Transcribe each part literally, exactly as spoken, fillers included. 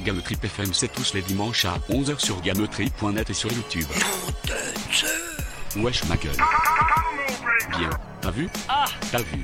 Gametrip F M, c'est tous les dimanches à onze heures sur gametrip point net et sur YouTube. Wesh ma gueule. Bien, t'as vu? Ah, t'as vu.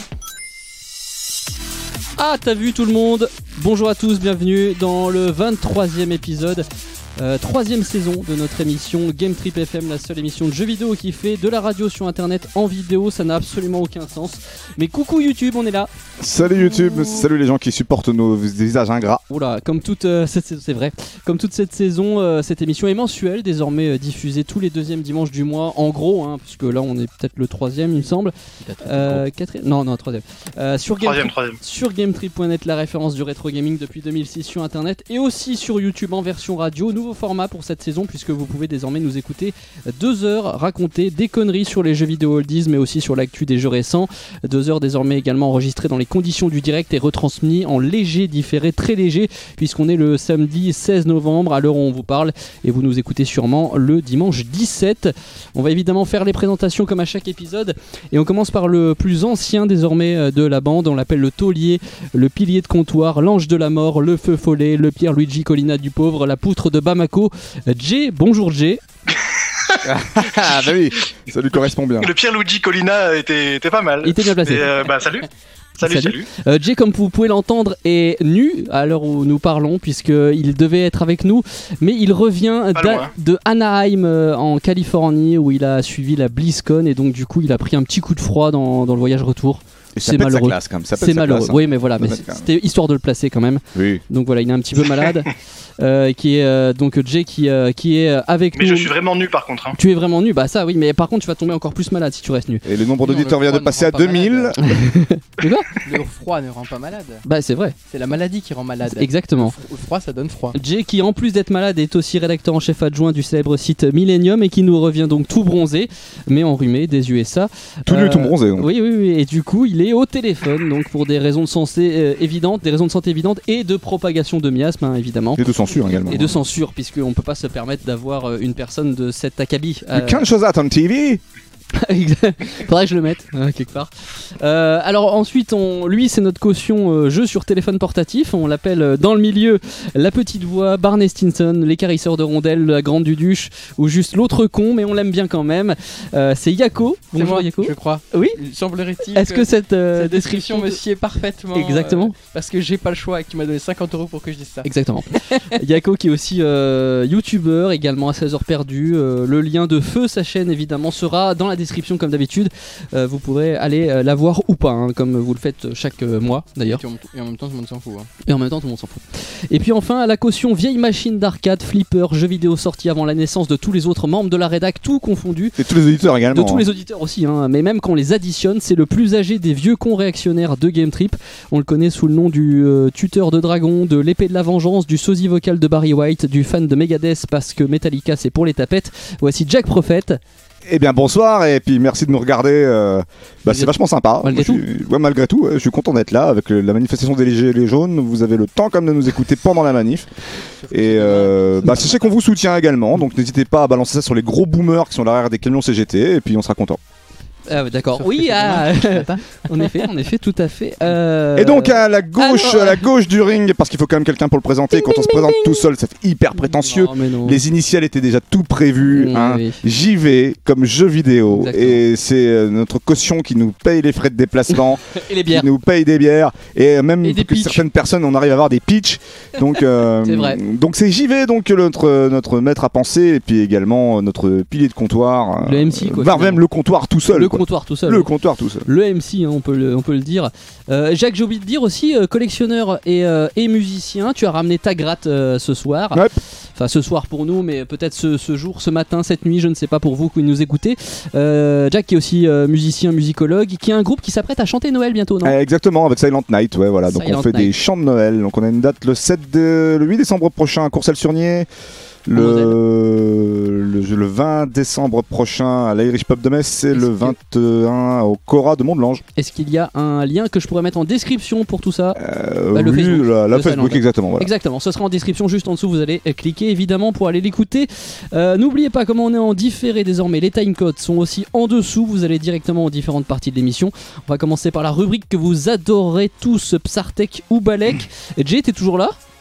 Ah, t'as vu tout le monde? Bonjour à tous, bienvenue dans le vingt-troisième épisode, euh, troisième saison de notre émission Game Trip F M, la seule émission de jeux vidéo qui fait de la radio sur internet en vidéo, ça n'a absolument aucun sens. Mais coucou YouTube, on est là. Salut YouTube, Ouh. Salut les gens qui supportent nos visages ingrats. Oula, comme toute euh, cette, c'est vrai, comme toute cette saison, euh, cette émission est mensuelle, désormais euh, diffusée tous les deuxièmes dimanches du mois, en gros, hein, puisque là on est peut-être le troisième, il me semble. Euh, quatrième, non, non, troisième. Euh, sur Game troisième, Trip, troisième. Sur gametrip point net, la référence du rétro gaming depuis deux mille six sur internet et aussi sur YouTube en version radio. Nouveau format pour cette saison puisque vous pouvez désormais nous écouter deux heures raconter des conneries sur les jeux vidéo oldies mais aussi sur l'actu des jeux récents. Deux heures désormais également enregistrées dans les conditions du direct et retransmis en léger différé, très léger, puisqu'on est le samedi seize novembre à l'heure où on vous parle et vous nous écoutez sûrement le dimanche dix-sept. On va évidemment faire les présentations comme à chaque épisode et on commence par le plus ancien désormais de la bande. On l'appelle le taulier, le pilier de comptoir, l'ange de la mort, le feu follet, le Pierluigi Collina du pauvre, la poutre de Bamako. Jay, bonjour Jay. Ah bah oui, ça lui correspond bien. Le Pierluigi Collina était, était pas mal. Il était bien placé. Et euh, bah salut. Salut, salut. salut. Euh, Jay, comme vous pouvez l'entendre, est nu à l'heure où nous parlons, puisqu'il devait être avec nous, mais il revient de Anaheim euh, en Californie, où il a suivi la BlizzCon, et donc du coup il a pris un petit coup de froid dans, dans le voyage retour. Et c'est malheureux. Classe, quand même. Ça c'est malheureux. Classe, hein. Oui, mais voilà, mais c'était histoire de le placer quand même. Oui. Donc voilà, il est un petit peu malade. euh, qui est euh, donc Jay qui euh, qui est avec mais nous. Mais je suis vraiment nu par contre. Hein. Tu es vraiment nu, bah ça oui, mais par contre tu vas tomber encore plus malade si tu restes nu. Et le nombre d'auditeurs vient de passer à deux mille. Tu vois ? Le froid ne rend pas malade. Bah c'est vrai. C'est la maladie qui rend malade. Exactement. Le froid, ça donne froid. Jay qui en plus d'être malade est aussi rédacteur en chef adjoint du célèbre site Millennium et qui nous revient donc tout bronzé, mais enrhumé des U S A. Tout nu, euh, tout bronzé. Donc. Oui, oui, oui. Et du coup il est au téléphone. Donc pour des raisons de santé euh, évidentes, des raisons de santé évidentes et de propagation de miasme hein, évidemment. Et de censure également. Et de censure puisqu'on peut pas se permettre d'avoir euh, une personne de cet acabit. You euh... can't show that on T V. Faudrait que je le mette hein, quelque part. Euh, alors ensuite, on, lui c'est notre caution euh, jeu sur téléphone portatif. On l'appelle euh, dans le milieu la petite voix, Barney Stinson, les carisseurs de rondelles, la grande duduche ou juste l'autre con, mais on l'aime bien quand même. Euh, c'est Yako. Bonjour, c'est moi, Yako. Je crois. Oui. Semblerait-il. Est-ce que, que cette, euh, cette description me sied parfaitement? Exactement. Euh, parce que j'ai pas le choix et que tu m'as donné cinquante euros pour que je dise ça. Exactement. Yako qui est aussi euh, youtubeur également à seize heures perdues. Euh, le lien de feu sa chaîne évidemment sera dans la description comme d'habitude. Euh, vous pourrez aller euh, la voir ou pas, hein, comme vous le faites chaque euh, mois d'ailleurs. Et en même temps tout le monde s'en fout. Hein. Et en même temps tout le monde s'en fout. Et puis enfin à la caution vieille machine d'arcade, flipper, jeux vidéo sortis avant la naissance de tous les autres membres de la rédac, tout confondu. Et tous les auditeurs également. De tous les auditeurs aussi, hein, mais même quand on les additionne, c'est le plus âgé des vieux cons réactionnaires de Game Trip. On le connaît sous le nom du euh, tuteur de dragon, de l'épée de la vengeance, du sosie vocal de Barry White, du fan de Megadeth parce que Metallica c'est pour les tapettes. Voici Jack Prophet. Eh bien bonsoir et puis merci de nous regarder, euh, bah, c'est vachement sympa. Malgré Moi, tout. Je suis, ouais, malgré tout, ouais, je suis content d'être là avec le, la manifestation des Gilets jaunes. Vous avez le temps quand même de nous écouter pendant la manif. Et euh, bah, sachez qu'on vous soutient également, donc n'hésitez pas à balancer ça sur les gros boomers qui sont derrière des camions C G T et puis on sera content. Ah, d'accord. Sauf oui, ah, en effet, en effet, tout à fait. Euh... Et donc à la gauche, Alors... à la gauche du ring, parce qu'il faut quand même quelqu'un pour le présenter. Quand on se présente tout seul, ça fait hyper prétentieux. Non, les initiales étaient déjà tout prévues. Mmh, hein. Oui. J V comme jeu vidéo. Exactement. Et c'est euh, notre caution qui nous paye les frais de déplacement, et les bières, qui nous paye des bières, et même et que certaines personnes, on arrive à avoir des pitchs. Donc euh, c'est vrai. Donc c'est J V donc notre notre maître à penser, et puis également notre pilier de comptoir. Le M C quoi. Voire même le comptoir tout seul. Le quoi. comptoir tout seul. Le comptoir tout seul. Le M C, hein, on, peut le, on peut le dire. Euh, Jacques, j'ai oublié de dire aussi, euh, collectionneur et, euh, et musicien, tu as ramené ta gratte euh, ce soir. Yep. Enfin, ce soir pour nous, mais peut-être ce, ce jour, ce matin, cette nuit, je ne sais pas pour vous qui nous écoutez. Euh, Jack qui est aussi euh, musicien, musicologue, qui a un groupe qui s'apprête à chanter Noël bientôt, non ? euh, Exactement, avec Silent Night, ouais, voilà. Donc Silent on fait Night. des chants de Noël. Donc on a une date le sept de, le huit décembre prochain à Courcelles-sur-Nier. Le, le, le vingt décembre prochain à l'Irish Pub de Metz et le vingt et un au Cora de Mont-de-Lange. Est-ce qu'il y a un lien que je pourrais mettre en description pour tout ça ? euh, bah, Le oui, Facebook, la, la le Facebook exactement. Voilà. Exactement, ce sera en description juste en dessous, vous allez cliquer évidemment pour aller l'écouter. Euh, n'oubliez pas, comme on est en différé désormais, les timecodes sont aussi en dessous, vous allez directement aux différentes parties de l'émission. On va commencer par la rubrique que vous adorez tous, Psartek ou Balek. Et Jay, t'es toujours là ?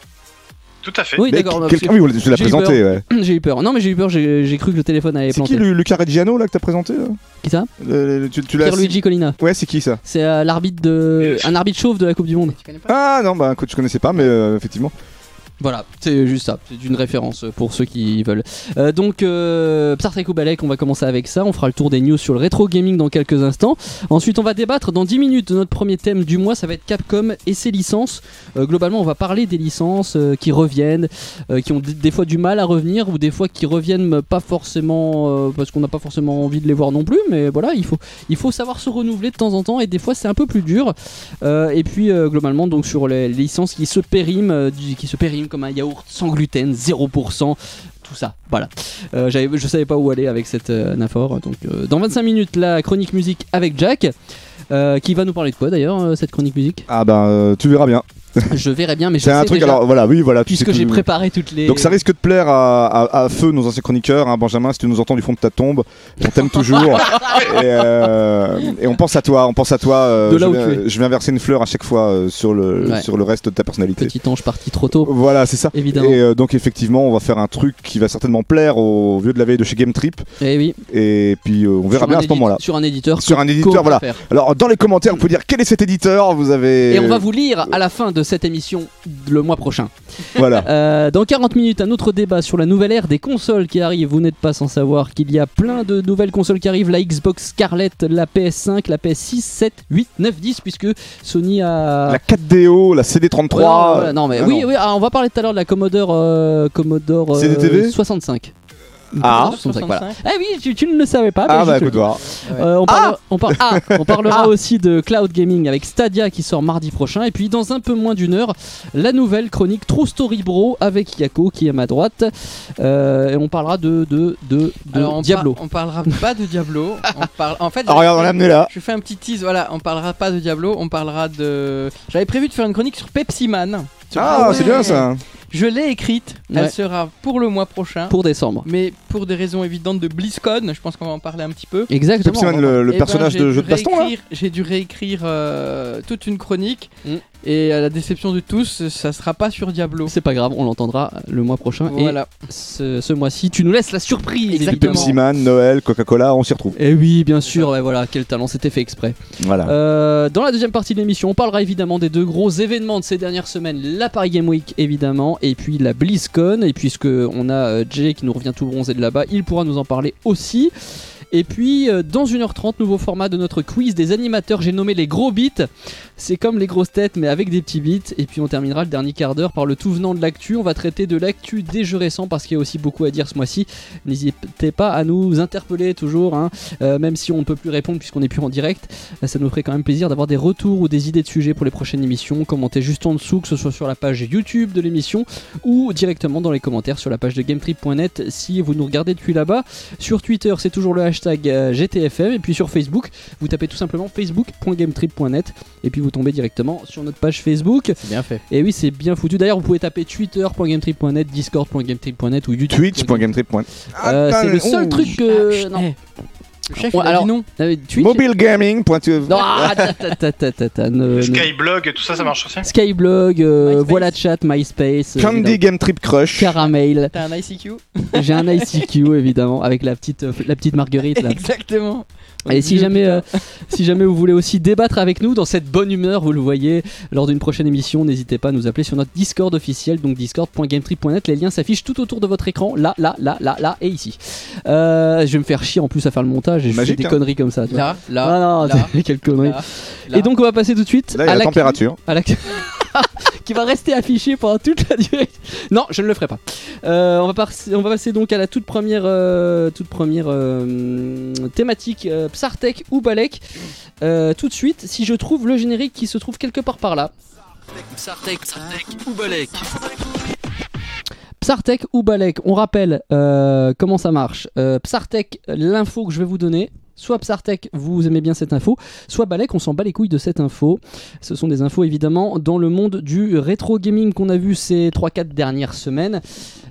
Tout à fait. Oui, Mais d'accord. quelqu'un, oui, je l'ai présenté. Ouais. J'ai eu peur. Non, mais j'ai eu peur. J'ai, j'ai cru que le téléphone allait C'est planter. qui le, Luca Reggiano là que t'as présenté là Qui ça le, le, tu, tu l'as Pierluigi Collina. Ouais, c'est qui ça? C'est euh, l'arbitre de, un arbitre chauve de la Coupe du Monde. Tu connais pas? Ah non, bah écoute, je connaissais pas, mais euh, effectivement. Voilà, c'est juste ça, c'est une référence pour ceux qui veulent. Euh, donc, euh, Psartek ou Balek, on va commencer avec ça. On fera le tour des news sur le rétro gaming dans quelques instants. Ensuite, on va débattre dans dix minutes de notre premier thème du mois. Ça va être Capcom et ses licences. Euh, globalement, on va parler des licences euh, qui reviennent, euh, qui ont d- des fois du mal à revenir ou des fois qui reviennent pas forcément euh, parce qu'on n'a pas forcément envie de les voir non plus. Mais voilà, il faut, il faut savoir se renouveler de temps en temps et des fois c'est un peu plus dur. Euh, et puis, euh, globalement, donc sur les, les licences qui se périment, euh, du- qui se périment comme un yaourt sans gluten, zéro pour cent, tout ça, voilà. Euh, j'avais, je savais pas où aller avec cette euh, anaphore. Donc, euh, dans vingt-cinq minutes, la chronique musique avec Jack, euh, qui va nous parler de quoi d'ailleurs, euh, cette chronique musique? Ah bah euh, tu verras bien. Je verrai bien, mais je C'est un sais truc, déjà, alors voilà, oui, voilà. tu puisque sais que- j'ai préparé toutes les... Donc ça risque de plaire à, à, à feu nos anciens chroniqueurs, hein, Benjamin, si tu nous entends du fond de ta tombe, on t'aime toujours. et, euh, et on pense à toi, on pense à toi. euh, De là je, où viens, tu es. je viens verser une fleur à chaque fois euh, sur, le, Ouais. sur le reste de ta personnalité. Petit ange parti trop tôt. Voilà, c'est ça. Évidemment. Et euh, donc effectivement, on va faire un truc qui va certainement plaire aux vieux de la veille de chez Game Trip. Eh oui. Et puis euh, on verra Sur bien un à ce moment-là. édite- Sur un éditeur. Sur un qu'on éditeur, va voilà. faire. Alors dans les commentaires, vous pouvez dire quel est cet éditeur. Vous avez. Et on va vous lire à la fin de cette émission le mois prochain. Voilà. Euh, dans quarante minutes, un autre débat sur la nouvelle ère des consoles qui arrive. Vous n'êtes pas sans savoir qu'il y a plein de nouvelles consoles qui arrivent. La Xbox Scarlett, la P S cinq, la P S six, sept, huit, neuf, dix, puisque Sony a... La quatre D O, la C D trente-trois. Ouais, ouais, ouais, non mais Ah, oui, non. oui, alors, on va parler tout à l'heure de la Commodore, euh, Commodore euh, C D T V soixante-cinq. Ah. soixante-cinq, voilà. Ah oui, tu, tu ne le savais pas. mais Ah je bah te le écoute dis. voir. Euh, on, parle- on, par- ah, on parlera aussi de cloud gaming avec Stadia qui sort mardi prochain. Et puis dans un peu moins d'une heure, la nouvelle chronique True Story Bro avec Yako qui est à ma droite. Euh, et on parlera de, de, de, de Alors, on Diablo. par- on parlera pas de Diablo. On parle... En fait, Ah regarde, on l'a amené là. je fais un petit tease. Voilà, on parlera pas de Diablo. On parlera de. J'avais prévu de faire une chronique sur Pepsi Man. Ah, ouais. c'est bien ça. Je l'ai écrite. Ouais. Elle sera pour le mois prochain. Pour décembre. Mais pour des raisons évidentes de BlizzCon, je pense qu'on va en parler un petit peu. Exactement. Pepsi Man, le, le Eh ben, personnage j'ai de dû jeu de baston là. réécrire- J'ai dû réécrire euh, toute une chronique. Mm. Et à la déception de tous, ça sera pas sur Diablo. C'est pas grave, on l'entendra le mois prochain. Voilà. Et ce, ce mois-ci, tu nous laisses la surprise. Exactement. Pepsi Man, Noël, Coca-Cola, on s'y retrouve. Et oui, bien sûr, ouais, voilà, quel talent, c'était fait exprès. Voilà. Euh, dans la deuxième partie de l'émission, on parlera évidemment des deux gros événements de ces dernières semaines, la Paris Game Week évidemment, et puis la BlizzCon. Et puisque on a euh, Jay qui nous revient tout bronzé de là-bas, il pourra nous en parler aussi. Et puis euh, dans une heure trente, nouveau format de notre quiz des animateurs, j'ai nommé les gros beats. C'est comme les grosses têtes mais avec des petits beats. Et puis on terminera le dernier quart d'heure par le tout venant de l'actu. On va traiter de l'actu des jeux récents parce qu'il y a aussi beaucoup à dire ce mois-ci. N'hésitez pas à nous interpeller toujours, hein. Euh, même si on ne peut plus répondre puisqu'on n'est plus en direct. Euh, ça nous ferait quand même plaisir d'avoir des retours ou des idées de sujets pour les prochaines émissions. Commentez juste en dessous, que ce soit sur la page YouTube de l'émission ou directement dans les commentaires sur la page de gametrip point net si vous nous regardez depuis là-bas. Sur Twitter, c'est toujours le hashtag euh, G T F M, et puis sur Facebook, vous tapez tout simplement facebook point gametrip point net et puis vous tombez directement sur notre page Facebook. C'est bien fait. Et oui, c'est bien foutu. D'ailleurs, vous pouvez taper twitter point gametrip point net, discord point gametrip point net ou YouTube. Twitch point gametrip point net. Euh, c'est le seul Oh. truc que. Non. Eh, le chef, Ouais, il a alors- dit non. Ah, Twitch. Mobile Gaming. point tu- Non, ah, ta, ta, ta, ta, ta, ta, ne- ne- Skyblog, tout ça, ça marche aussi. Skyblog, euh, MySpace. voilà chat, MySpace, euh, Candy évidemment. Game Trip Crush. Caramel. T'as un I C Q. J'ai un I C Q évidemment avec la petite, euh, la petite Marguerite là. Exactement. On Et est si vieux, jamais, putain. euh, si jamais vous voulez aussi débattre avec nous dans cette bonne humeur, vous le voyez, lors d'une prochaine émission, n'hésitez pas à nous appeler sur notre Discord officiel, donc discord point gametrip point net. Les liens s'affichent tout autour de votre écran, là, là, là, là, là et ici. Euh, je vais me faire chier en plus à faire le montage et je fais Magique, des hein. conneries comme ça. tu vois. Là, là, Ah non, là, quelle connerie. là, là. Et donc on va passer tout de suite Là, il y a à la la température. à la qui va rester affiché pendant toute la durée. Non, je ne le ferai pas. Euh, on, va par- on va passer donc à la toute première, euh, toute première euh, thématique euh, Psartek ou Balek. Euh, tout de suite, si je trouve le générique qui se trouve quelque part par là. Psartek, Psartek ou Balek. Psartek ou Balek, on rappelle euh, comment ça marche. Euh, Psartek, l'info que je vais vous donner. Soit Psartek, vous aimez bien cette info, soit Balek, on s'en bat les couilles de cette info. Ce sont des infos évidemment dans le monde du rétro gaming qu'on a vu ces trois quatre dernières semaines.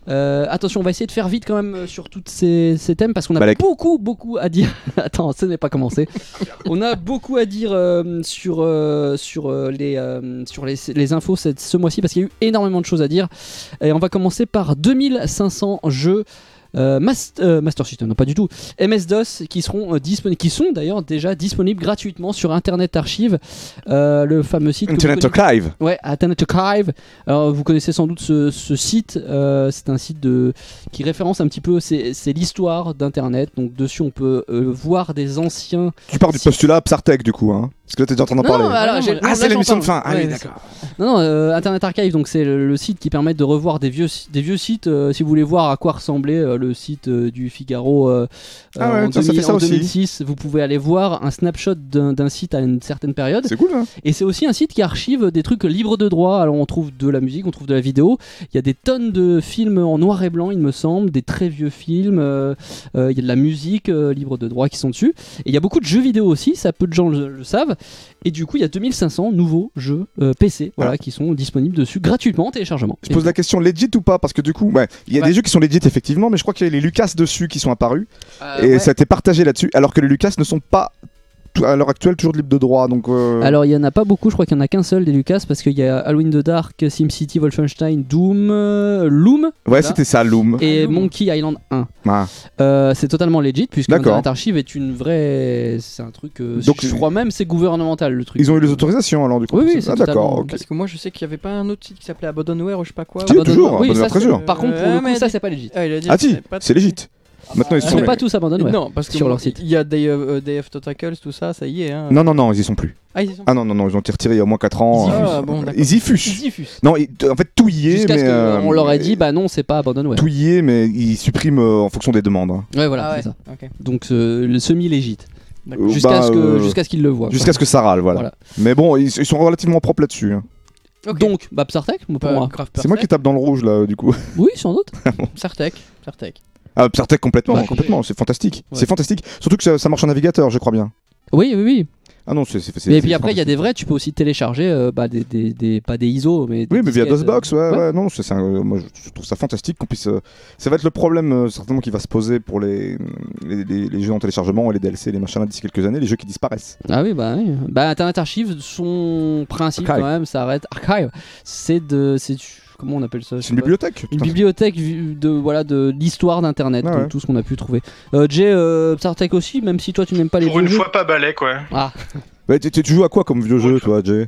Euh, attention, on va essayer de faire vite quand même sur tous ces, ces thèmes parce qu'on a Balek. beaucoup, beaucoup à dire. Attends, ce n'est pas commencé. On a beaucoup à dire euh, sur, euh, sur, euh, les, euh, sur les, les infos cette, ce mois-ci parce qu'il y a eu énormément de choses à dire. Et on va commencer par deux mille cinq cents jeux. Euh, Master, euh, Master System, non pas du tout. M S DOS qui seront euh, disponibles, qui sont d'ailleurs déjà disponibles gratuitement sur Internet Archive, euh, le fameux site. Internet Archive. Ouais, Internet Archive. Alors vous connaissez sans doute ce, ce site. Euh, c'est un site de qui référence un petit peu. C'est, c'est l'histoire d'Internet. Donc dessus on peut euh, voir des anciens. Tu pars du postulat Psartech du coup, hein. Parce que là t'es déjà en train d'en non, parler. Non, alors, ah, j'ai, ah c'est l'émission de fin. Ah ouais, oui, d'accord. Non, non euh, Internet Archive, donc c'est le, le site qui permet de revoir des vieux, des vieux sites. Euh, si vous voulez voir à quoi ressemblait euh, le site euh, du Figaro euh, ah ouais, en, ça, deux mille, ça en aussi. deux mille six, vous pouvez aller voir un snapshot d'un, d'un site à une certaine période. C'est cool, hein. Et c'est aussi un site qui archive des trucs libres de droit. Alors on trouve de la musique, on trouve de la vidéo. Il y a des tonnes de films en noir et blanc, il me semble, des très vieux films. Euh, euh, il y a de la musique euh, libre de droit qui sont dessus. Et il y a beaucoup de jeux vidéo aussi, ça peu de gens le, le savent. Et du coup, il y a deux mille cinq cents nouveaux jeux euh, P C voilà, ah. qui sont disponibles dessus gratuitement en téléchargement. Je pose et la question legit ou pas parce que du coup, ouais, il y a ouais. des jeux qui sont legit effectivement, mais je crois qu'il y a les Lucas dessus qui sont apparus euh, et ouais. ça a été partagé là-dessus, alors que les Lucas ne sont pas à l'heure actuelle toujours libres de droit. Donc euh... alors il y en a pas beaucoup, je crois qu'il y en a qu'un seul des Lucas parce qu'il y a Halloween the Dark, SimCity, Wolfenstein, Doom, euh, Loom. Ouais, voilà. c'était ça, Loom. Et ah, Loom. Monkey Island un. Ah. Euh, c'est totalement legit puisque D'accord. Internet Archive est une vraie, c'est un truc. Euh, donc je crois même c'est gouvernemental le truc. Ils ont eu les autorisations alors du coup. Oui, oui, c'est ah, d'accord. Okay. Parce que moi je sais qu'il y avait pas un autre site qui s'appelait Abandonware ou je sais pas quoi. Si, toujours. Oui, ça, très sûr. Par contre, pour euh, le coup, ça c'est pas legit. Ah, il a dit ah si, pas c'est legit. Maintenant ils Ils sont. sont pas tous abandonnés. Ouais, non, parce que sur moi, leur site. Il y a Day of, uh, Day of Tentacles, tout ça, ça y est. Hein. Non non non, ils y sont plus. Ah, ils y sont. Ah non non non, ils ont été retirés il y a au moins quatre ans. Ils y Ah, bon, d'accord. Ils y fussent. Ils y fussent. Non, ils- en fait tout y est, Jusqu'à mais ce euh, qu'on leur ait dit, bah non, c'est pas abandonné. tout y est, mais ils suppriment euh, en fonction des demandes. hein. Ouais, voilà, Ah ouais. c'est ça. Ok. Donc euh, le semi-légit. D'accord. Euh, Jusqu'à bah, ce que, euh, jusqu'à ce qu'ils le voient. quoi. Jusqu'à ce que ça râle, voilà. Voilà. Mais bon, ils, ils sont relativement propres là-dessus. hein. Ok. Donc, bah Psartech, pour Bah, moi. grave C'est moi qui tape dans le rouge là, du coup. Oui, sans doute. Sartec. Sartec. Ah, Psartech complètement, Ouais. complètement, c'est fantastique. Ouais. C'est fantastique. Surtout que ça, ça marche en navigateur, je crois bien. Oui, oui, oui. Ah non, c'est. c'est- c'est- Et c'est puis après, il y a des fantastique. vrais, tu peux aussi télécharger, euh, bah, des, des, des- pas des I S O, mais. Des Oui, mais via disquettes, DOSBox, ouais, euh, ouais, ouais. non, c'est, c'est un- euh, moi je trouve ça fantastique qu'on puisse. euh, ça va être le problème euh, certainement qui va se poser pour les, les, les- les jeux en téléchargement et les D L C, les machins là d'ici quelques années, les jeux qui disparaissent. Ah oui, bah oui. Bah, Internet Archive, son principe Archive. quand même, ça arrête. Archive, c'est de. C'est, comment on appelle ça je C'est sais une pas. bibliothèque. Une putain. bibliothèque vu- de voilà de l'histoire d'internet, Ah donc ouais. tout ce qu'on a pu trouver. Euh, Jay, euh, Psartech aussi, même si toi tu n'aimes pas les Pour vieux une jeux. fois, pas balai, quoi. Ah, Ouais, tu, tu- tu joues à quoi comme vieux jeu, Ouais. toi, Jay?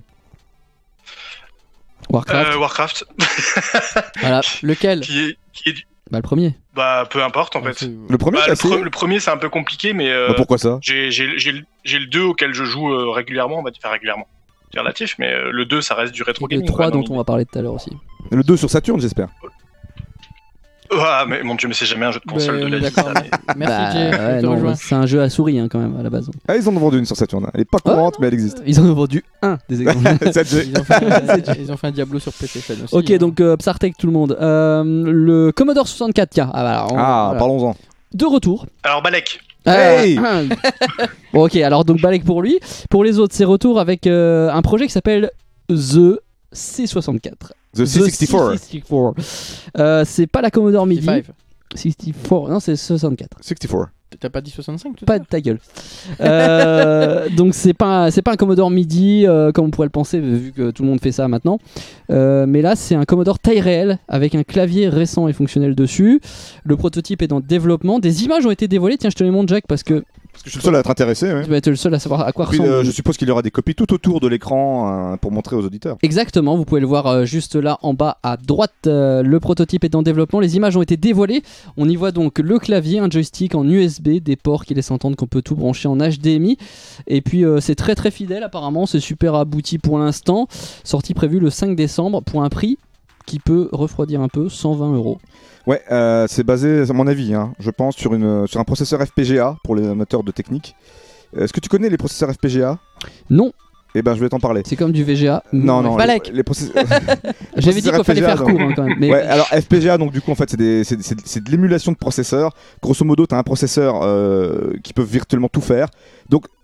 Warcraft. Euh, Warcraft, Voilà, Lequel qui est, qui est du- bah le premier. bah peu importe en Ah, fait. c'est- Le premier, Bah, t'as le, essayé pre- le premier c'est un peu compliqué, mais euh, Bah, pourquoi ça? j'ai j'ai- j'ai le- j'ai le deux auquel je joue euh, régulièrement, on va dire enfin, régulièrement. C'est relatif, mais euh, le deux ça reste du rétro Et le gaming. trois quoi, dont dans on va parler tout à l'heure aussi. Le deux sur Saturn, j'espère. Ah, mais mon dieu, mais c'est jamais un jeu de console Ouais, de on la est vie. d'accord. ça, mais- Merci Bah, Jay, ouais, je te non, rejoins. c'est un jeu à souris hein, quand même à la base. Ah, ils en ont vendu une sur Saturn. Elle est pas Ah, courante, mais elle existe. Ils en ont vendu un des exemples. Ça, Jay. Ils ont fait un- ils ont fait un Diablo sur PlayStation aussi. Ok, hein. donc euh, Psartech tout le monde. Euh, le Commodore soixante-quatre, tiens. Ah, voilà, on- Ah, voilà. parlons-en. De retour. Alors Balek, Hey Euh, bon, ok, alors donc Balek pour lui. Pour les autres, c'est retour avec euh, un projet qui s'appelle The C soixante-quatre. The C sixty-four. C sixty-four. Euh, c'est pas la Commodore MIDI. soixante-quinze. soixante-quatre. Non, c'est soixante-quatre. sixty-four. T'as pas dit soixante-cinq tout à Pas de ta gueule. Euh, donc c'est pas un- c'est pas un Commodore MIDI euh, comme on pourrait le penser vu que tout le monde fait ça maintenant. Euh, mais là c'est un Commodore taille réelle avec un clavier récent et fonctionnel dessus. Le prototype est dans le développement. Des images ont été dévoilées. Tiens je te les montre Jack parce que Parce que je suis le seul à être intéressé. Ouais. tu vas être le seul à savoir à quoi Puis, ressemble. euh, je suppose qu'il y aura des copies tout autour de l'écran euh, pour montrer aux auditeurs. Exactement, vous pouvez le voir euh, juste là en bas à droite. Euh, le prototype est en développement, les images ont été dévoilées. On y voit donc le clavier, un joystick en U S B, des ports qui laissent entendre qu'on peut tout brancher en H D M I. Et puis euh, c'est très très fidèle apparemment, c'est super abouti pour l'instant. Sortie prévue le cinq décembre pour un prix qui peut refroidir un peu, cent vingt euros. Ouais, euh, c'est basé, à mon avis, hein, je pense, sur, une, sur un processeur F P G A pour les amateurs de technique. Est-ce que tu connais les processeurs F P G A? Non, Eh ben, je vais t'en parler. c'est comme du V G A. Non, non, Balek. les, les process- J'avais dit qu'il fallait F P G A, faire non. court hein, quand même. Mais Ouais, alors F P G A, donc du coup, en fait, c'est, des, c'est, c'est, c'est de l'émulation de processeurs. Grosso modo, tu as un processeur euh, qui peut virtuellement tout faire. Donc,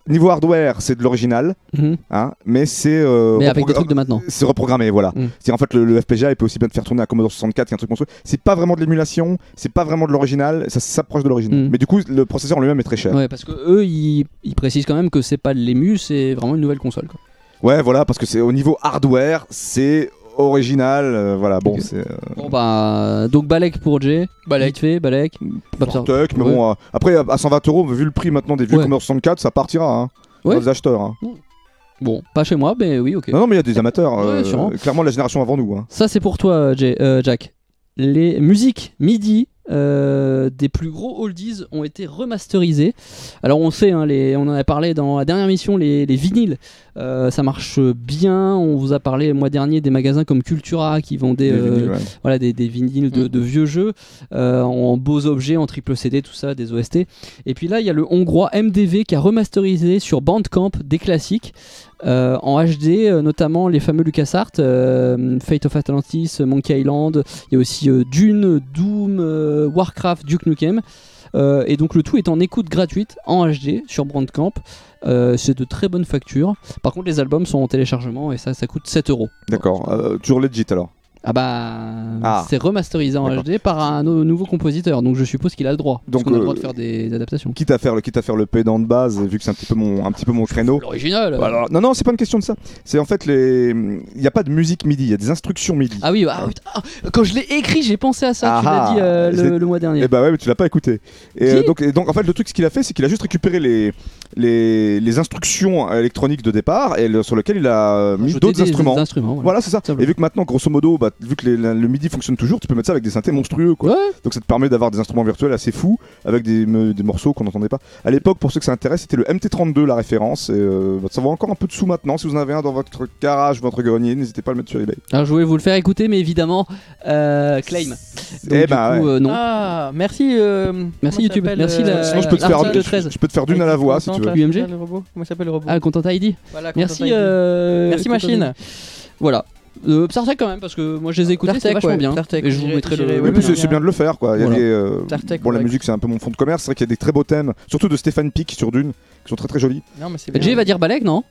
niveau hardware, c'est de l'original, mm-hmm. hein, mais c'est. Euh, mais avec des trucs de maintenant. C'est reprogrammé, voilà. Mm. C'est en fait le, le F P G A, il peut aussi bien te faire tourner un Commodore soixante-quatre qu'un truc monstrueux. C'est pas vraiment de l'émulation, c'est pas vraiment de l'original, ça s'approche de l'original. Mm. Mais du coup, le processeur en lui-même est très cher. Ouais, parce que eux, ils, ils précisent quand même que c'est pas de l'ému, c'est vraiment une nouvelle console, quoi. Ouais, voilà, parce que c'est au niveau hardware, c'est original, euh, voilà, bon, okay. c'est... Euh... Bon, bah, donc Balek pour Jay, Balek. vite fait, Balek. Fortec, mais ouais. bon, euh, après, à cent vingt euros, vu le prix maintenant des vieux ouais. Commodore soixante-quatre, ça partira, hein, ouais. dans les acheteurs. Hein. Bon, pas chez moi, mais oui, ok. Non, non, mais il y a des amateurs, ouais, euh, clairement la génération avant nous. Hein. Ça, c'est pour toi, Jay, euh, Jack. Les musiques MIDI euh, des plus gros oldies ont été remasterisées. Alors on sait, hein, les, on en a parlé dans la dernière mission, les, les vinyles, euh, ça marche bien. On vous a parlé le mois dernier des magasins comme Cultura qui vendaient euh, vinyles, ouais. voilà, des, des vinyles de, de vieux jeux euh, en beaux objets, en triple C D, tout ça, des O S T. Et puis là, il y a le hongrois M D V qui a remasterisé sur Bandcamp des classiques. Euh, en H D, euh, notamment les fameux LucasArts, euh, Fate of Atlantis, Monkey Island, il y a aussi euh, Dune, Doom, euh, Warcraft, Duke Nukem, euh, et donc le tout est en écoute gratuite en H D sur Bandcamp. Euh, c'est de très bonne facture. Par contre, les albums sont en téléchargement et ça, ça coûte sept euros. D'accord, euh, toujours legit alors. Ah bah, ah. c'est remasterisé en D'accord. H D par un no- nouveau compositeur, donc je suppose qu'il a le droit. Donc on a le droit de faire des adaptations. Quitte à faire le, quitte à faire le pédant de base, vu que c'est un petit peu mon, un petit peu mon créneau. L'original. Voilà. Non non, c'est pas une question de ça. C'est en fait les, il y a pas de musique MIDI, il y a des instructions MIDI. Ah oui, ah, ah, quand je l'ai écrit, j'ai pensé à ça. Ah, tu l'as dit euh, le, le mois dernier. Et bah ouais, mais tu l'as pas écouté. Et euh, donc, et donc en fait le truc, ce qu'il a fait, c'est qu'il a juste récupéré les les, les instructions électroniques de départ et le, sur lesquelles il a mis Ajouter d'autres des, instruments. Des instruments voilà, voilà c'est ça. ça et vu que maintenant, grosso modo, bah, vu que les, le MIDI fonctionne toujours, tu peux mettre ça avec des synthés monstrueux, quoi. Ouais. Donc ça te permet d'avoir des instruments virtuels assez fous avec des, me, des morceaux qu'on n'entendait pas. À l'époque, pour ceux que ça intéresse, c'était le M T trente-deux la référence. Et, euh, ça vaut encore un peu de sous maintenant. Si vous en avez un dans votre garage ou votre grenier, n'hésitez pas à le mettre sur eBay. Alors je voulais vous le faire écouter, mais évidemment, euh, claim. Donc, eh bah, coup, ouais. euh, non. Ah, merci. Euh, merci YouTube. Merci. Euh, la, Sinon, je peux te faire, je, je peux te faire d'une à la voix si tu veux. U M G. Le robot. Comment s'appelle le robot? Ah, Content I D. Voilà, merci. Euh, merci machine. Voilà. Euh, Psartec quand même, parce que moi je les ai écoutés, c'est vachement ouais, bien. Psartec, et je vous mettrai le. Oui, c'est bien de le faire, quoi. Il y a voilà. des, euh, Psartec, bon, la musique c'est un peu mon fond de commerce. C'est vrai qu'il y a des très beaux thèmes, surtout de Stéphane Pic sur Dune, qui sont très très jolis. Non, mais c'est Jay va dire Balek, non?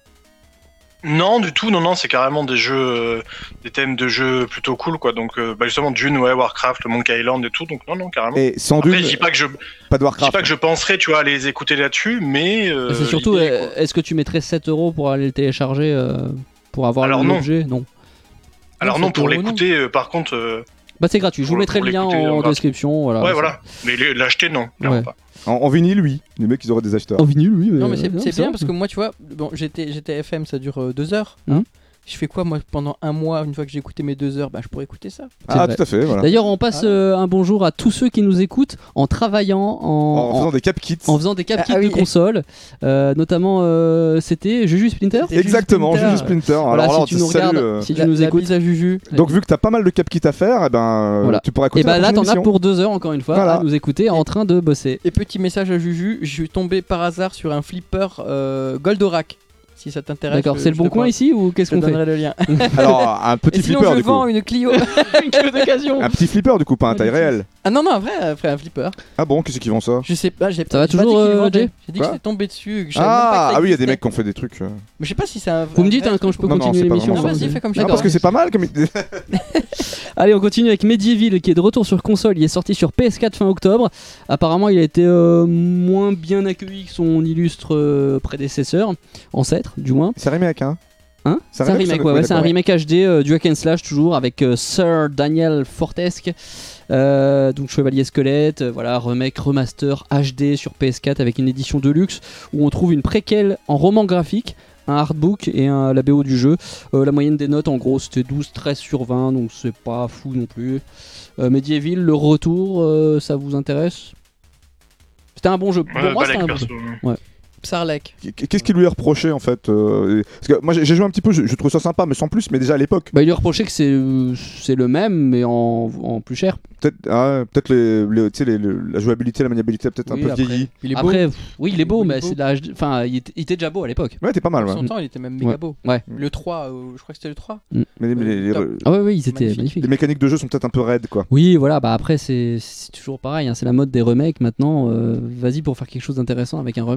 Non, du tout, non, non, c'est carrément des jeux, euh, des thèmes de jeux plutôt cool, quoi. Donc, euh, bah justement, Dune, ouais, Warcraft, Monkey Island et tout, donc non, non, carrément. Et sans Après, Dune, je dis pas que je, pas de Warcraft. Je dis pas que je penserais, tu vois, à les écouter là-dessus, mais. Euh, c'est surtout, euh, est-ce que tu mettrais sept euros pour aller le télécharger, euh, pour avoir Alors, l'objet? Non. Alors, non, non pour l'écouter, euh, par contre. Euh, bah, c'est gratuit, je vous mettrai le lien en description. Voilà, ouais, voilà. Mais l'acheter, non, ouais. pas. En, en vinyle, oui. Les mecs, ils auraient des acheteurs. En vinyle, oui. Mais non, mais c'est non, bien ça. Parce que moi, tu vois, bon, j'étais, j'étais F M, ça dure euh, deux heures. Hum. Je fais quoi, moi, pendant un mois, une fois que j'ai écouté mes deux heures, bah, je pourrais écouter ça. Ah, vrai. Tout à fait. Voilà. D'ailleurs, on passe ah. euh, un bonjour à tous ceux qui nous écoutent en travaillant, en, en, en faisant des cap kits. En faisant des cap kits ah, ah, oui. de console. Euh, notamment, euh, c'était Juju Splinter. C'était Exactement, Juju Splinter. Juju Splinter. Voilà, alors, si alors, tu nous regardes, euh... si tu la, nous écoutes. à Juju. Donc, vu que t'as pas mal de cap kits à faire, eh ben, voilà. tu pourras écouter. Et bah la là, t'en émission. as pour deux heures encore une fois voilà. à nous écouter et, en train de bosser. Et petit message à Juju, je suis tombé par hasard sur un flipper euh, Goldorak. Si ça t'intéresse. D'accord, c'est le bon coin ici ou qu'est-ce qu'on fait? Je donnerai le lien. Alors, un petit et sinon, flipper je du coup. vends une Clio. Une Clio d'occasion. Un petit flipper du coup, pas un taille réelle. Ah non, non, un vrai, un flipper. Ah bon, qu'est-ce qu'ils vendent ça? Je sais pas, j'ai ça va toujours, euh, Jay? J'ai dit que j'étais tombé dessus. Ah, ah oui, il y a des mecs qui ont fait des trucs. Mais je sais pas si c'est un. Vous me dites quand je peux continuer l'émission. Vas-y, fais comme ça. Parce que c'est pas mal comme. Allez, on continue avec Medieval qui est de retour sur console. Il est sorti sur P S quatre fin octobre. Apparemment, il a été moins bien accueilli que son illustre prédécesseur, ancêtre du moins. C'est un remake, hein? Hein c'est un remake, ouais, ouais, c'est un remake H D euh, du hack and slash toujours avec euh, Sir Daniel Fortesque, euh, donc Chevalier Squelette, euh, voilà, remake remaster H D sur P S quatre avec une édition de luxe où on trouve une préquelle en roman graphique, un artbook et un, la B O du jeu. Euh, la moyenne des notes en gros c'était douze treize sur vingt, donc c'est pas fou non plus. Euh, Medieval, le retour, euh, ça vous intéresse? C'était un bon jeu. Pour ouais, moi c'était un bon jeu. Ouais. Psarlek. Qu'est-ce qu'il lui est reproché en fait euh, Parce que moi j'ai joué un petit peu, je, je trouve ça sympa, mais sans plus, mais déjà à l'époque. Bah, il lui reprochait que c'est c'est le même, mais en, en plus cher. Peut-être ah, peut-être les, les, les, les, la jouabilité, la maniabilité a peut-être oui, un peu après, vieilli. Il est beau. Après, oui, il est beau, il mais c'est de la H D. Enfin, il était, il était déjà beau à l'époque. Ouais, t'es pas mal. Ouais. Son temps, il était même méga ouais. beau. Ouais. Le trois, euh, je crois que c'était le trois. Mm. Mais, mais les, les, les, ah ouais, oui, ils étaient magnifiques. magnifiques. Les mécaniques de jeu sont peut-être un peu raides, quoi. Oui, voilà. Bah après, c'est toujours pareil. Hein, c'est la mode des remakes maintenant. Euh, Vas-y pour faire quelque chose d'intéressant avec un remake. Euh,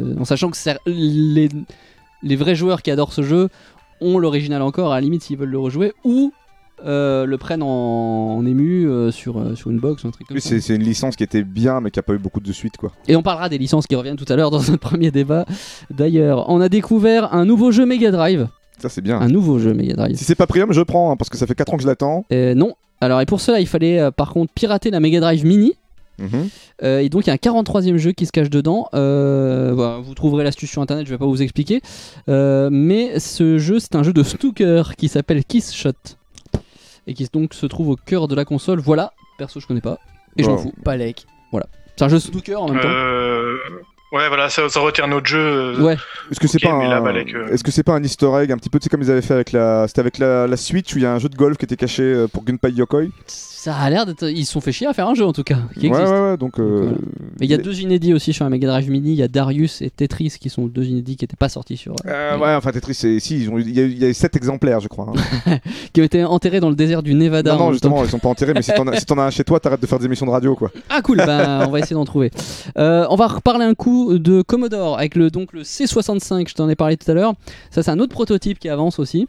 euh, en sachant que les, les vrais joueurs qui adorent ce jeu ont l'original encore, à la limite s'ils veulent le rejouer, ou euh, le prennent en, en ému euh, sur, euh, sur une box ou un truc comme oui, ça. C'est une licence qui était bien mais qui a pas eu beaucoup de suite quoi. Et on parlera des licences qui reviennent tout à l'heure dans notre premier débat. D'ailleurs, on a découvert un nouveau jeu Mega Drive. Ça c'est bien. Un nouveau jeu Mega Drive. Si c'est pas premium, je prends hein, parce que ça fait quatre ans que je l'attends. Euh, non. Alors et pour cela, il fallait euh, par contre pirater la Mega Drive Mini. Mmh. Euh, et donc il y a un quarante-troisième jeu qui se cache dedans. Euh, voilà, vous trouverez l'astuce sur internet, je vais pas vous expliquer. Euh, mais ce jeu, c'est un jeu de snooker qui s'appelle Kiss Shot et qui donc se trouve au cœur de la console. Voilà, perso je connais pas et je m'en Wow. fous. Balek. Voilà, c'est un jeu de snooker en même temps. Euh... Ouais, voilà, ça, ça aurait été un autre jeu. euh, Ouais. Est-ce que c'est Ok, pas mais un... là, Balek, euh, Est-ce que c'est pas un Easter egg un petit peu, tu sais comme ils avaient fait avec la, c'était avec la, la Switch où il y a un jeu de golf qui était caché euh, pour Gunpei Yokoi. Ça a l'air d'être. Ils se sont fait chier à faire un jeu en tout cas qui Ouais existe. ouais ouais donc. euh, voilà. Mais il y a deux inédits aussi sur la Mega Drive Mini. Il y a Darius et Tetris qui sont deux inédits qui n'étaient pas sortis sur. Euh, ouais, enfin Tetris, c'est... si, ils ont... il y a eu- il y a eu sept exemplaires, je crois. hein. Qui ont été enterrés dans le désert du Nevada. non, en non, même temps. justement, ils sont pas enterrés, mais si t'en as, si t'en as un chez toi, t'arrêtes de faire des émissions de radio, quoi. Ah cool, bah, on va essayer d'en trouver. Euh, on va reparler un coup de Commodore avec le, donc, le C soixante-cinq, je t'en ai parlé tout à l'heure. Ça c'est un autre prototype qui avance aussi.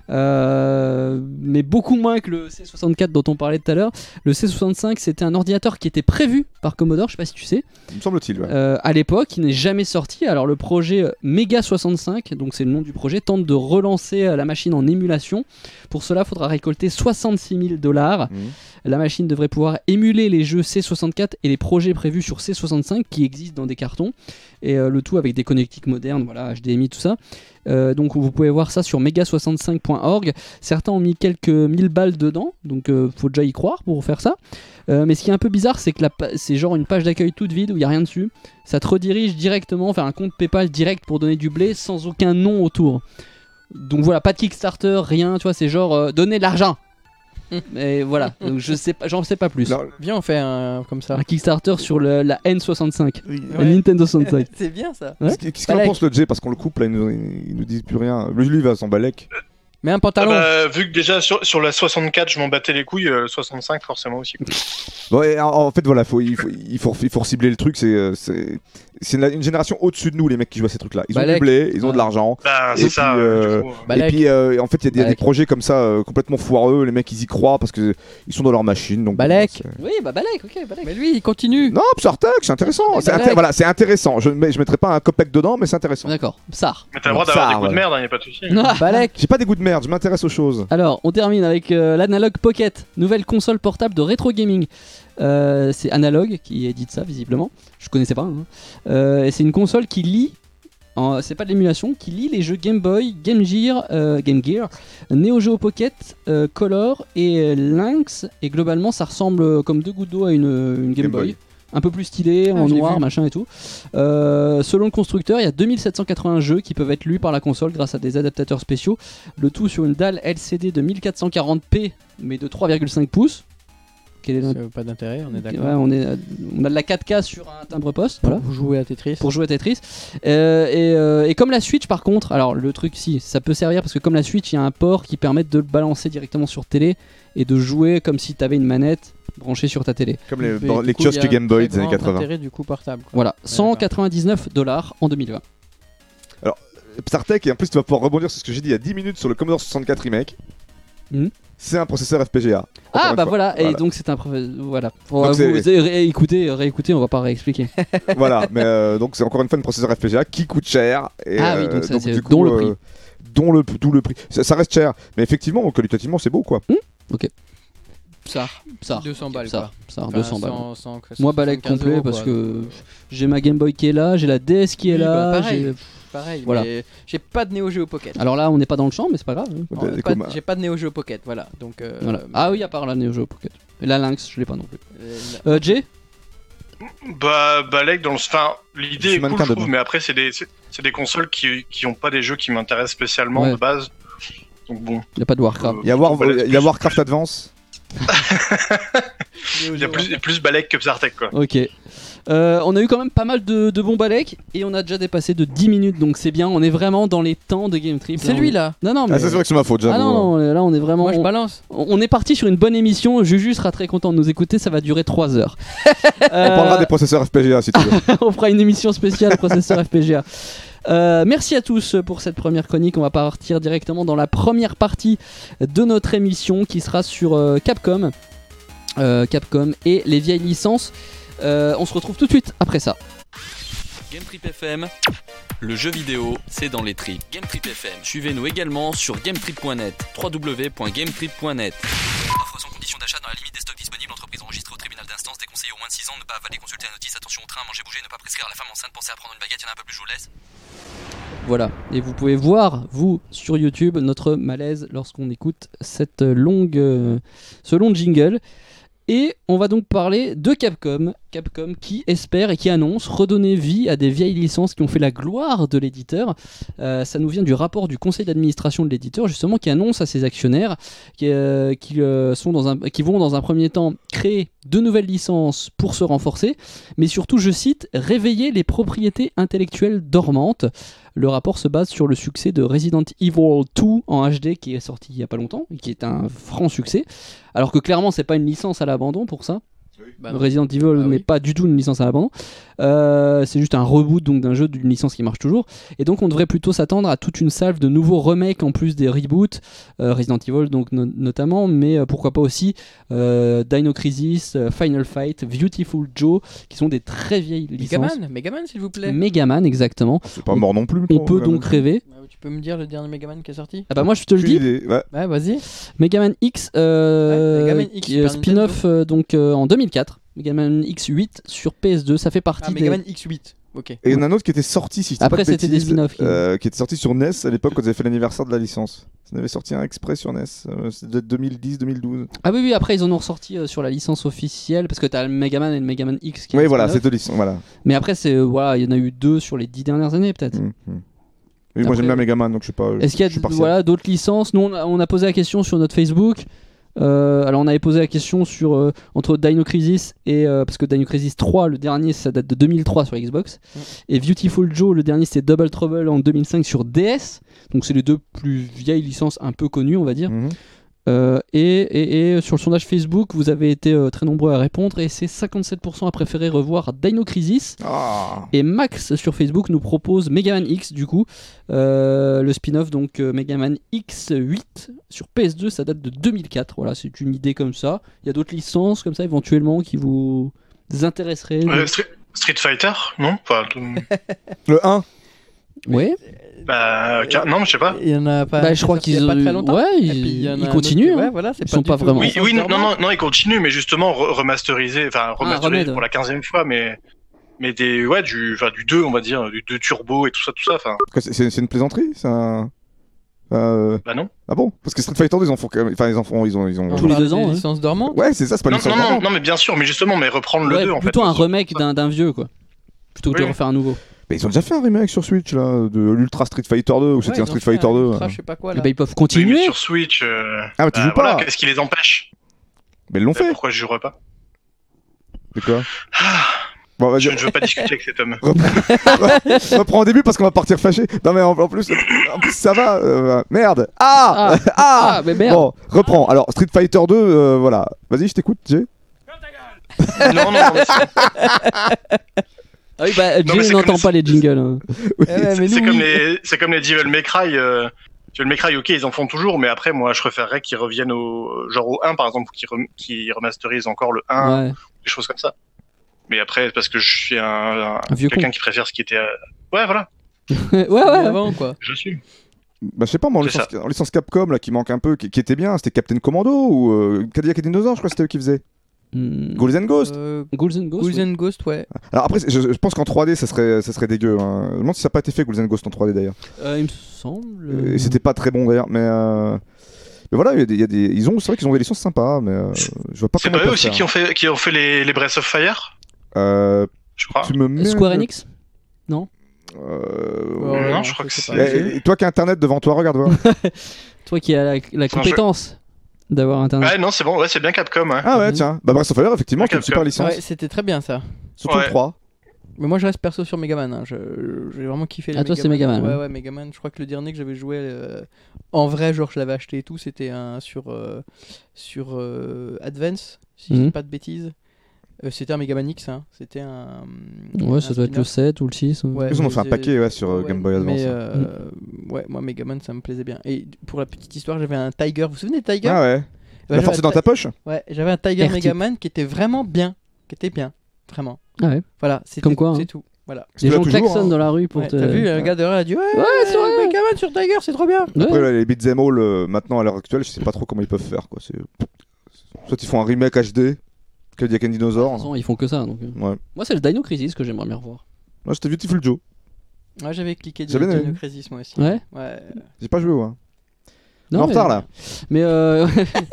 Euh, mais beaucoup moins que le C soixante-quatre dont on parlait tout à l'heure. Le C soixante-cinq c'était un ordinateur qui était prévu par Commodore, je sais pas si tu sais. Il me semble-t-il, ouais. Euh, à l'époque, il n'est jamais sorti. Alors le projet euh, Mega soixante-cinq, donc c'est le nom du projet, tente de relancer euh, la machine en émulation. Pour cela, il faudra récolter soixante-six mille dollars. Mmh. La machine devrait pouvoir émuler les jeux C soixante-quatre et les projets prévus sur C soixante-cinq qui existent dans des cartons. Et euh, le tout avec des connectiques modernes, voilà, H D M I, tout ça. Euh, donc vous pouvez voir ça sur mega soixante-cinq point org. Certains ont mis quelques mille balles dedans, donc euh, faut déjà y croire pour faire ça. Euh, mais ce qui est un peu bizarre, c'est que la pa- c'est genre une page d'accueil toute vide où il n'y a rien dessus. Ça te redirige directement vers un compte PayPal direct pour donner du blé sans aucun nom autour. Donc voilà, pas de Kickstarter, rien, tu vois, c'est genre euh, donner de l'argent. Mais voilà, donc je sais pas, j'en sais pas plus. Non, Viens, on fait un comme ça. Un Kickstarter sur le- la N soixante-cinq, la Ouais. Nintendo soixante-cinq. C'est bien ça. Ouais. Qu'est-ce qu'il en Balek. pense le J? Parce qu'on le coupe là, il nous, il nous dit plus rien. Lui, lui il va s'en balèque. Mais un Ah pantalon. bah, vu que déjà sur, sur la soixante-quatre je m'en battais les couilles, euh, soixante-cinq forcément aussi. quoi. Bon, et en, en fait, voilà, faut, il, faut, il, faut, il faut cibler le truc. C'est, euh, c'est, c'est une, une génération au-dessus de nous, les mecs qui jouent à ces trucs-là. Ils ont Balek. du blé, ils ont Ouais. de l'argent. Bah, Et c'est ça. puis, euh, euh, du coup, euh. Et Balek. puis, euh, en fait, il y a des, Balek. des projets comme ça euh, complètement foireux. Les mecs, ils y croient parce que ils sont dans leur machine. Donc, Balek. bon, c'est- Oui, bah Balek, ok, Balek. Mais lui, il continue. Non, Psartec, c'est intéressant. Mais C'est, Balek. inté- voilà, c'est intéressant. Je, mets, je mettrai pas un copec dedans, mais c'est intéressant. D'accord, Psar. Mais t'as le droit Ça, d'avoir des coups ouais. de merde, hein, y a pas de soucis. Balek. J'ai pas des goûts de merde, je m'intéresse aux choses. Alors, on termine avec euh, l'Analog Pocket, nouvelle console portable de rétro gaming. Euh, c'est Analog qui édite ça, visiblement. Je connaissais pas. hein. Euh, et c'est une console qui lit, en- c'est pas de l'émulation, qui lit les jeux Game Boy, Game Gear, euh, Game Gear, Neo Geo Pocket, euh, Color et euh, Lynx. Et globalement, ça ressemble euh, comme deux gouttes d'eau à une, une Game, Game Boy. Boy. Un peu plus stylé, Ah, en je l'ai noir, vu. machin et tout. Euh, selon le constructeur, il y a deux mille sept cent quatre-vingts jeux qui peuvent être lus par la console grâce à des adaptateurs spéciaux. Le tout sur une dalle L C D de mille quatre cent quarante p, mais de trois virgule cinq pouces. Quel est Ça l'int- veut pas d'intérêt, on est d'accord. Ouais, on, est, on a de la quatre K sur un timbre-poste. Voilà. Vous jouez à Tetris. Pour jouer à Tetris. Euh, et, euh, et comme la Switch, par contre, alors le truc, si, ça peut servir parce que comme la Switch, il y a un port qui permet de le balancer directement sur télé et de jouer comme si tu avais une manette branchée sur ta télé. Comme les, Mais dans du les coup, il y a kiosques un Game Boy très des années grand quatre-vingts. intérêt du coup portable. quoi. Voilà, cent quatre-vingt-dix-neuf dollars en deux mille vingt. Psartek, et en plus tu vas pouvoir rebondir sur ce que j'ai dit il y a dix minutes sur le Commodore soixante-quatre Remake. Mhm. C'est un processeur F P G A. Ah Encore une bah fois. voilà, et Voilà. donc c'est un prof- voilà. Faut- Donc vous c'est- vous ré- écoutez, réécoutez, on va pas réexpliquer. Voilà, mais euh, donc c'est encore une fois un processeur F P G A qui coûte cher. Et, Ah oui, euh, donc ça, c'est du coup, dont le prix. euh, dont le, d'où le prix. Ça, ça reste cher, mais effectivement, qualitativement, c'est beau quoi. Ça, ça, deux cents balles ça, quoi. ça, Enfin, deux cents balles. cent, cent, Moi balèque soixante-quinze complet euros, parce quoi. que j'ai ma Game Boy qui est là, j'ai la D S qui est Oui, là. bah, pareil. j'ai- Pareil, Voilà. mais j'ai pas de Neo Geo Pocket. Alors là, on n'est pas dans le champ, mais c'est pas grave. hein. Non, Des- des pas- communs. j'ai pas de Neo Geo Pocket, voilà. Donc, euh, Voilà. Ah oui, à part la Neo Geo Pocket. Et la Lynx, je l'ai pas non plus. euh, la- Euh, Jay Bah, Balek, dans le. Enfin, Je l'idée suis est cool, mannequin je trouve, demain. mais après, c'est des, c'est, c'est des consoles qui, qui ont pas des jeux qui m'intéressent spécialement Ouais. de base. Donc bon. Il n'y a pas de Warcraft. Il y a, War- Voilà, il y a Warcraft Advance. Il y a plus, plus Balek que Psartek quoi. Ok. Euh, on a eu quand même pas mal de, de bons Balek et on a déjà dépassé de dix minutes donc c'est bien, on est vraiment dans les temps de Game Trip. C'est là, lui on... là. Non non mais ah, c'est vrai que c'est ma faute, j'avoue. Ah non, non là on est vraiment Moi je balance. On, on est parti sur une bonne émission, Juju sera très content de nous écouter, ça va durer trois heures. euh... On parlera des processeurs F P G A si tu veux. On fera une émission spéciale processeur F P G A. Euh, merci à tous pour cette première chronique. On va partir directement dans la première partie de notre émission qui sera sur euh, Capcom. Euh, Capcom et les vieilles licences. Euh, on se retrouve tout de suite après ça. Game Trip F M, le jeu vidéo, c'est dans les tripes. Game Trip F M. Suivez-nous également sur gametrip point net, w w w point gametrip point net. Offre sans condition d'achat dans la limite des stocks disponibles. Entreprise enregistrée au tribunal d'instance. Déconseillé au moins de six ans. Ne pas avaler, consulter la notice. Attention au train, manger, bouger, ne pas prescrire à la femme enceinte. Pensez à prendre une baguette, il y en a un peu plus, je vous laisse. Voilà, et vous pouvez voir, vous, sur YouTube, notre malaise lorsqu'on écoute cette longue, euh, ce long jingle. Et on va donc parler de Capcom, Capcom qui espère et qui annonce redonner vie à des vieilles licences qui ont fait la gloire de l'éditeur. Euh, ça nous vient du rapport du conseil d'administration de l'éditeur justement qui annonce à ses actionnaires qui, euh, qui, euh, sont dans un, qui vont dans un premier temps créer de nouvelles licences pour se renforcer, mais surtout, je cite, réveiller les propriétés intellectuelles dormantes. Le rapport se base sur le succès de Resident Evil deux en H D qui est sorti il n'y a pas longtemps et qui est un franc succès. Alors que clairement, c'est pas une licence à l'abandon pour ça. Bah Resident Evil ah n'est oui. pas du tout une licence à l'abandon. Euh, c'est juste un reboot donc d'un jeu d'une licence qui marche toujours. Et donc on devrait plutôt s'attendre à toute une salve de nouveaux remakes en plus des reboots. Euh, Resident Evil donc no- notamment, mais euh, pourquoi pas aussi euh, Dino Crisis, euh, Final Fight, Beautiful Joe, qui sont des très vieilles licences. Megaman, Megaman s'il vous plaît. Megaman exactement. C'est pas mort non plus. On peut donc rêver. Tu peux me dire le dernier Megaman qui est sorti? Ah bah moi je te le dis. Ouais. ouais, vas-y. Megaman X, euh, ouais, Megaman X euh, spin-off euh, donc euh, en deux mille quatre. Megaman X huit sur P S deux, ça fait partie ah, des... Megaman X huit. Ok. Et il y en a un autre qui était sorti, si je dis Après pas de c'était bêtises, des spin-offs. euh, qui était sorti sur N E S à l'époque quand ils avaient fait l'anniversaire de la licence. Ils en avaient sorti un exprès sur N E S, euh, c'était de deux mille dix deux mille douze. Ah oui, oui, après ils en ont ressorti euh, sur la licence officielle parce que t'as le Megaman et le Megaman X qui Oui, voilà, c'est deux licences, voilà. Mais après, c'est, euh, voilà, il y en a eu deux sur les dix dernières années peut-être. Mmh, mmh. Oui, moi j'aime bien Megaman donc je sais pas. Est-ce qu'il y a d- voilà, d'autres licences? Nous on a, on a posé la question sur notre Facebook. Euh, alors on avait posé la question sur euh, entre Dino Crisis et euh, parce que Dino Crisis trois, le dernier ça date de deux mille trois sur Xbox, mmh. et Beautiful Joe, le dernier c'était Double Trouble en deux mille cinq sur D S. Donc c'est les deux plus vieilles licences un peu connues on va dire. Mmh. Euh, et, et, et sur le sondage Facebook, vous avez été euh, très nombreux à répondre et c'est cinquante-sept pour cent à préférer revoir Dino Crisis. Oh. Et Max sur Facebook nous propose Megaman X du coup, euh, le spin-off donc euh, Megaman X huit sur P S deux, ça date de deux mille quatre. Voilà, c'est une idée comme ça. Il y a d'autres licences comme ça éventuellement qui vous intéresseraient. Euh, Street, Street Fighter, non enfin, le un. Ouais. Bah, car... non, mais je sais pas. Il y en a pas. Bah, je crois qu'ils ont. Pas très longtemps. Ouais, ils, ils continuent. Ouais, voilà, c'est ils pas sont pas tout... vraiment. Oui, oui, non, non, non, ils continuent, mais justement re- remasterisé, enfin remasterisé ah, pour la quinzième fois, mais mais des, ouais, du, enfin du deux, on va dire, du deux turbo et tout ça, tout ça, enfin. C'est, c'est, c'est une plaisanterie, ça. Euh... Bah non. Ah bon? Parce que Street Fighter deux, ils en font quand même. Enfin, ils en font. Ils ont. Ils ont... Tous les deux ans. Hein. Licence dormante. Ouais, c'est ça, c'est pas non, une licence non, dormante. non, non, mais bien sûr, mais justement, mais reprendre ouais, le deux en fait. Plutôt un remake d'un, d'un vieux quoi. Plutôt que oui. de refaire un nouveau. Mais ils ont déjà fait un remake sur Switch là, de l'Ultra Street Fighter deux, où ouais, c'était un Street Fighter un deux. Ultra, je sais pas quoi là. Bah, ils peuvent continuer. Oui, sur Switch. Euh... Ah, mais tu bah, joues voilà, pas. qu'est-ce qui les empêche? Mais ils l'ont fait. Pourquoi je jouerais pas? C'est quoi? Ah. Bon, je ne veux pas discuter avec cet homme. Reprends... Reprends au début parce qu'on va partir fâché. Non mais en, en plus, en plus ça va. Euh, merde. Ah, ah, ah, ah mais merde. Bon, reprends. Alors Street Fighter deux, euh, voilà. Vas-y, je t'écoute, Jay. non, non, non. Mais ah oui, bah Jay n'entend pas les jingles. Hein. Oui, c'est, ouais, c'est, c'est, comme les, c'est comme les Devil May Cry. Euh... Devil May Cry, ok, ils en font toujours, mais après, moi, je préférerais qu'ils reviennent au genre au un, par exemple, qu'ils, rem... qu'ils remasterisent encore le un, ouais. Des choses comme ça. Mais après, parce que je suis un, un, un quelqu'un con. Qui préfère ce qui était. Euh... Ouais, voilà. ouais, ouais, avant quoi. Je suis. Bah, je sais pas, moi, en licence, en licence Capcom, là, qui manque un peu, qui, qui était bien, c'était Captain Commando ou euh, Cadillac et Dinosaur, je crois que c'était eux qui faisaient. Mm. Ghouls and Ghost. Euh, Ghouls and Ghost. Ghouls and Ghost, ouais. Alors après, je, je pense qu'en trois D, ça serait, ça serait dégueu. Hein. Je me demande si ça n'a pas été fait Ghouls and Ghost en trois D d'ailleurs. Euh, il me semble. Et c'était pas très bon d'ailleurs, mais. Euh... Mais voilà, il y a des, il y a des, ils ont, c'est vrai qu'ils ont des licences sympas, mais euh, je vois pas c'est comment. C'est pas eux aussi qui ont fait, qui ont fait les, les Breath of Fire. Euh, je crois. Tu me mets Square Enix. Non. Euh... Ouais, non, je crois que c'est. Et, et toi qui as internet devant toi, regarde voir. Toi qui as la, la compétence. d'avoir internet. Ouais, non, c'est bon, ouais, c'est bien Capcom. Ouais. Ah ouais, tiens. Bah Breath of Fire, effectivement, c'est une super licence. Ouais, c'était très bien ça. Surtout Ouais. le trois. Mais moi je reste perso sur Megaman, hein. je, j'ai vraiment kiffé les Ah, toi, c'est Megaman, Ouais, hein. ouais, Megaman. Je crois que le dernier que j'avais joué euh, en vrai, genre je l'avais acheté et tout, c'était un sur, euh, sur euh, Advance, si je Mhm. dis pas de bêtises. Euh, c'était un Megaman X, hein. C'était un. Ouais, un ça doit être le spin-off. sept ou le six. Ouais, Ils en ont mais fait un j'ai- paquet ouais, sur euh, ouais, Game Boy Advance. Mais hein. euh, ouais, moi Megaman ça me plaisait bien. Et pour la petite histoire, j'avais un Tiger. Vous vous souvenez de Tiger? Ah ouais. Ouais, La j'avais force est un dans Ti- ta poche. Ouais, j'avais un Tiger R-Type. Megaman qui était vraiment bien, qui était bien, vraiment. Ah ouais. Voilà, c'était Comme quoi, c'est hein. tout. Voilà. Parce Les que là, gens toujours, klaxonnent hein. dans la rue pour Ouais, te. T'as vu, le gars derrière a dit ouais, c'est vrai. Megaman sur Tiger, c'est trop bien. Ouais. Après, là, les beat'em all, euh, maintenant à l'heure actuelle, je sais pas trop comment ils peuvent faire. Quoi. C'est... Soit ils font un remake H D, que Dick and De toute Dinosaur. façon, ils font que ça. Donc, euh. Ouais. Moi, c'est le Dino Crisis que j'aimerais bien revoir. Moi, c'était Beautiful Joe. Ouais, j'avais cliqué J'avais Dino aimé. Crisis moi aussi. Ouais. Ouais. J'ai pas joué, ouais. Non, en mais- retard là. Mais euh...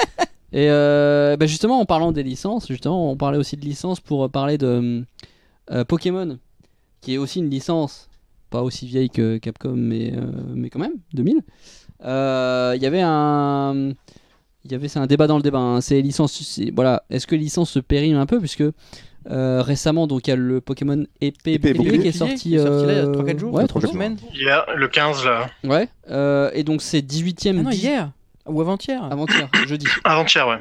et euh, bah justement, en parlant des licences, justement, on parlait aussi de licences pour euh, parler de euh, Pokémon, qui est aussi une licence, pas aussi vieille que Capcom, mais euh, mais quand même, deux mille. Euh, Il y avait un, il y avait c'est un débat dans le débat. Hein. C'est licence, c'est- voilà. Est-ce que licence se périme un peu puisque euh, récemment, donc il y a le Pokémon épée, Épée et bouclier bouclier qui est Qui sorti, qui est sorti là, il y a euh, trois quatre jours, ouais, trois trois quatre semaines. Hier, le quinze, là. ouais. Euh, et donc c'est dix-huitième, Ah non, dix- hier ou avant-hier. avant-hier, jeudi. Avant-hier, ouais.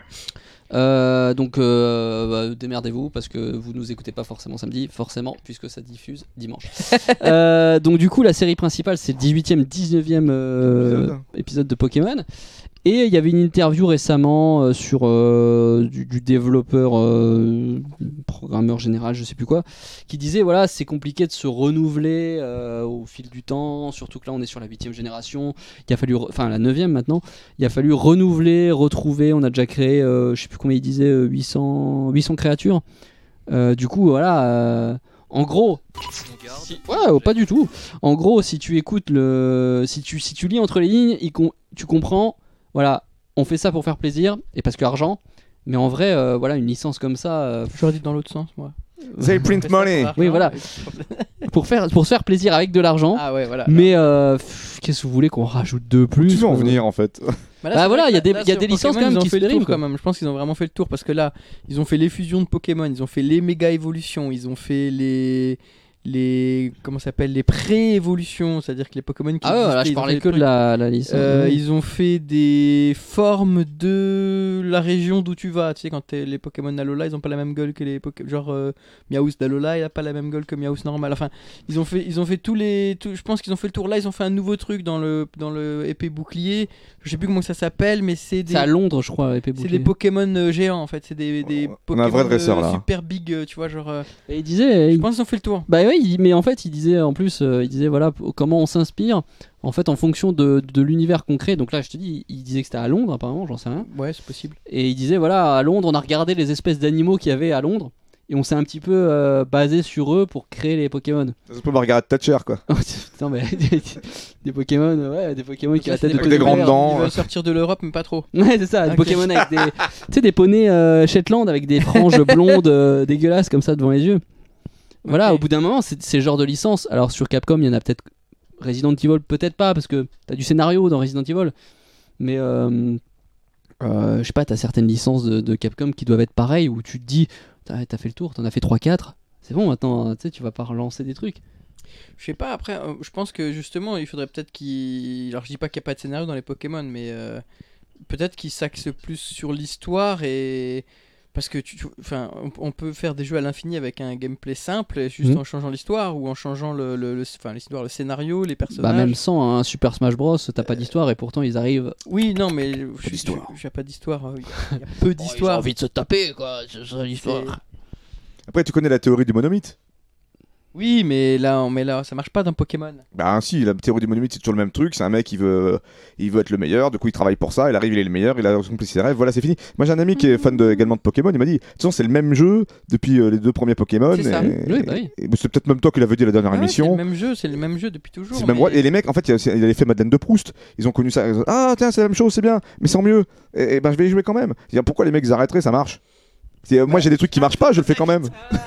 Euh, donc euh, bah, démerdez-vous parce que vous nous écoutez pas forcément samedi, forcément puisque ça diffuse dimanche. Euh, donc du coup la série principale c'est le dix-huitième, dix-neuvième euh, Épisode. épisode de Pokémon. Et il y avait une interview récemment euh, sur euh, du, du développeur, euh, programmeur général, je sais plus quoi, qui disait voilà c'est compliqué de se renouveler euh, au fil du temps, surtout que là on est sur la huitième génération, il a fallu, re- enfin la neuvième maintenant, il a fallu renouveler, retrouver, on a déjà créé, euh, je sais plus combien il disait, euh, huit cents, huit cents créatures. Euh, du coup voilà, euh, en gros. Si- ouais, oh, pas du tout. En gros, si tu écoutes le, si tu si tu lis entre les lignes, il com- tu comprends. Voilà, on fait ça pour faire plaisir et parce que argent. Mais en vrai, euh, voilà, une licence comme ça, euh, J'aurais dit dans l'autre sens, moi. They print money. Oui, voilà. pour faire pour se faire plaisir avec de l'argent. Ah ouais, voilà. Mais euh, pff, qu'est-ce que vous voulez qu'on rajoute de plus? Tu veux en quoi. venir en fait. Bah, Bah c'est voilà, vrai il y a que des- là, il y a sur des licences Pokémon, quand même ils ont qui fait se le tour périment, quand même. Je pense qu'ils ont vraiment fait le tour parce que là, ils ont fait les fusions de Pokémon, ils ont fait les méga évolutions, ils ont fait les les comment ça s'appelle les pré-évolutions, c'est-à-dire que les Pokémon qui Ah ouais, voilà, existaient, je ils ont parlais fait que des de la, la licence. Euh, Ouais. Ils ont fait des formes de la région d'où tu vas. Tu sais, quand t'es- les Pokémon d'Alola, ils ont pas la même gueule que les Pokémon. Genre euh, Miaous d'Alola, il a pas la même gueule que Miaous normal. Enfin, ils ont fait, ils ont fait tous les. tout- je pense qu'ils ont fait le tour. Là, ils ont fait un nouveau truc dans le, dans le épée bouclier. Je sais plus comment ça s'appelle, mais c'est des. C'est à Londres, je crois, épée C'est bouclier. des Pokémon euh, géants en fait. C'est des, des On a un Pokémon vrai dresseur, euh, là. super big, euh, tu vois. Genre, euh, Et il disait, je il- pense qu'ils ont fait le tour. bah ouais, il- mais en fait, il disait en plus, euh, il disait voilà p- comment on s'inspire. En fait, en fonction de, de l'univers concret. Donc là, je te dis, il disait que c'était à Londres, apparemment, j'en sais rien. Ouais, c'est possible. Et il disait voilà, à Londres, on a regardé les espèces d'animaux qu'il y avait à Londres. Et on s'est un petit peu euh, basé sur eux pour créer les Pokémon. Ça peut Margaret Thatcher quoi. Putain, mais des, des Pokémon, ouais, des Pokémon qui ont la tête de Avec des Pokémon. grandes dents. Ils veulent sortir de l'Europe, mais pas trop. Ouais, c'est ça, des Ok. Pokémon avec des. Tu sais, des poneys euh, Shetland avec des franges blondes euh, dégueulasses comme ça devant les yeux. Voilà, Ok. au bout d'un moment, c'est c'est le genre de licence. Alors sur Capcom, il y en a peut-être. Resident Evil, peut-être pas, parce que t'as du scénario dans Resident Evil. Mais. Euh, euh, je sais pas, t'as certaines licences de, de Capcom qui doivent être pareilles où tu te dis, t'as t'as fait le tour, t'en as fait trois quatre. C'est bon, maintenant, tu sais, tu vas pas relancer des trucs. Je sais pas, après, euh, je pense que justement, il faudrait peut-être qu'il. Alors, je dis pas qu'il n'y a pas de scénario dans les Pokémon, mais euh, peut-être qu'ils s'axent plus sur l'histoire et. Parce que, tu, tu- enfin, on, on peut faire des jeux à l'infini avec un gameplay simple, juste Mhm. en changeant l'histoire ou en changeant le, le, le- enfin, l'histoire, le scénario, les Bah, personnages. même sans un Super Smash Bros, t'as pas d'histoire et pourtant ils arrivent. Oui, non, mais je suis- d'histoire. je- j'ai pas d'histoire. euh, Il y a- il y a peu d'histoire. de se taper, quoi, c'est l'histoire. Après tu connais la théorie du monomythe. Oui, mais là, on- mais là, ça marche pas dans Pokémon. Bah si, la théorie du monomythe c'est toujours le même truc, c'est un mec qui veut, il veut être le meilleur, du coup il travaille pour ça, il arrive, il est le meilleur, il a accompli ses rêves, voilà c'est fini. Moi j'ai un ami qui est fan de, également de Pokémon, il m'a dit, de toute façon c'est le même jeu depuis euh, les deux premiers Pokémon, C'est ça. et, Oui, bah oui. et c'est peut-être même toi qui l'avais dit à la dernière Ah ouais, c'est émission. le même jeu, c'est le même jeu depuis toujours. C'est le même mais- roi- Et les mecs, en fait, il y a, il y a l'effet Madeleine de Proust. Ils ont connu ça. Ils ont, ah, tiens, c'est la même chose, c'est bien, mais sans mieux. Et, et ben, je vais y jouer quand même. Je veux dire, pourquoi les mecs ils arrêteraient, ça marche. C'est, moi j'ai des trucs qui marchent pas, je le fais quand même.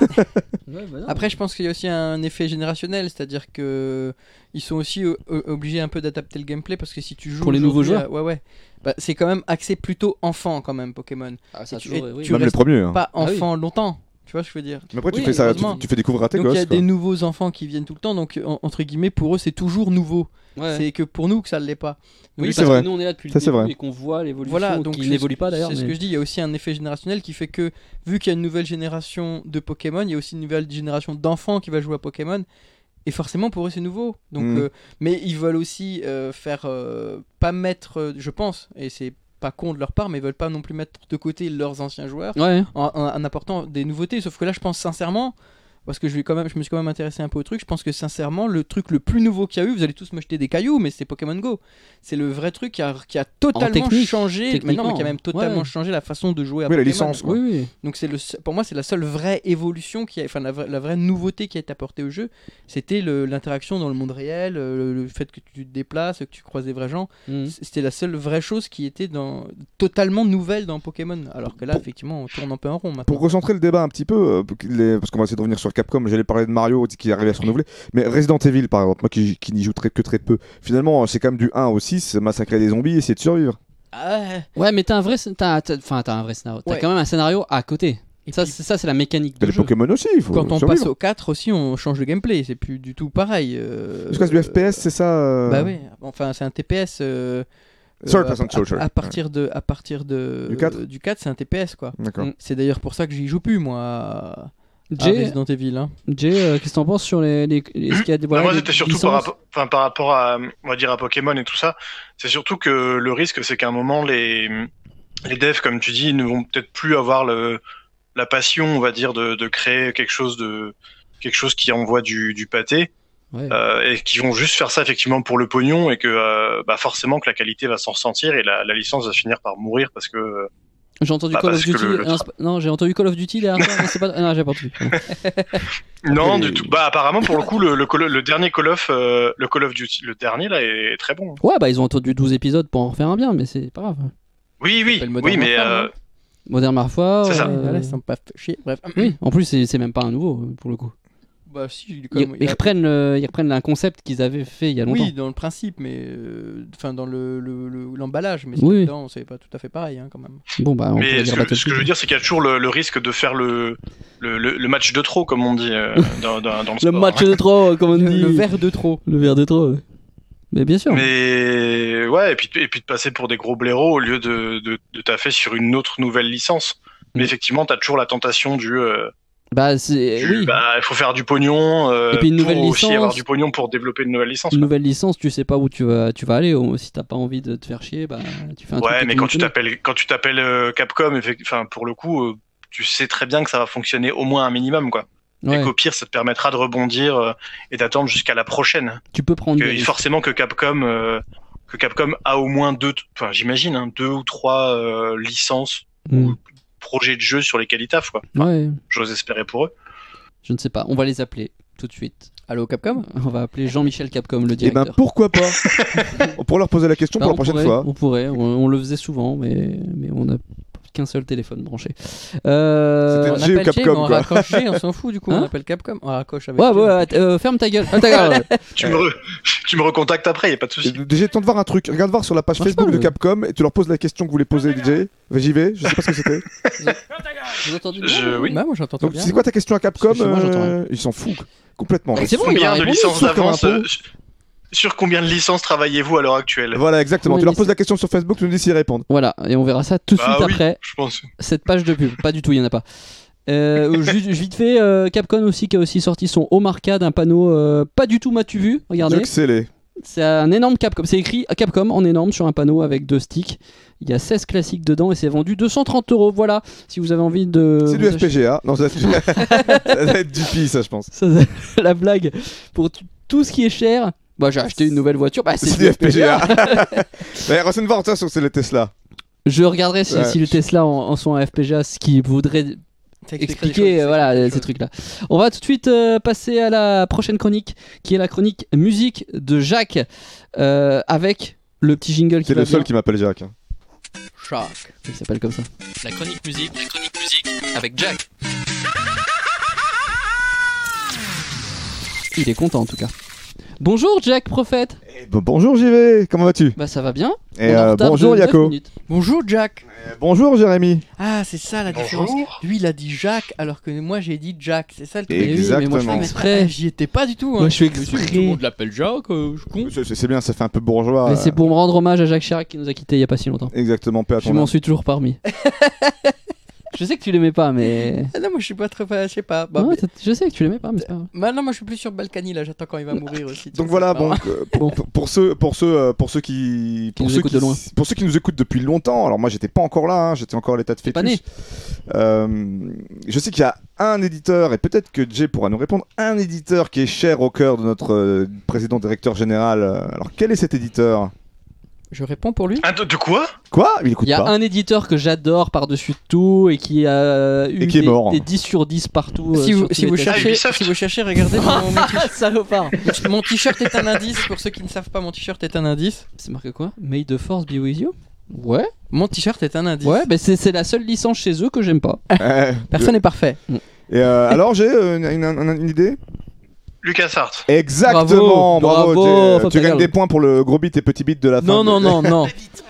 Ouais, bah après je pense qu'il y a aussi un effet générationnel, c'est-à-dire que ils sont aussi o- obligés un peu d'adapter le gameplay parce que si tu joues pour les nouveaux joueurs, à... ouais ouais, bah, c'est quand même axé plutôt enfant quand même Pokémon. Ah, ça tu, toujours, oui. tu même les premiers. Hein. Pas enfant ah, oui. longtemps. Tu vois ce que je veux dire? Mais après, tu oui, fais ça, tu, tu fais découvrir à tes donc gosses. Donc il y a quoi. des nouveaux enfants qui viennent tout le temps, donc en, entre guillemets, pour eux, c'est toujours nouveau. Ouais. C'est que pour nous que ça ne l'est pas. Oui, oui parce vrai. que nous on est là depuis ça, le début vrai. et qu'on voit l'évolution, voilà, donc qui n'évolue pas d'ailleurs. C'est mais... ce que je dis, il y a aussi un effet générationnel qui fait que, vu qu'il y a une nouvelle génération de Pokémon, il y a aussi une nouvelle génération d'enfants qui va jouer à Pokémon. Et forcément pour eux c'est nouveau. Donc, mmh. euh, mais ils veulent aussi euh, faire, euh, pas mettre, euh, je pense, et c'est pas con de leur part, mais ils veulent pas non plus mettre de côté leurs anciens joueurs ouais. en, en, en apportant des nouveautés. Sauf que là je pense sincèrement, parce que je, vais quand même, je me suis quand même intéressé un peu au truc, je pense que sincèrement le truc le plus nouveau qu'il y a eu, vous allez tous me jeter des cailloux, mais c'est Pokémon Go. C'est le vrai truc qui a, qui a totalement technique, changé, mais non, mais qui a même totalement ouais. changé la façon de jouer à oui, Pokémon. La licence, quoi. Oui, oui. Donc c'est le, pour moi c'est la seule vraie évolution, qui a, enfin la, la vraie nouveauté qui a été apportée au jeu, c'était le, l'interaction dans le monde réel, le, le fait que tu te déplaces, que tu croises des vrais gens. Mmh. C'était la seule vraie chose qui était dans, totalement nouvelle dans Pokémon, alors que là pour, effectivement on tourne un peu en rond maintenant. Pour recentrer le débat un petit peu, les, parce qu'on va essayer de revenir sur Capcom, j'allais parler de Mario qui arrive à se renouveler, mais Resident Evil par exemple, moi qui, qui n'y joue très, que très peu, finalement c'est quand même du un au six, massacrer des zombies et essayer de survivre. Ah. Ouais, mais t'as un vrai, t'as, t'as, enfin, t'as un vrai scénario, ouais. T'as quand même un scénario à côté. Et ça, puis, c'est, ça, c'est la mécanique de les jeu. Pokémon aussi, il faut quand on survivre. passe au quatre aussi, on change le gameplay, c'est plus du tout pareil. Euh, Parce que c'est du F P S, c'est ça euh... Bah oui, enfin c'est un T P S. Euh... Third person shooter. À, à partir de, à partir de du quatre, euh, du quatre c'est un T P S quoi. D'accord. C'est d'ailleurs pour ça que j'y joue plus moi. Jay, ah, Resident Evil. Hein. Jay, euh, qu'est-ce que t'en penses sur les, les, les... Est-ce qu'il y a des, voilà, moi, les c'était surtout par rapport, enfin, par rapport à, on va dire à Pokémon et tout ça. C'est surtout que le risque, c'est qu'à un moment, les, les devs, comme tu dis, ne vont peut-être plus avoir le, la passion, on va dire, de, de créer quelque chose de, quelque chose qui envoie du, du pâté. Ouais. Euh, et qui vont juste faire ça effectivement pour le pognon et que euh, bah forcément que la qualité va s'en ressentir et la, la licence va finir par mourir parce que euh, j'ai entendu bah, Call of Duty. Le, le... Non, non, j'ai entendu Call of Duty derrière ça. C'est pas... Non, j'ai pas entendu. Non, du tout. Bah, apparemment, pour le coup, le, le, le dernier Call of, euh, le Call of Duty, le dernier là, est très bon. Ouais, bah, ils ont entendu douze épisodes pour en refaire un bien, mais c'est pas grave. Oui, oui, oui, mais. Euh... Modern Warfare. C'est ça. Euh... Voilà, ils sont pas chier. Bref. Oui, en plus, c'est, c'est même pas un nouveau pour le coup. Bah, si, il ils, ils, reprennent le, ils reprennent un concept qu'ils avaient fait il y a longtemps. Oui, dans le principe, mais enfin euh, dans le, le, le, l'emballage, mais oui. dedans, c'est pas tout à fait pareil hein, quand même. Bon bah. On mais ce que, ce que je veux dire, c'est qu'il y a toujours le, le risque de faire le, le, le, le match de trop, comme on dit euh, dans, dans, dans le sport. Le match de trop, comme on dit. Le, le verre de trop. Le verre de trop. Mais bien sûr. Mais ouais, et puis et puis de passer pour des gros blaireaux au lieu de de, de taffer sur une autre nouvelle licence. Mais mmh. effectivement, t'as toujours la tentation du. Euh, Bah, c'est... Du, oui. Bah, il faut faire du pognon. Euh, et puis une nouvelle pour licence. aussi avoir du pognon pour développer une nouvelle licence. Une quoi. nouvelle licence, tu sais pas où tu vas, tu vas aller. Si t'as pas envie de te faire chier, bah, tu fais un ouais, truc. Ouais, mais quand tu, t'appelles, quand tu t'appelles euh, Capcom, enfin, pour le coup, euh, tu sais très bien que ça va fonctionner au moins un minimum, quoi. Ouais. Et qu'au pire, ça te permettra de rebondir euh, et d'attendre jusqu'à la prochaine. Tu peux prendre. Que, des... Forcément que Capcom, euh, que Capcom a au moins deux, enfin, j'imagine, hein, deux ou trois euh, licences mm. ou projets de jeu sur lesquels ils taffent, quoi. Ouais. J'ose espérer pour eux. Je ne sais pas, on va les appeler tout de suite. Allô Capcom ? On va appeler Jean-Michel Capcom, le directeur. Eh ben pourquoi pas. On pourrait leur poser la question bah, pour la prochaine pourrait, fois. On pourrait, on, on le faisait souvent, mais, mais on n'a qu'un seul téléphone branché. Euh... C'était G ou Capcom, G, quoi. On raccroche G, on s'en fout du coup, hein on appelle Capcom, on raccroche avec Ouais, ouais, ouais euh, ferme ta gueule. Ah, ta gueule. tu, me re... tu me recontactes après, y a pas de souci. D J, tente de voir un truc. Regarde voir sur la page Marche Facebook pas, de le... Capcom et tu leur poses la question que vous voulez poser, D J. J'y vais, je sais pas ce que c'était. Vous entendez bien je... Oui. Bah, moi j'entends Donc, bien. c'est quoi ta question à Capcom moi, euh... Ils s'en foutent complètement. C'est bon, combien de licences d'avance euh, sur combien de licences travaillez-vous à l'heure actuelle ? Voilà, exactement. Tu leur poses la question sur Facebook, tu nous dis s'ils répondent. Voilà, et on verra ça tout de bah suite oui, après. Je pense. Cette page de pub, pas du tout, il y en a pas. Euh, juste, vite fait, euh, Capcom aussi qui a aussi sorti son Home Arcade, un panneau euh, pas du tout m'as-tu vu, regardez. Excellent. C'est un énorme Capcom, c'est écrit Capcom en énorme sur un panneau avec deux sticks. Il y a seize classiques dedans et c'est vendu deux cent trente euros. Voilà, si vous avez envie de. C'est du F P G A. Non, ça va être du Pi, ça je pense. Ça, la blague pour t- tout ce qui est cher. Bah, j'ai acheté une nouvelle voiture. Bah, c'est, c'est du F P G A. Mais renseigne voir ça sur c'est le Tesla. Je regarderai si, ouais. si le Tesla en, en sont un F P G A, ce qui voudrait expliquer choses, voilà euh, ces trucs là. On va tout de suite euh, passer à la prochaine chronique qui est la chronique musique de Jacques euh, avec le petit jingle qui c'est va le seul bien. qui m'appelle Jacques. Jacques. Il s'appelle comme ça. La chronique musique, la chronique musique avec Jack. Il est content en tout cas. Bonjour Jack Prophète. Eh ben, bonjour J V, comment vas-tu? Bah ça va bien. Et euh, bonjour Yako. Bonjour Jack. Euh, bonjour Jérémy. Ah c'est ça la différence. Bonjour. Lui il a dit Jacques alors que moi j'ai dit Jack. C'est ça le truc. Exactement. Oui, mais moi je fais exprès. Ah, j'y étais pas du tout. Hein. Moi je fais Tout le exprès. monde l'appelle Jacques. Euh, je con. C'est, c'est bien, ça fait un peu bourgeois. Mais c'est pour me rendre hommage à Jacques Chirac qui nous a quittés il y a pas si longtemps. Exactement, paix à Je ton m'en âme. suis toujours parmi. Je sais que tu l'aimais pas, mais. Ah non moi je suis pas très, je sais pas. Bah, Ouais, mais- t'as- je sais que tu l'aimais pas, mais c'est pas grave. Maintenant moi je suis plus sur Balkany là. J'attends quand il va mourir aussi. Donc voilà, bon, euh, pour, pour- pour ceux, pour ceux, euh, pour ceux qui, pour nous ceux écoutent qui, de loin. pour ceux qui nous écoutent depuis longtemps. Alors moi, j'étais pas encore là, hein, j'étais encore à l'état de T'es pas fœtus. Euh, je sais qu'il y a un éditeur et peut-être que Jay pourra nous répondre. Un éditeur qui est cher au cœur de notre euh, président directeur général. Alors quel est cet éditeur? Je réponds pour lui. Ah, de, de quoi? Quoi? Il écoute Il y a pas. un éditeur que j'adore par-dessus tout et qui a eu Et qui est des, mort. des dix sur dix partout. euh, Si vous, sur tous si, les vous tests. cherchez, Ubisoft. si vous cherchez, regardez mon, mon Ah, t-shirt. salopard. Mon t-shirt est un indice. Pour ceux qui ne savent pas, mon t-shirt est un indice. C'est marqué quoi? May the force be with you? Ouais. Mon t-shirt est un indice. Ouais, bah c'est c'est la seule licence chez eux que j'aime pas. Euh, Personne n'est parfait. Et euh, alors j'ai euh, une, une- une- une idée. LucasArts. Exactement, bravo, Bravo, Jay. Fab Tu gagnes Tagal. des points pour le gros bit et petit bit de la fin. Non, de- non, non, non.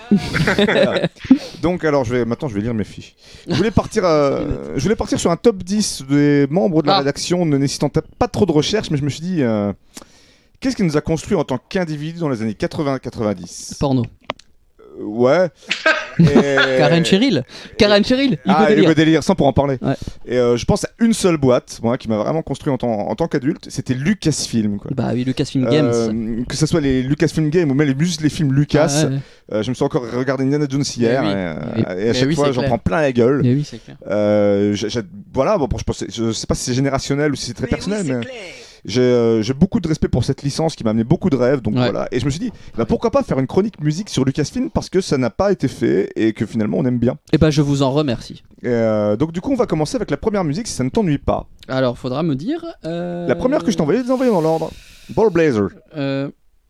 Voilà. Donc alors je vais maintenant je vais lire mes fiches. Je voulais partir euh, je voulais partir sur un top dix des membres de la Ah. rédaction ne nécessitant pas trop de recherche, mais je me suis dit euh, qu'est-ce qui nous a construit en tant qu'individu dans les années quatre-vingts quatre-vingt-dix? Porno. Euh, Ouais. Et- Karen Cheryl. Karen Cheryl, il Ah, peut délire. Hugo Délire, sans pour en parler. Ouais. Et euh, je pense à une seule boîte, moi, qui m'a vraiment construit en tant, en tant qu'adulte, c'était Lucasfilm, quoi. Bah oui, Lucasfilm Games. Euh, que ce soit les Lucasfilm Games ou même les, juste les films Lucas. Ah, ouais. Euh, je me suis encore regardé Indiana Jones hier Eh oui. et, euh, Eh oui. et à Eh chaque oui, fois c'est j'en clair. prends plein la gueule. Mais oui, c'est clair. Euh, j'ai- j'ai- voilà, bon, je, pense, je sais pas si c'est générationnel ou si c'est très personnel, mais j'ai euh, j'ai beaucoup de respect pour cette licence qui m'a amené beaucoup de rêves. Donc Ouais. voilà, et je me suis dit, bah, pourquoi pas faire une chronique musique sur Lucasfilm parce que ça n'a pas été fait et que finalement on aime bien. Et bah je vous en remercie. Et, euh, donc du coup, on va commencer avec la première musique si ça ne t'ennuie pas. Alors, faudra me dire. euh, La première que je t'ai envoyée, je les ai envoyées dans l'ordre. Ball Blazer. Euh...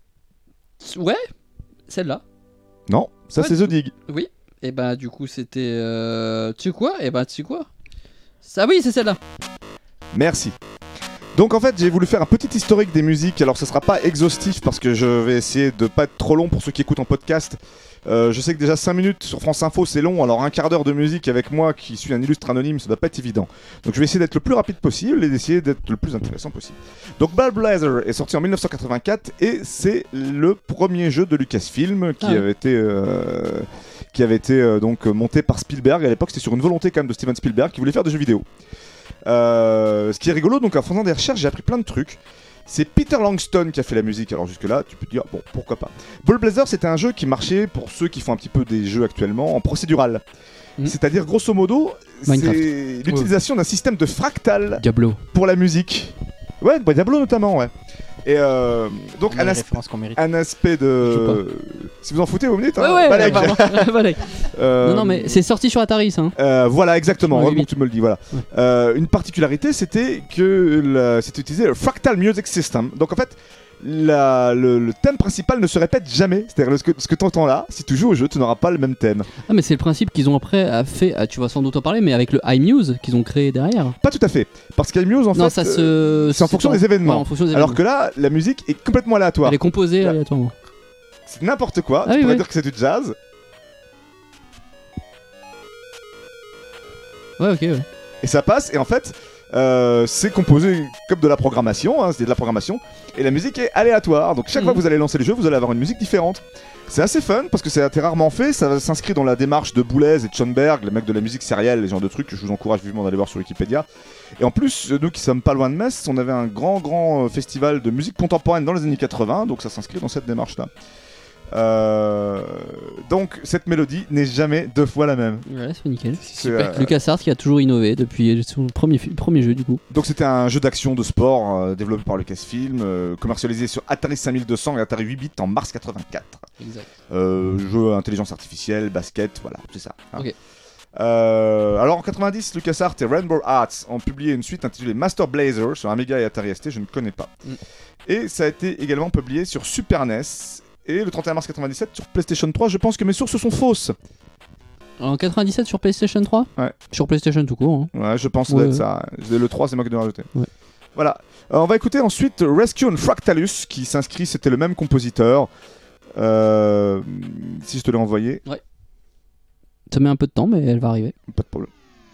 Ouais, celle-là. Non, ça Ouais, c'est The Dig. Oui. Et bah du coup c'était. Euh... Tu sais quoi? Et bah tu sais quoi? Ça oui, c'est celle-là. Merci. Donc en fait j'ai voulu faire un petit historique des musiques, alors ce sera pas exhaustif parce que je vais essayer de pas être trop long pour ceux qui écoutent en podcast. Euh, je sais que déjà cinq minutes sur France Info c'est long, alors un quart d'heure de musique avec moi qui suis un illustre anonyme ça doit pas être évident. Donc je vais essayer d'être le plus rapide possible et d'essayer d'être le plus intéressant possible. Donc Ball Blazer est sorti en mille neuf cent quatre-vingt-quatre et c'est le premier jeu de Lucasfilm qui Ah. avait été... euh, qui avait été euh, donc monté par Spielberg à l'époque, c'était sur une volonté quand même de Steven Spielberg qui voulait faire des jeux vidéo. Euh, ce qui est rigolo, donc en faisant des recherches, j'ai appris plein de trucs. C'est Peter Langston qui a fait la musique, alors jusque-là, tu peux te dire, bon, pourquoi pas. Ball Blazer, c'était un jeu qui marchait, pour ceux qui font un petit peu des jeux actuellement, en procédural. Mhm. C'est-à-dire, grosso modo, Minecraft. c'est l'utilisation d'un système de fractal Diablo. pour la musique. Ouais, bah, Diablo notamment, ouais. Et euh, donc, un, la as- référence qu'on mérite. un aspect Je de... Si vous en foutez, vous me dites, hein. Ouais, ouais, Balek. pardon. Balek. Euh, Non, non, mais c'est sorti sur Atari ça. Hein. Euh, voilà, exactement. Ouais, Heureusement huit. que tu me le dis. Voilà. Ouais. Euh, une particularité, c'était que la- c'était utilisé le Fractal Music System. Donc en fait, la- le, le thème principal ne se répète jamais. C'est-à-dire ce que, ce que tu entends là, si tu joues au jeu, tu n'auras pas le même thème. Ah, mais c'est le principe qu'ils ont après a fait. Ah, tu vas sans doute en parler, mais avec le iMuse qu'ils ont créé derrière. Pas tout à fait. Parce qu'IMuse, en non, fait, ça euh, se. c'est en fonction des événements. Ouais, en fonction des alors événements. que là, la musique est complètement aléatoire. Elle est composée Là. aléatoirement. C'est n'importe quoi. Ah tu oui, pourrais oui. dire que c'est du jazz. Ouais, ok, ouais. Et ça passe. Et en fait, euh, c'est composé comme de la programmation. Hein, c'est de la programmation. Et la musique est aléatoire. Donc chaque Mhm. fois que vous allez lancer le jeu, vous allez avoir une musique différente. C'est assez fun parce que c'est assez rarement fait. Ça s'inscrit dans la démarche de Boulez et de Schoenberg, les mecs de la musique sérielle, les genres de trucs que je vous encourage vivement d'aller voir sur Wikipédia. Et en plus, nous qui sommes pas loin de Metz, on avait un grand, grand euh, festival de musique contemporaine dans les années quatre-vingts. Donc ça s'inscrit dans cette démarche-là. Euh, donc cette mélodie n'est jamais deux fois la même. Ouais, c'est nickel. C'est, euh, LucasArts qui a toujours innové depuis son premier, fi- premier jeu du coup. Donc c'était un jeu d'action de sport euh, développé par Lucasfilm, euh, commercialisé sur Atari cinq mille deux cents et Atari huit bits en mars quatre-vingt-quatre. Exact. Euh, jeu intelligence artificielle, basket, voilà, c'est ça. hein. Ok. Euh, alors en quatre-vingt-dix, LucasArts et Rainbow Arts ont publié une suite intitulée Master Blazer sur Amiga et Atari S T, je ne connais pas. Mm. Et ça a été également publié sur Super N E S et le trente et un mars quatre-vingt-dix-sept sur PlayStation trois. Je pense que mes sources sont fausses. En quatre-vingt-dix-sept sur PlayStation trois. Ouais. Sur PlayStation tout court. Hein. Ouais, je pense que ouais. ouais. ça. Le trois, c'est moi qui dois rajouter. Ouais. Voilà. Alors, on va écouter ensuite Rescue on Fractalus qui s'inscrit, c'était le même compositeur. Euh... Si je te l'ai envoyé. Ouais. Ça met un peu de temps, mais elle va arriver. Pas de problème.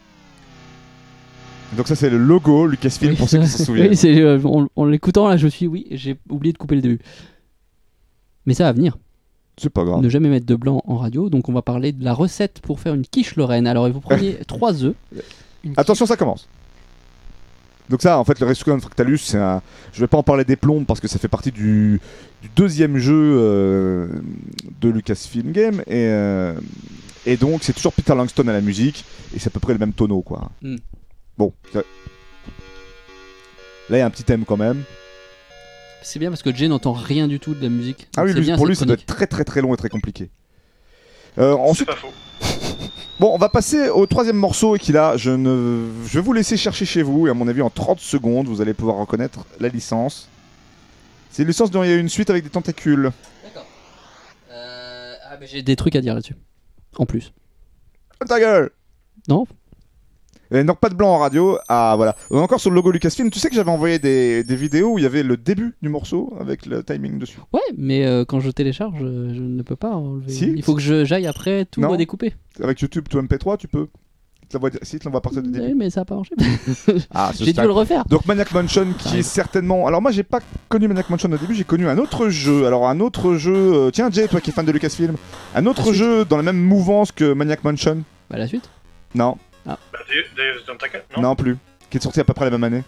Donc ça c'est le logo Lucasfilm oui, pour ceux qui s'en souviennent. Oui, c'est, euh, en, en l'écoutant là, je me suis dit, oui, j'ai oublié de couper le début. Mais ça va venir. C'est pas grave. Ne jamais mettre de blanc en radio, donc on va parler de la recette pour faire une quiche Lorraine. Alors vous prenez trois œufs. Attention, ça commence. Donc ça, en fait, le Rescue on Fractalus, c'est un... je vais pas en parler des plombes parce que ça fait partie du, du deuxième jeu euh, de Lucasfilm Game et, euh... et donc c'est toujours Peter Langston à la musique et c'est à peu près le même tonneau quoi. Mm. Bon, ça... là il y a un petit thème quand même. C'est bien parce que Jay n'entend rien du tout de la musique. Ah oui, lui, bien, pour lui ça doit être très très très long et très compliqué. Euh, ensuite... C'est pas faux. Bon, on va passer au troisième morceau et qui là, je, ne... je vais vous laisser chercher chez vous et à mon avis en trente secondes, vous allez pouvoir reconnaître la licence. C'est une licence dont il y a une suite avec des tentacules. D'accord. Euh... Ah, mais j'ai des trucs à dire là-dessus. En plus. Ta gueule. Non. Et donc pas de blanc en radio. Ah voilà. On est encore sur le logo Lucasfilm. Tu sais que j'avais envoyé des, des vidéos où il y avait le début du morceau avec le timing dessus. Ouais, mais euh, quand je télécharge, je, je ne peux pas enlever. Si, il faut que je, j'aille après tout non. redécouper. Avec YouTube, tout M P trois, tu peux. Si, tu l'envoies à partir du début. Oui, mais ça n'a pas marché. Ah, j'ai dû le refaire. Donc Maniac Mansion qui ouais. est certainement... Alors moi j'ai pas connu Maniac Mansion au début, j'ai connu un autre jeu. Alors un autre jeu... Euh... Tiens Jay, toi qui es fan de Lucasfilm. Un autre jeu dans la même mouvance que Maniac Mansion. Bah la suite. Non. Ah. Bah, Day of the Tentacle, non, non plus. Qui est sorti à peu près la même année.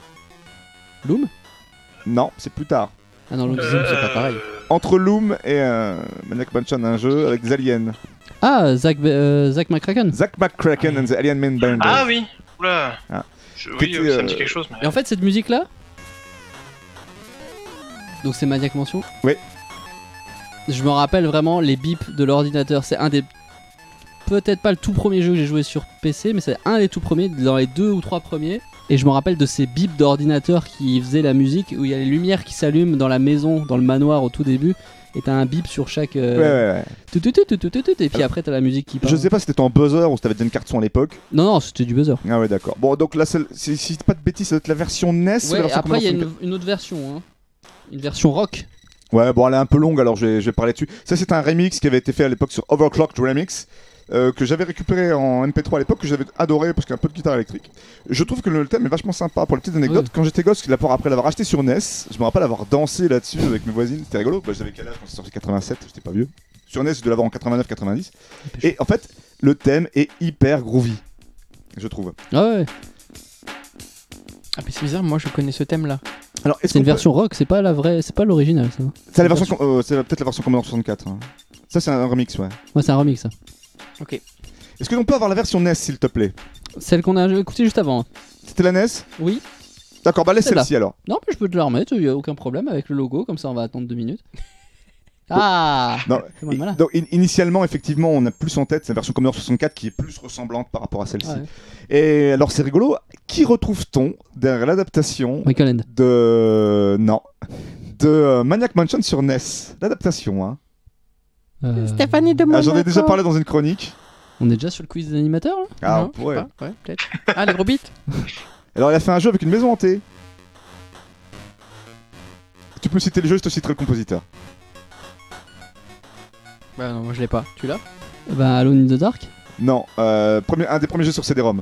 Loom. Non, c'est plus tard. Ah non, Loom, euh... c'est pas pareil. Entre Loom et euh, Maniac Mansion, un jeu avec des aliens. Ah, Zach, euh, Zach McCracken. Zach McCracken ah. and the Alien Man Band. Ah oui. Oula. Ah. Je... Oui, euh, ça me dit quelque chose. Mais... Et en fait, cette musique-là... Donc c'est Maniac Mansion. Oui. Je me rappelle vraiment les bips de l'ordinateur. C'est un des... Peut-être pas le tout premier jeu que j'ai joué sur P C, mais c'est un des tout premiers, dans les deux ou trois premiers. Et je me rappelle de ces bips d'ordinateur qui faisaient la musique, où il y a les lumières qui s'allument dans la maison, dans le manoir au tout début. Et t'as un bip sur chaque. Euh... Ouais, ouais, ouais. Tout, tout, tout, tout, tout, tout, et puis après t'as la musique qui part. Je sais pas si c'était en buzzer ou si t'avais déjà une carte son à l'époque. Non, non, c'était du buzzer. Ah ouais, d'accord. Bon, donc là, si je dis pas de bêtises, ça doit être la version N E S. Ouais, la version après il y a une, une autre version, hein. Une version rock. Ouais, bon, elle est un peu longue, alors je vais, je vais parler dessus. Ça, c'est un remix qui avait été fait à l'époque sur Overclocked Remix. Euh, que j'avais récupéré en M P trois à l'époque, que j'avais adoré parce qu'il y a un peu de guitare électrique. Je trouve que le thème est vachement sympa. Pour les petites anecdotes, oui. Quand j'étais gosse, après l'avoir acheté sur N E S, je me rappelle avoir dansé là-dessus avec mes voisines, c'était rigolo. Bah, j'avais quel âge quand c'est sorti? quatre-vingt-sept, j'étais pas vieux. Sur N E S, je devais l'avoir en quatre-vingt-neuf quatre-vingt-dix. Et en fait, le thème est hyper groovy, je trouve. Ah ouais. Ah, mais c'est bizarre, moi je connais ce thème-là. Alors, c'est une peut... version rock, c'est pas la vraie, c'est pas l'original ça. C'est la version, version... Euh, c'est peut-être la version Commodore soixante-quatre. Hein. Ça, c'est un remix, ouais. Ouais, c'est un remix ça. Ok. Est-ce que l'on peut avoir la version N E S s'il te plaît? Celle qu'on a écoutée juste avant. C'était la N E S? Oui. D'accord, bah laisse celle-ci alors. Non, mais je peux te la remettre, il n'y a aucun problème avec le logo, comme ça on va attendre deux minutes. Ah non, in, donc, in, initialement, effectivement, on a plus en tête la version Commodore soixante-quatre qui est plus ressemblante par rapport à celle-ci. Ouais. Et alors c'est rigolo, qui retrouve-t-on derrière l'adaptation de... Non. De euh, Maniac Mansion sur N E S? L'adaptation, hein. Euh... Stéphanie de Monaco. Ah, j'en ai déjà parlé dans une chronique. On est déjà sur le quiz des animateurs là? Ah, non, on pourrait. Ouais, peut-être. Ah, les gros bits. Alors, il a fait un jeu avec une maison hantée. Tu peux citer le jeu, je te citerai le compositeur. Bah non, moi je l'ai pas. Tu l'as? Bah, Alone in the Dark? Non, euh, premier, un des premiers jeux sur C D-ROM.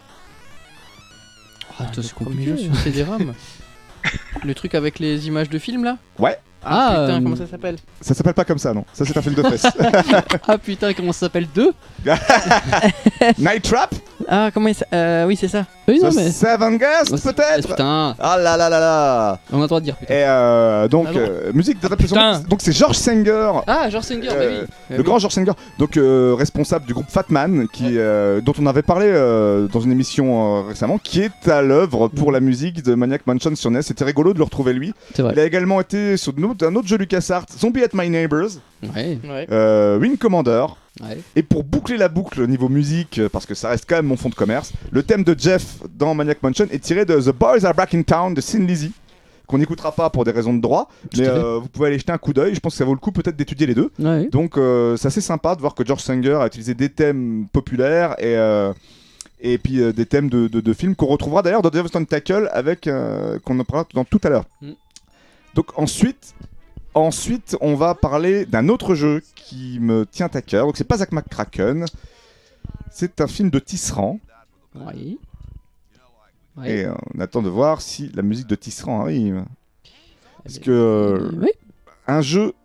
Ah, toi, c'est compliqué sur C D-ROM. Le truc avec les images de films là? Ouais. Ah, ah putain, euh... comment ça s'appelle? Ça s'appelle pas comme ça, non. Ça, c'est un film de fesses. Ah putain, comment ça s'appelle? Deux Night Trap? Ah, comment il s'appelle? Euh, oui, c'est ça. Oui, non, The mais... Seven Guests, oh, peut-être? Putain. Ah là là là là. On a le droit de dire, putain. Et euh, donc, ah euh, musique d'adaptation. Ah, donc, c'est George Sanger. Ah, George Sanger, euh, bah oui. Le bah grand oui. George Sanger, donc euh, responsable du groupe Fat Man, qui, ouais. euh, dont on avait parlé euh, dans une émission euh, récemment, qui est à l'œuvre pour mmh. la musique de Maniac Mansion sur N E S. C'était rigolo de le retrouver lui. C'est vrai. Il a également été sur un autre jeu LucasArts, Zombie at My Neighbors, ouais. euh, Wing Commander. Ouais. Et pour boucler la boucle au niveau musique, parce que ça reste quand même mon fond de commerce, le thème de Jeff dans Maniac Mansion est tiré de The Boys Are Back in Town de Thin Lizzy, qu'on n'écoutera pas pour des raisons de droit, mais euh, vous pouvez aller jeter un coup d'œil. Je pense que ça vaut le coup peut-être d'étudier les deux. Ouais. Donc euh, c'est assez sympa de voir que George Sanger a utilisé des thèmes populaires et euh, et puis euh, des thèmes de, de, de films qu'on retrouvera d'ailleurs dans Day of the Tentacle avec euh, qu'on en parlera dans tout à l'heure. Mm. Donc ensuite, ensuite, on va parler d'un autre jeu qui me tient à cœur. Donc c'est pas Zack McCracken, c'est un film de Tisserand. Oui. Oui. Et euh, on attend de voir si la musique de Tisserand arrive. Parce que euh, oui. un jeu,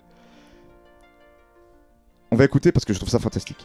on va écouter parce que je trouve ça fantastique.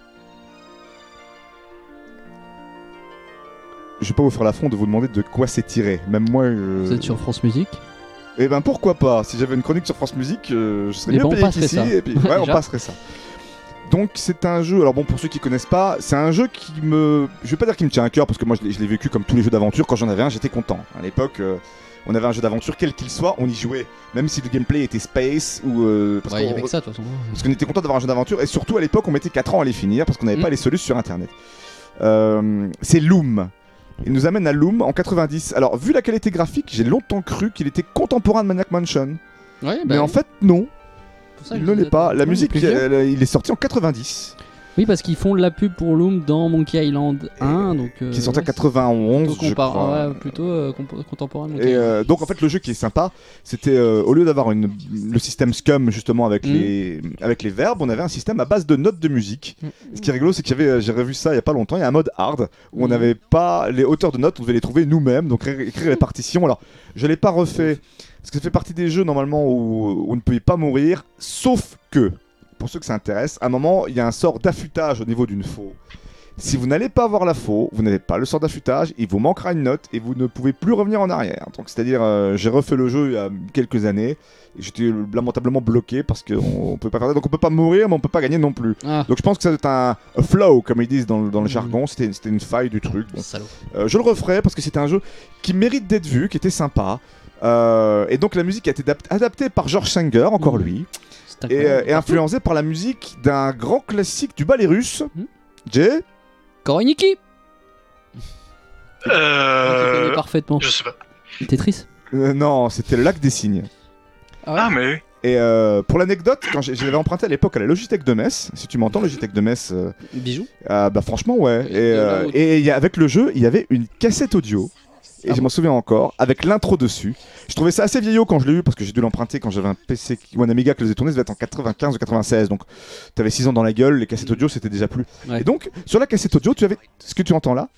Je vais pas vous faire l'affront de vous demander de quoi c'est tiré. Même moi. Je... Vous êtes sur France Musique. Eh ben pourquoi pas. Si j'avais une chronique sur France Musique, euh, je serais bien payé ici. Et puis, ouais, on passerait ça. Donc c'est un jeu. Alors bon, pour ceux qui connaissent pas, c'est un jeu qui me. Je vais pas dire qu'il me tient à cœur parce que moi je l'ai, je l'ai vécu comme tous les jeux d'aventure. Quand j'en avais un, j'étais content. À l'époque, euh, on avait un jeu d'aventure quel qu'il soit, on y jouait. Même si le gameplay était space ou. Euh, parce ouais, avec ça de toute façon. Parce qu'on était content d'avoir un jeu d'aventure et surtout à l'époque on mettait quatre ans à les finir parce qu'on n'avait mmh. pas les solutions sur internet. Euh, c'est Loom. Il nous amène à Loom en quatre-vingt-dix. Alors, vu la qualité graphique, j'ai longtemps cru qu'il était contemporain de Maniac Mansion. Ouais, bah mais oui. En fait, non. Il ne l'est pas. La musique, elle, il est sorti en quatre-vingt-dix. Oui, parce qu'ils font de la pub pour Loom dans Monkey Island un. Donc, euh, qui est sorti en ouais, quatre-vingt-onze, je crois. Ouais, plutôt euh, comp- contemporain. Et euh, donc, en fait, le jeu qui est sympa, c'était euh, au lieu d'avoir une, le système Scum, justement, avec, mm. les, avec les verbes, on avait un système à base de notes de musique. Mm. Ce qui est rigolo, c'est qu'il y avait, j'ai revu ça il y a pas longtemps, il y a un mode hard où mm. on n'avait pas les hauteurs de notes, on devait les trouver nous-mêmes, donc ré- écrire les partitions. Alors, je l'ai pas refait, parce que ça fait partie des jeux, normalement, où, où on ne peut pas mourir, sauf que. Pour ceux que ça intéresse, à un moment, il y a un sort d'affûtage au niveau d'une faux. Si vous n'allez pas avoir la faux, vous n'avez pas le sort d'affûtage, il vous manquera une note et vous ne pouvez plus revenir en arrière. Donc, c'est-à-dire, euh, j'ai refait le jeu il y a quelques années et j'étais lamentablement bloqué parce qu'on ne peut pas faire ça. Donc, on peut pas mourir, mais on peut pas gagner non plus. Ah. Donc, je pense que ça doit être un, un flow, comme ils disent dans, dans le jargon. Mmh. C'était, c'était une faille du truc. Bon. Euh, je le referai parce que c'était un jeu qui mérite d'être vu, qui était sympa. Euh, et donc, la musique a été adaptée par George Sanger, encore mmh. lui. Et, euh, et influencé par la musique d'un grand classique du ballet russe. Mmh. Jay Koroniki. Euh... Tu parfaitement. Je sais pas. Tetris euh, Non, c'était le Lac des Cygnes. Ah, ouais. Ah mais oui. Et euh, pour l'anecdote, quand je, je l'avais emprunté à l'époque à la Logitech de Metz, si tu m'entends, Logitech de Metz. Euh, Bijou euh, Bah franchement, ouais. Et, euh, et y a, avec le jeu, il y avait une cassette audio. Et ah je bon. m'en souviens encore, avec l'intro dessus. Je trouvais ça assez vieillot quand je l'ai eu, parce que j'ai dû l'emprunter quand j'avais un P C ou un Amiga que je les ai tournés, ça devait être en quatre-vingt-quinze ou quatre-vingt-seize. Donc t'avais six ans dans la gueule, les cassettes audio c'était déjà plus. Ouais. Et donc, sur la cassette audio, tu avais ce que tu entends là.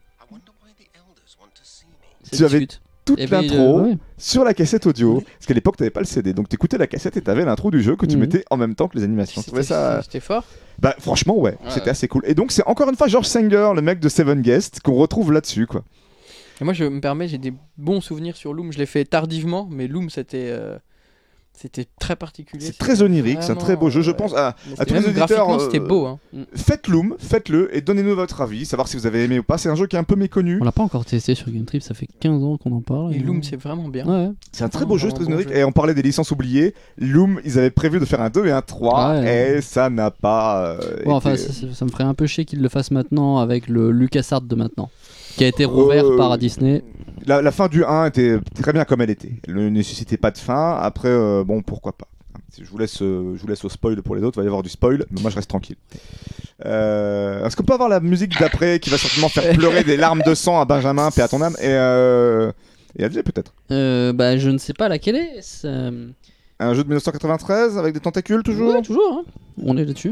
Tu avais toute et l'intro euh, ouais. sur la cassette audio, ouais. parce qu'à l'époque t'avais pas le C D, donc t'écoutais la cassette et t'avais l'intro du jeu que tu mmh. mettais en même temps que les animations. C'était, ça... c'était fort. Bah franchement ouais, ouais c'était ouais. assez cool. Et donc c'est encore une fois George Sanger, le mec de Seven Guests, qu'on retrouve là-dessus quoi. Et moi je me permets, j'ai des bons souvenirs sur Loom, je l'ai fait tardivement, mais Loom c'était... Euh... C'était très particulier. C'est très onirique, c'est un très beau jeu. Je pense à, à tous les auditeurs. Euh, c'était beau. Hein. Faites Loom, faites-le et donnez-nous votre avis, savoir si vous avez aimé ou pas. C'est un jeu qui est un peu méconnu. On l'a pas encore testé sur Game Trip, ça fait quinze ans qu'on en parle. Et, et Loom, c'est vraiment bien. Ouais. C'est un très beau jeu, c'est très onirique. Et on parlait des licences oubliées. Loom, ils avaient prévu de faire un deux et un trois, ouais, et ouais. ça n'a pas. Euh, ouais, été... enfin, ça, ça me ferait un peu chier qu'ils le fassent maintenant avec le LucasArts de maintenant, qui a été rouvert euh, par Disney. La, la fin du un était très bien comme elle était. Elle ne nécessitait pas de fin. Après, euh, bon, pourquoi pas. Je vous, laisse, euh, je vous laisse au spoil pour les autres, il va y avoir du spoil, mais moi je reste tranquille. Euh, est-ce qu'on peut avoir la musique d'après qui va certainement faire pleurer des larmes de sang à Benjamin, paix à ton âme, et, euh, et à Jay peut-être euh, Bah je ne sais pas laquelle est. C'est... Un jeu de dix-neuf cent quatre-vingt-treize avec des tentacules toujours Ouais, toujours, hein. On est là-dessus.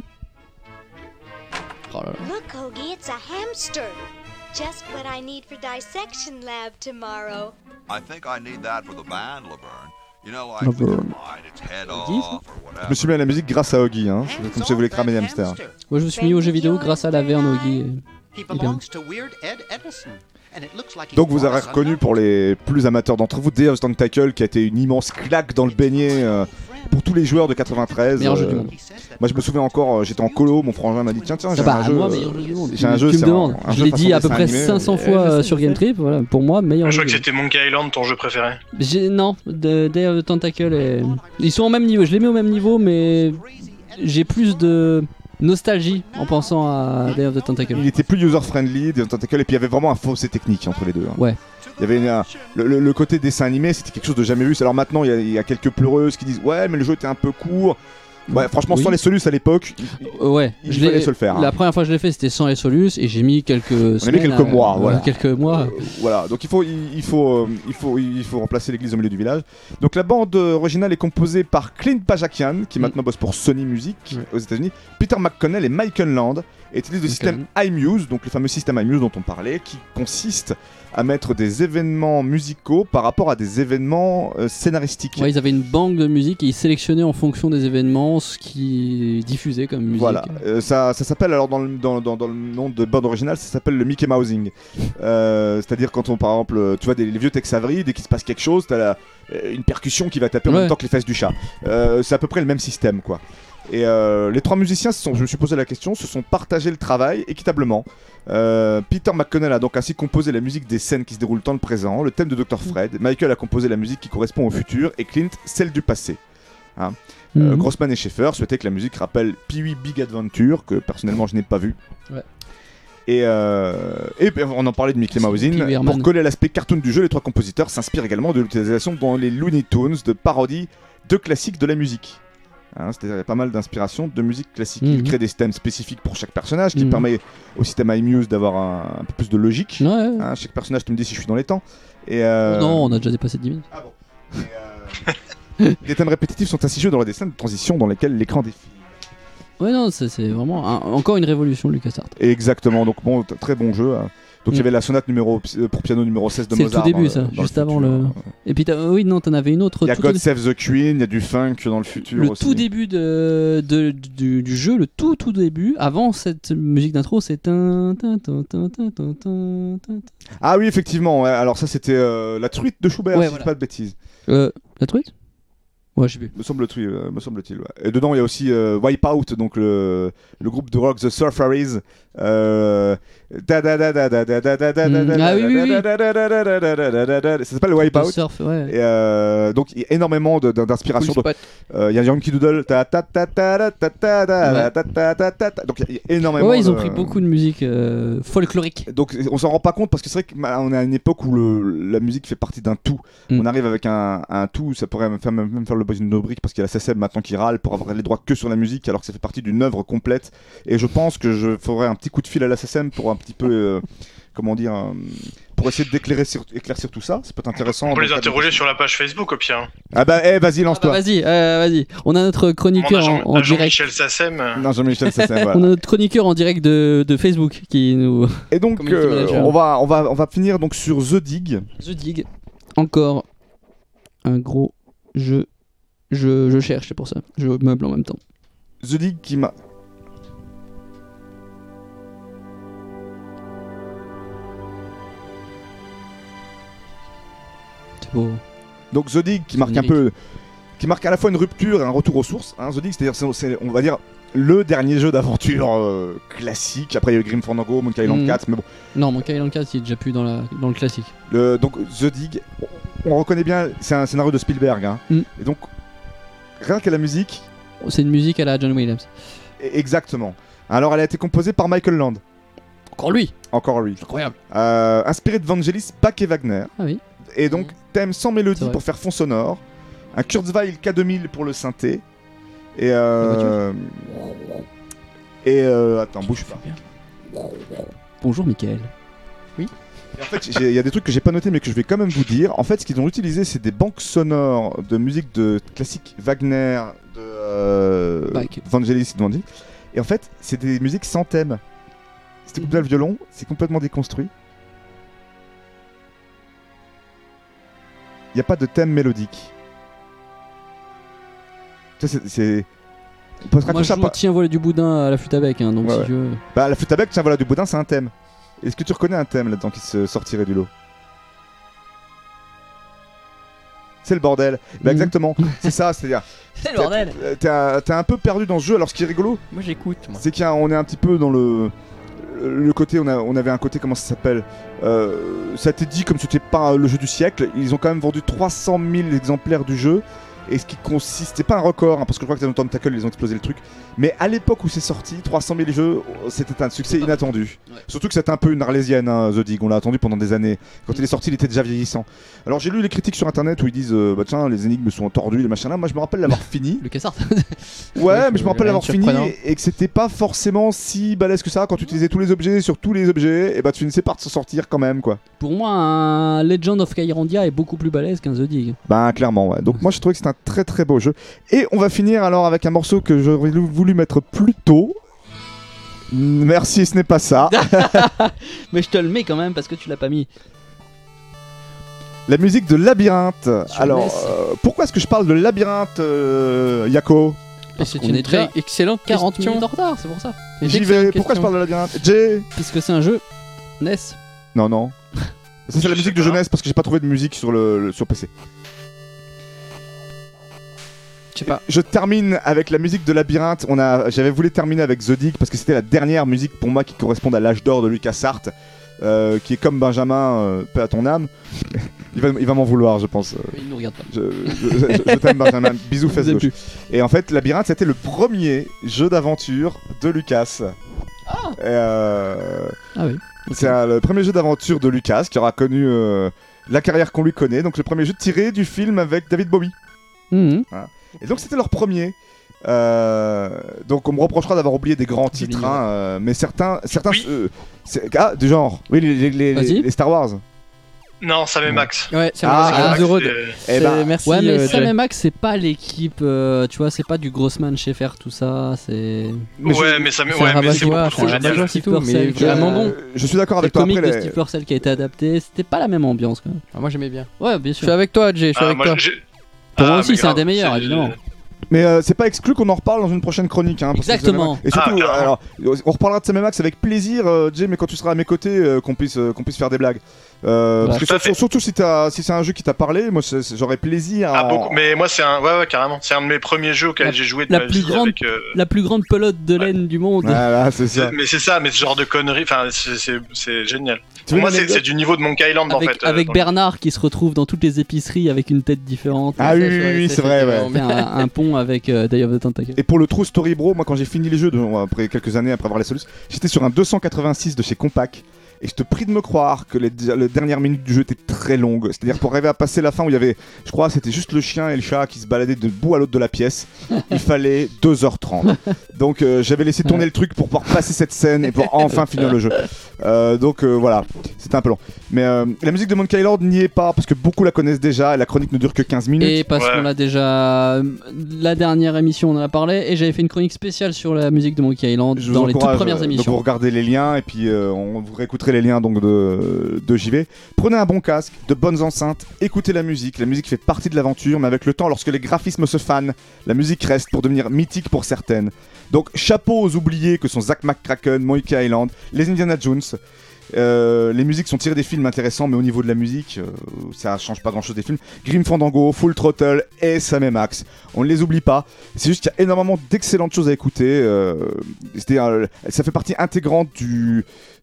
Oh là là. Look, Hoagie, it's a hamster. Just what I need for dissection lab tomorrow. I think I need that for the band, Laverne. You know, like its head off or whatever. Je me suis mis à la musique grâce à Oggy, hein. Comme si je voulais cramer les hamsters. Moi je me suis mis aux jeux vidéo grâce à la Verne Oggy. Donc vous avez reconnu pour les plus amateurs d'entre vous Day of the Tentacle qui a été une immense claque dans le beignet euh, pour tous les joueurs de quatre-vingt-treize. Meilleur euh, jeu du monde. Moi je me souviens encore, euh, j'étais en colo, mon frangin m'a dit tiens tiens j'ai ah bah, un jeu. Moi, meilleur jeu du monde. J'ai un jeu, tu me demandes. Un, un je l'ai dit à peu près cinq cents fois euh, sur Game Trip, voilà, pour moi meilleur jeu. Je jeu. crois que c'était Monkey Island ton jeu préféré. J'ai... Non, de, Day of the Tentacle et... ils sont au même niveau, je les mets au même niveau mais j'ai plus de nostalgie en pensant à Day of the Tentacle. Il était plus user friendly, Day of the Tentacle, et puis il y avait vraiment un fossé technique entre les deux. Hein. Ouais. il y avait une, le, le, le côté dessin animé, c'était quelque chose de jamais vu. Alors maintenant, il y, y a quelques pleureuses qui disent ouais, mais le jeu était un peu court. Ouais, franchement, oui. sans les solus à l'époque, euh, ouais, il je fallait se le faire. La hein. première fois que je l'ai fait, c'était sans les solus et j'ai mis quelques. On a mis quelques à, mois, euh, voilà. Quelques mois. Euh, voilà, donc il faut, il, il faut, euh, il faut, il faut remplacer l'église au milieu du village. Donc la bande originale est composée par Clint Bajakian, qui mm. maintenant bosse pour Sony Music mm. aux États-Unis, Peter McConnell et Michael Land, et utilise le okay. système iMuse, donc le fameux système iMuse dont on parlait, qui consiste à mettre des événements musicaux par rapport à des événements euh, scénaristiques. Ouais, ils avaient une banque de musique et ils sélectionnaient en fonction des événements ce qui est diffusé comme musique. Voilà, euh, ça, ça s'appelle, alors dans le, dans, dans, dans le nom de bande originale, ça s'appelle le Mickey Mousing. Euh, c'est-à-dire quand on, par exemple, tu vois des, les vieux Tex Avery, dès qu'il se passe quelque chose, t'as la, une percussion qui va taper ouais. en même temps que les fesses du chat. Euh, c'est à peu près le même système, quoi. Et euh, les trois musiciens, se sont, je me suis posé la question, se sont partagés le travail équitablement. Euh, Peter McConnell a donc ainsi composé la musique des scènes qui se déroulent dans le présent, le thème de docteur Fred. Michael a composé la musique qui correspond au futur et Clint celle du passé. Hein. Mm-hmm. euh, Grossman et Schaeffer souhaitaient que la musique rappelle Pee-wee Big Adventure, que personnellement je n'ai pas vu. Ouais. Et, euh, et on en parlait de Mickey Mousing. Pour coller l'aspect cartoon du jeu, les trois compositeurs s'inspirent également de l'utilisation dans les Looney Tunes de parodies de classiques de la musique. Hein, c'est-à-dire qu'il y a pas mal d'inspiration de musique classique. Mmh. Il crée des thèmes spécifiques pour chaque personnage, qui mmh. permet au système iMuse d'avoir un, un peu plus de logique. Ouais, ouais. Hein, chaque personnage, tu me dis si je suis dans les temps. Et euh... Non, on a déjà dépassé dix minutes. Ah bon. Et euh... Les thèmes répétitifs sont ainsi joués dans les dessins de transition dans lesquels l'écran défile. Ouais, non, c'est, c'est vraiment un, encore une révolution de LucasArts. Exactement, donc bon, t- très bon jeu. Hein. Donc il mmh. y avait la sonate numéro, pour piano numéro seize de c'est Mozart. C'est le tout début, dans ça, le, juste le avant le. Et puis, oui, non, t'en avais une autre. Il y a God Save the Queen, il y a du funk dans le futur le aussi. Le tout début de, de, du, du jeu, le tout tout début, avant cette musique d'intro, c'est un. Ah oui, effectivement, ouais. Alors ça c'était euh, la truite de Schubert, ouais, si voilà. je dis pas de bêtises. Euh, la truite ? Ouais, je sais plus. Me semble-t-il, euh, me semble-t-il. Ouais. Et dedans, il y a aussi euh, Wipeout, donc le, le groupe de rock The Surfaris. Euh... Ça s'appelle Wipeout. Surf, ouais. Et euh, donc, il y a énormément de, de, d'inspiration. Cool il euh, y a Yankee Doodle. Donc, il y a énormément. Ouais, ils ont de... pris beaucoup de musique euh, folklorique. Donc, on s'en rend pas compte parce que c'est vrai qu'on est à une époque où le, la musique fait partie d'un tout. Mm. On arrive avec un, un tout, ça pourrait même faire, même faire le buzz d'une rubrique parce qu'il y a la S S M maintenant qui râle pour avoir les droits que sur la musique alors que ça fait partie d'une œuvre complète. Et je pense que je ferai un petit coup de fil à la S S M pour un petit peu, euh, comment dire, euh, pour essayer d'éclaircir éclaircir tout ça. Ça peut être intéressant. On peut les interroger sur la page Facebook au pire. Ah bah, eh, vas-y, lance-toi. Ah bah, vas-y, euh, vas-y. On a notre chroniqueur Jean, en, en direct. Jean-Michel Sassem. Non, Jean-Michel Sassem, voilà. On a notre chroniqueur en direct de, de Facebook qui nous. Et donc, euh, on va, on va, on va finir donc sur The Dig. The Dig. Encore un gros jeu. Je, je cherche, c'est pour ça. Je meuble en même temps. The Dig qui m'a. C'est beau. Donc The Dig qui marque un peu, qui marque à la fois une rupture et un retour aux sources. Hein, The Dig, c'est-à-dire, c'est, c'est, on va dire, le dernier jeu d'aventure euh, classique. Après, il y a eu Grim Fandango, Monkey Island mmh. quatre, mais bon. Non, Monkey Island quatre, il est déjà plus dans, la, dans le classique. Le, donc The Dig, on reconnaît bien, c'est un scénario de Spielberg. Hein, mmh. Et donc, rien qu'à la musique. C'est une musique à la John Williams. Exactement. Alors, elle a été composée par Michael Land. Encore lui. Encore lui. Incroyable. Euh, inspiré de Vangelis, Bach et Wagner. Ah oui. Et donc, thème sans mélodie pour faire fond sonore. Un Kurzweil K deux mille pour le synthé. Et euh... Et euh... Attends, bouge pas. Bonjour, Mickaël. Oui. Et en fait, il y a des trucs que j'ai pas notés mais que je vais quand même vous dire. En fait, ce qu'ils ont utilisé, c'est des banques sonores de musique de classique Wagner, de euh... Vangelis, de Vangelis. Et en fait, c'est des musiques sans thème. Si tu coupes là le violon, c'est complètement déconstruit. Il n'y a pas de thème mélodique. Ça, c'est, c'est... On peut se Moi, je joue pas... Tiens, voilà du boudin à la flûte à bec, hein, donc ouais, si ouais. je veux... Bah, la flûte à bec, tiens, voilà du boudin, c'est un thème. Est-ce que tu reconnais un thème là-dedans qui se sortirait du lot? C'est le bordel. Bah, mmh. exactement, c'est ça, c'est-à-dire... C'est le bordel. T'es, t'es, t'es un peu perdu dans ce jeu, alors ce qui est rigolo... Moi, j'écoute, moi. C'est qu'on est un petit peu dans le... Le côté, on, a, on avait un côté, comment ça s'appelle euh, ça a été dit comme c'était pas le jeu du siècle. Ils ont quand même vendu trois cent mille exemplaires du jeu. et ce qui consiste, c'est pas un record, hein, parce que je crois que dans Tom Tackle ils ont explosé le truc, mais à l'époque où c'est sorti, trois cent mille jeux, c'était un succès inattendu. Ouais. Surtout que c'était un peu une arlésienne, hein, The Dig, on l'a attendu pendant des années. Quand mmh. il est sorti, il était déjà vieillissant. Alors j'ai lu les critiques sur internet où ils disent, euh, bah tiens, les énigmes sont tordues, les machins là. Moi je me rappelle l'avoir fini. Le cassard. Ouais, mais je me rappelle l'avoir fini et, et que c'était pas forcément si balèze que ça quand tu utilisais tous les objets sur tous les objets, et bah tu finissais par te sortir quand même quoi. Pour moi, un Legend of Kyrandia est beaucoup plus balèze qu'un The Dig. Bah clairement, ouais. Donc moi je trouvais que c'était un très très beau jeu. Et on va finir alors avec un morceau que j'aurais voulu mettre plus tôt. Merci, ce n'est pas ça. Mais je te le mets quand même parce que tu l'as pas mis. La musique de Labyrinthe. Alors, euh, pourquoi est-ce que je parle de Labyrinthe, euh, Yako? C'est une très excellente quarante question. minutes en retard, c'est pour ça. J'y vais. Pourquoi je parle de Labyrinthe? Jay? Puisque c'est un jeu N E S. Non, non. Ça, c'est la musique de jeunesse parce que j'ai pas trouvé de musique sur, le, le, sur P C. Je sais pas. Je termine avec la musique de Labyrinthe. On a, j'avais voulu terminer avec The Dig parce que c'était la dernière musique pour moi qui correspond à l'âge d'or de LucasArts, euh, qui est comme Benjamin, euh, paix à ton âme. il va, il va m'en vouloir, je pense. Il nous regarde pas. Je, je, je, je t'aime, Benjamin. Bisous, fesses gauche. Et en fait, Labyrinthe, c'était le premier jeu d'aventure de Lucas. Ah. Et euh, ah oui. Okay. C'est un, le premier jeu d'aventure de Lucas qui aura connu euh, la carrière qu'on lui connaît. Donc le premier jeu tiré du film avec David Bowie. Mmh. Voilà. Et donc c'était leur premier. Euh, donc on me reprochera d'avoir oublié des grands titres, hein, euh, mais certains, certains, oui. euh, ah, du genre, oui, les, les, les, les Star Wars. Non, Sam et Max. Ouais, Sam ah, Max, The Road. Eh ben, merci. Ouais, mais euh, Sam et Max, c'est pas l'équipe, euh, tu vois, c'est pas du Grossman, Schaeffer, tout ça, c'est. Mais ouais, je... mais Sam, ouais, mais c'est beaucoup trop génial. Tout, mais je, bon. je suis d'accord avec toi. Le comique après, de Steve Purcell qui a été adapté, c'était pas la même ambiance quand même. Ah, moi j'aimais bien. Ouais, bien sûr. Je suis avec toi, Jay. Je suis ah, avec moi, toi. Pour ah, moi aussi, c'est grave, un des meilleurs, évidemment. Mais euh, c'est pas exclu qu'on en reparle dans une prochaine chronique. Hein, exactement. Et surtout, ah, alors, on reparlera de Sam et Max avec plaisir, euh, Jay, mais quand tu seras à mes côtés, euh, qu'on puisse, euh, qu'on puisse faire des blagues. Euh, parce que surtout, surtout si, si c'est un jeu qui t'a parlé, moi j'aurais plaisir à... Ah, beaucoup, mais moi c'est un... Ouais, ouais, carrément. C'est un de mes premiers jeux auxquels j'ai joué de la ma plus vie grande, avec... Euh... La plus grande pelote de laine ouais. du monde. Voilà, c'est ça. Mais c'est ça, mais ce genre de conneries, enfin, c'est génial. Pour moi, c'est du niveau de Monkey Island avec, en fait. Avec euh, Bernard qui se retrouve dans toutes les épiceries avec une tête différente. Ah oui, oui, oui c'est vrai, ouais. Un, un pont avec euh, Day of the Tentacle. Et pour le True Story Bro, moi quand j'ai fini les jeux, de, après quelques années, après avoir les solutions, j'étais sur un deux cent quatre-vingt-six de chez Compaq. Et je te prie de me croire que les, les dernières minutes du jeu étaient très longues. C'est-à-dire pour arriver à passer la fin où il y avait, je crois, c'était juste le chien et le chat qui se baladaient de bout à l'autre de la pièce. Il fallait deux heures trente. Donc euh, j'avais laissé tourner le truc pour pouvoir passer cette scène et pour enfin finir le jeu. Euh, donc euh, voilà, c'était un peu long. Mais euh, la musique de Monkey Island n'y est pas parce que beaucoup la connaissent déjà et la chronique ne dure que quinze minutes. Et parce ouais. qu'on l'a déjà... La dernière émission on en a parlé et j'avais fait une chronique spéciale sur la musique de Monkey Island je dans les toutes premières émissions. Donc vous regardez les liens et puis euh, on vous réécouterez les liens donc de, de J V. Prenez un bon casque, de bonnes enceintes, écoutez la musique. La musique fait partie de l'aventure, mais avec le temps, lorsque les graphismes se fanent, la musique reste pour devenir mythique pour certaines. Donc chapeau aux oubliés que sont Zack McCracken, Monkey Island, les Indiana Jones. Euh, les musiques sont tirées des films intéressants, mais au niveau de la musique, euh, ça change pas grand chose des films. Grim Fandango, Full Throttle et Sam et Max, on ne les oublie pas. C'est juste qu'il y a énormément d'excellentes choses à écouter. Euh, euh, ça fait partie intégrante du,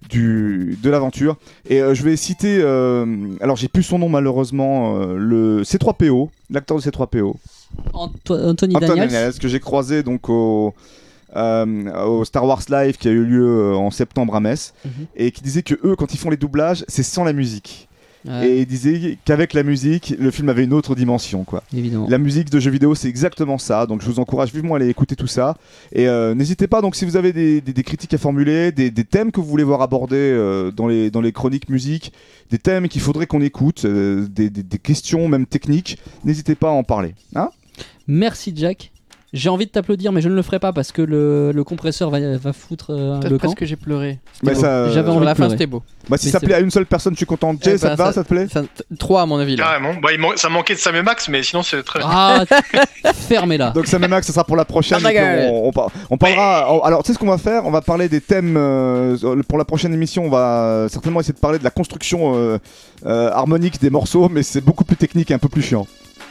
du, de l'aventure. Et euh, je vais citer, euh, alors j'ai plus son nom malheureusement, euh, le C trois P O, l'acteur de C trois P O. Anto Anthony, Anthony Daniels. Daniels, que j'ai croisé donc au... Euh, au Star Wars Live qui a eu lieu euh, en septembre à Metz mm-hmm. et qui disait que eux quand ils font les doublages c'est sans la musique ouais. et il disait qu'avec la musique le film avait une autre dimension quoi. Évidemment. La musique de jeux vidéo c'est exactement ça, donc je vous encourage vivement à aller écouter tout ça et euh, n'hésitez pas donc si vous avez des, des, des critiques à formuler, des, des thèmes que vous voulez voir abordés euh, dans, les, dans les chroniques musique, des thèmes qu'il faudrait qu'on écoute, euh, des, des, des questions même techniques, n'hésitez pas à en parler hein. Merci Jack. J'ai envie de t'applaudir, mais je ne le ferai pas parce que le, le compresseur va, va foutre euh, le camp. Parce que j'ai pleuré. Bah ça, J'avais envie de la fin, c'était beau. Bah si mais ça plaît à une seule personne, je suis content. Jay, eh ça bah, te va, ça, ça te plaît ça, trois à mon avis. Là. Carrément. Bah, il man ça manquait de Sam et Max, mais sinon c'est très. Ah, fermez-la. Donc Sam et Max, ça sera pour la prochaine. on, on, on parlera. On, alors, tu sais ce qu'on va faire? On va parler des thèmes euh, pour la prochaine émission. On va certainement essayer de parler de la construction euh, euh, harmonique des morceaux, mais c'est beaucoup plus technique et un peu plus chiant.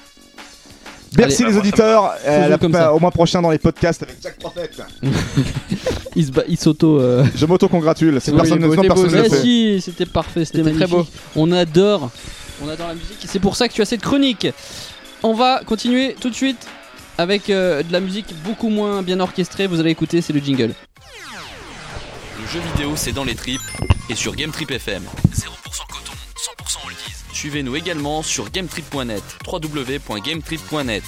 Merci allez, les auditeurs, euh, la, comme ça. Au mois prochain dans les podcasts avec Jack Prophète. Il s'auto. Euh... Je m'auto-congratule. C'est personne ne personne ne si, c'était parfait, c'était magnifique. Très beau. On adore, on adore la musique. C'est pour ça que tu as cette chronique. On va continuer tout de suite avec euh, de la musique beaucoup moins bien orchestrée. Vous allez écouter, c'est le jingle. Le jeu vidéo, c'est dans les tripes et sur Gametrip F M. zéro pour cent coton, cent pour cent oldies. Suivez-nous également sur gametrip point net, w w w point gametrip point net.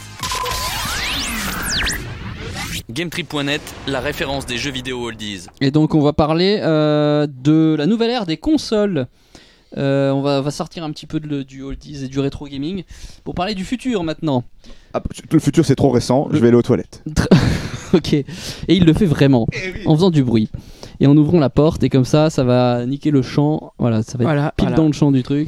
Gametrip point net, la référence des jeux vidéo oldies. Et donc on va parler euh, de la nouvelle ère des consoles. Euh, on, va, on va sortir un petit peu de, du oldies et du rétro gaming pour parler du futur maintenant. Ah, le futur c'est trop récent, le... je vais aller aux toilettes. Ok, et il le fait vraiment, eh oui. En faisant du bruit. Et en ouvrant la porte, et comme ça, ça va niquer le champ. Voilà, ça va voilà, être pile voilà. dans le champ du truc.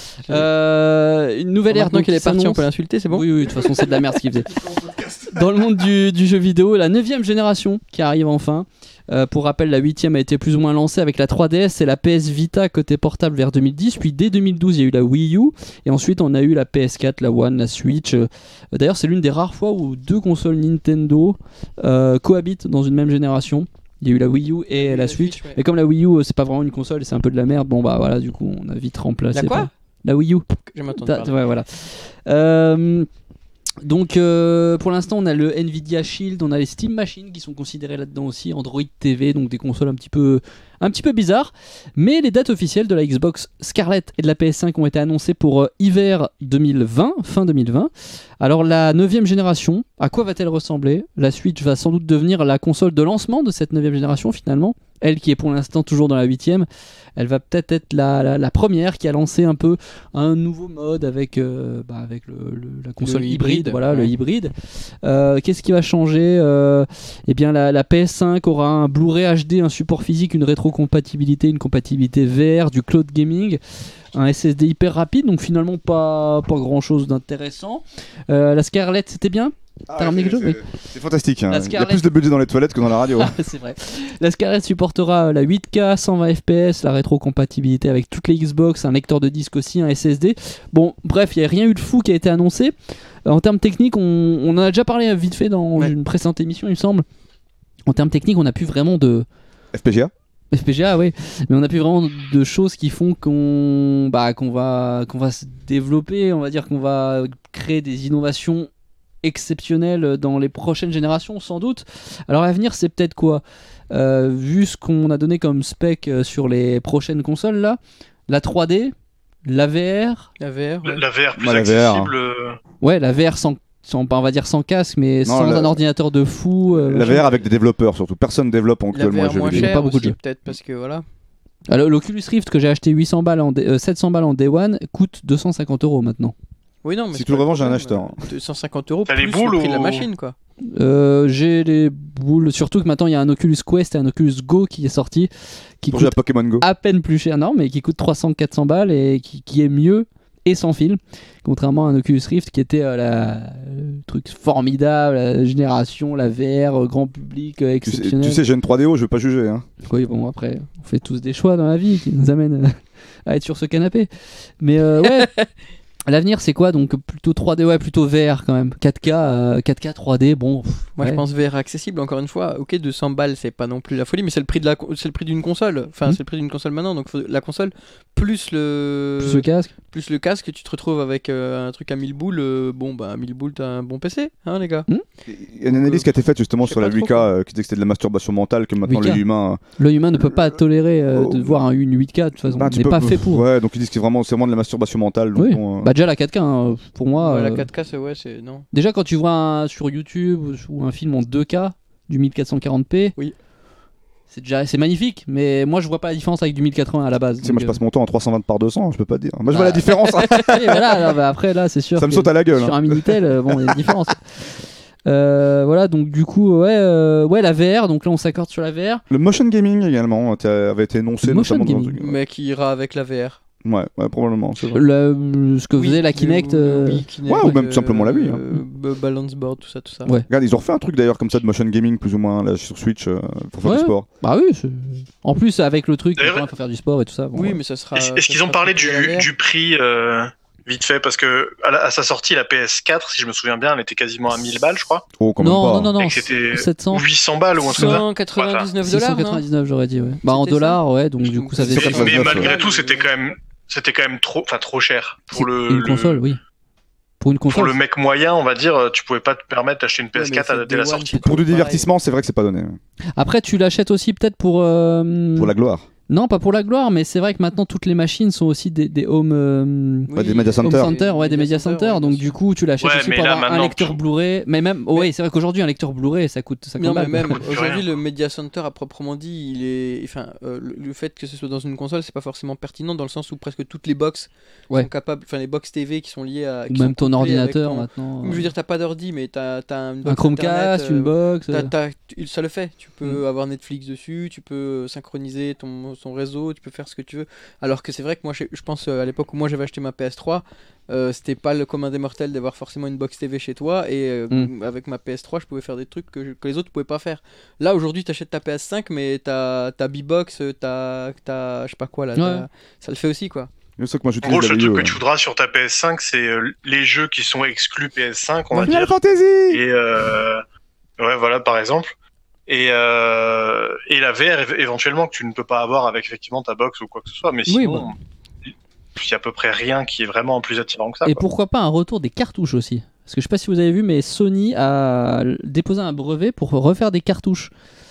Euh, une nouvelle ère. Maintenant qu'elle est partie, on peut l'insulter, c'est bon? Oui, oui, de toute façon, c'est de la merde ce qu'il faisait. Dans le monde du, du jeu vidéo, la neuvième génération qui arrive enfin. Euh, pour rappel, la huitième a été plus ou moins lancée avec la trois D S et la P S Vita côté portable vers deux mille dix. Puis dès deux mille douze, il y a eu la Wii U. Et ensuite, on a eu la P S quatre, la One, la Switch. Euh, d'ailleurs, c'est l'une des rares fois où deux consoles Nintendo euh, cohabitent dans une même génération. Il y a eu la Wii U et la, la Switch. Switch ouais. Et comme la Wii U, c'est pas vraiment une console, c'est un peu de la merde. Bon, bah voilà, du coup, on a vite remplacé. La quoi par... La Wii U. Je m'attends pas. Ouais, voilà. Euh... Donc euh, pour l'instant on a le Nvidia Shield, on a les Steam Machines qui sont considérées là-dedans aussi, Android T V, donc des consoles un petit peu, un petit peu bizarres. Mais les dates officielles de la Xbox Scarlett et de la P S cinq ont été annoncées pour euh, hiver deux mille vingt, fin deux mille vingt. Alors la neuvième génération, à quoi va-t-elle ressembler? La Switch va sans doute devenir la console de lancement de cette neuvième génération finalement. Elle qui est pour l'instant toujours dans la huitième, elle va peut-être être la, la, la première qui a lancé un peu un nouveau mode avec, euh, bah avec le, le, la console le hybride, hybride, voilà, ouais. le hybride. Euh, qu'est-ce qui va changer? euh, Eh bien la, la P S cinq aura un Blu-ray H D, un support physique, une rétrocompatibilité, une compatibilité V R, du cloud gaming, un S S D hyper rapide, donc finalement pas, pas grand-chose d'intéressant. Euh, la Scarlett, c'était bien? Ah ouais, c'est, c'est, oui. c'est fantastique, hein. Scarlett... Il y a plus de budget dans les toilettes que dans la radio. C'est vrai. La Scarlett supportera la huit K, cent vingt F P S, la rétrocompatibilité avec toutes les Xbox, un lecteur de disque aussi, un S S D. Bon, bref, il n'y a rien eu de fou qui a été annoncé. En termes techniques, on, on en a déjà parlé vite fait dans ouais. une précédente émission, il me semble. En termes techniques, on n'a plus vraiment de... F P G A F P G A, oui, mais on n'a plus vraiment de choses qui font qu'on, bah, qu'on, va, qu'on va se développer, on va dire qu'on va créer des innovations exceptionnelles dans les prochaines générations, sans doute. Alors l'avenir, c'est peut-être quoi? euh, Vu ce qu'on a donné comme spec sur les prochaines consoles, là, la trois D, la V R... La V R, ouais. La V R plus ouais, accessible... La V R, hein. Ouais, la V R sans... Sans, on va dire sans casque, mais non, sans la... un ordinateur de fou. Euh, la V R avec des développeurs surtout. Personne développe actuellement. La V R moins cher pas beaucoup aussi, de jeux. Peut-être parce que voilà. Alors, l'Oculus Rift que j'ai acheté huit cents balles en day, euh, sept cents balles en Day One coûte deux cent cinquante euros maintenant. Oui, non, mais si tu le revends, j'ai un acheteur. deux cent cinquante euros T'as plus les boules le prix ou... de la machine, quoi. Euh, j'ai les boules. Surtout que maintenant il y a un Oculus Quest et un Oculus Go qui est sorti, qui pour coûte jouer à Pokémon Go. À peine plus cher, non, mais qui coûte trois cents à quatre cents balles et qui, qui est mieux et sans fil, contrairement à un Oculus Rift qui était euh, la, le truc formidable, la génération, la V R, euh, grand public, euh, exceptionnel. Tu sais, tu sais, j'ai une trois D O, je veux pas juger. Hein. Oui, bon, après, on fait tous des choix dans la vie qui nous amènent à être sur ce canapé. Mais euh, ouais, l'avenir c'est quoi? Donc plutôt trois D, ouais, plutôt V R quand même. quatre K, euh, quatre K, trois D, bon. Pff, Moi ouais. je pense V R accessible, encore une fois. Ok, deux cents balles, c'est pas non plus la folie, mais c'est le prix de la, c'est le prix d'une console. Enfin, mmh. c'est le prix d'une console maintenant. Donc faut, la console plus le, plus le casque, plus le casque, tu te retrouves avec euh, un truc à mille boules. Euh, bon, bah à mille boules, t'as un bon P C, hein, les gars. Mmh. Il y a une analyse euh, qui a été faite justement sur la huit K euh, qui disait que c'était de la masturbation mentale, que maintenant l'œil humain. L'œil humain ne peut pas tolérer euh, de oh, voir un, une huit K de toute façon. Bah, on n'est pas fait pour. Ouais, donc ils disent que c'est vraiment, c'est vraiment de la masturbation mentale. Donc oui. on, euh... Bah déjà la quatre K. Hein, pour moi, ouais, euh... la quatre K, c'est ouais, c'est non. Déjà quand tu vois un, sur YouTube ou un film en deux K du mille quatre cent quarante p, oui, c'est déjà c'est magnifique, mais moi je vois pas la différence avec du mille quatre-vingts à la base. Tu sais, moi je passe mon temps en trois cent vingt par deux cents, je peux pas te dire. Moi je vois ah. la différence. Et voilà, alors, bah, après là c'est sûr. Ça me saute à la gueule. Sur hein. un Minitel, euh, bon, il y a une différence. Euh, voilà, donc du coup, ouais, euh, ouais, la V R, donc là on s'accorde sur la V R. Le motion gaming également avait été énoncé, le notamment motion dans gaming. un... mais qui ira avec la V R. Ouais, ouais, probablement. C'est vrai. Le, ce que oui, faisait la Kinect. Euh... Oui, Kinect ouais, ou même euh, simplement la Wii. Hein. Euh, balance board, tout ça, tout ça. Ouais. Regarde, ils ont refait un truc d'ailleurs comme ça de motion gaming, plus ou moins, là, sur Switch, euh, pour faire ouais. du sport. Bah oui, c'est... en plus avec le truc, il faut faire du sport et tout ça. Bon, oui, ouais. mais ça sera. Est-ce, est-ce qu'ils ont parlé du, du prix euh, vite fait? Parce que à, la, à sa sortie, la P S quatre, si je me souviens bien, elle était quasiment à mille balles, je crois. Oh, quand non, même pas. non, non, non, et que c'était sept cents. huit cents balles ou un truc comme ça. cent quatre-vingt-dix-neuf dollars. six cent quatre-vingt-dix-neuf, j'aurais dit, ouais. Bah en dollars, ouais, donc du coup ça faisait. Mais, mais malgré tout, c'était quand même. C'était quand même trop, enfin trop cher pour c'est le. Une le... console, oui. Pour une console. Pour le mec moyen, on va dire, tu pouvais pas te permettre d'acheter une P S quatre ouais, dès la sortie. Pour du divertissement, c'est vrai que c'est pas donné. Après, tu l'achètes aussi peut-être pour. Euh... Pour la gloire. Non, pas pour la gloire, mais c'est vrai que maintenant toutes les machines sont aussi des, des home, euh, ouais, des media centers. Center, ouais, des media centers. Ouais, donc du coup, tu l'achètes ouais, aussi pour avoir un lecteur tu... Blu-ray. Mais même, ouais, c'est vrai qu'aujourd'hui un lecteur Blu-ray, ça coûte, ça coûte non, mal. Mais même aujourd'hui, le media center à proprement dit, il est, enfin, euh, le, le fait que ce soit dans une console, c'est pas forcément pertinent dans le sens où presque toutes les box ouais. sont capables, enfin les box T V qui sont liées à. Ou même ton ordinateur ton... maintenant. Je veux dire, t'as pas d'ordi, mais t'as, t'as une un Chromecast, une box. T'as, t'as, ça le fait. Tu peux avoir Netflix dessus, tu peux synchroniser ton, ton réseau, tu peux faire ce que tu veux. Alors que c'est vrai que moi, je, je pense euh, à l'époque où moi j'avais acheté ma P S trois, euh, c'était pas le commun des mortels d'avoir forcément une box T V chez toi. Et euh, mm. avec ma P S trois, je pouvais faire des trucs que, que les autres pouvaient pas faire. Là, aujourd'hui, t'achètes ta P S cinq, mais t'as ta B-Box, t'as, t'as je sais pas quoi là. Ouais. Ça le fait aussi quoi. C'est que moi, en gros, le truc que tu voudras sur ta P S cinq, c'est euh, les jeux qui sont exclus P S cinq, on va Final dire. Fantasy et euh, ouais, voilà, par exemple. Et, euh, et la V R éventuellement que tu ne peux pas avoir avec effectivement ta box ou quoi que ce soit, mais sinon, oui, bah. il y a à peu près rien qui est vraiment plus attirant que ça. Et quoi. Pourquoi pas un retour des cartouches aussi ? Parce que je sais pas si vous avez vu, mais Sony a déposé un brevet pour refaire des cartouches.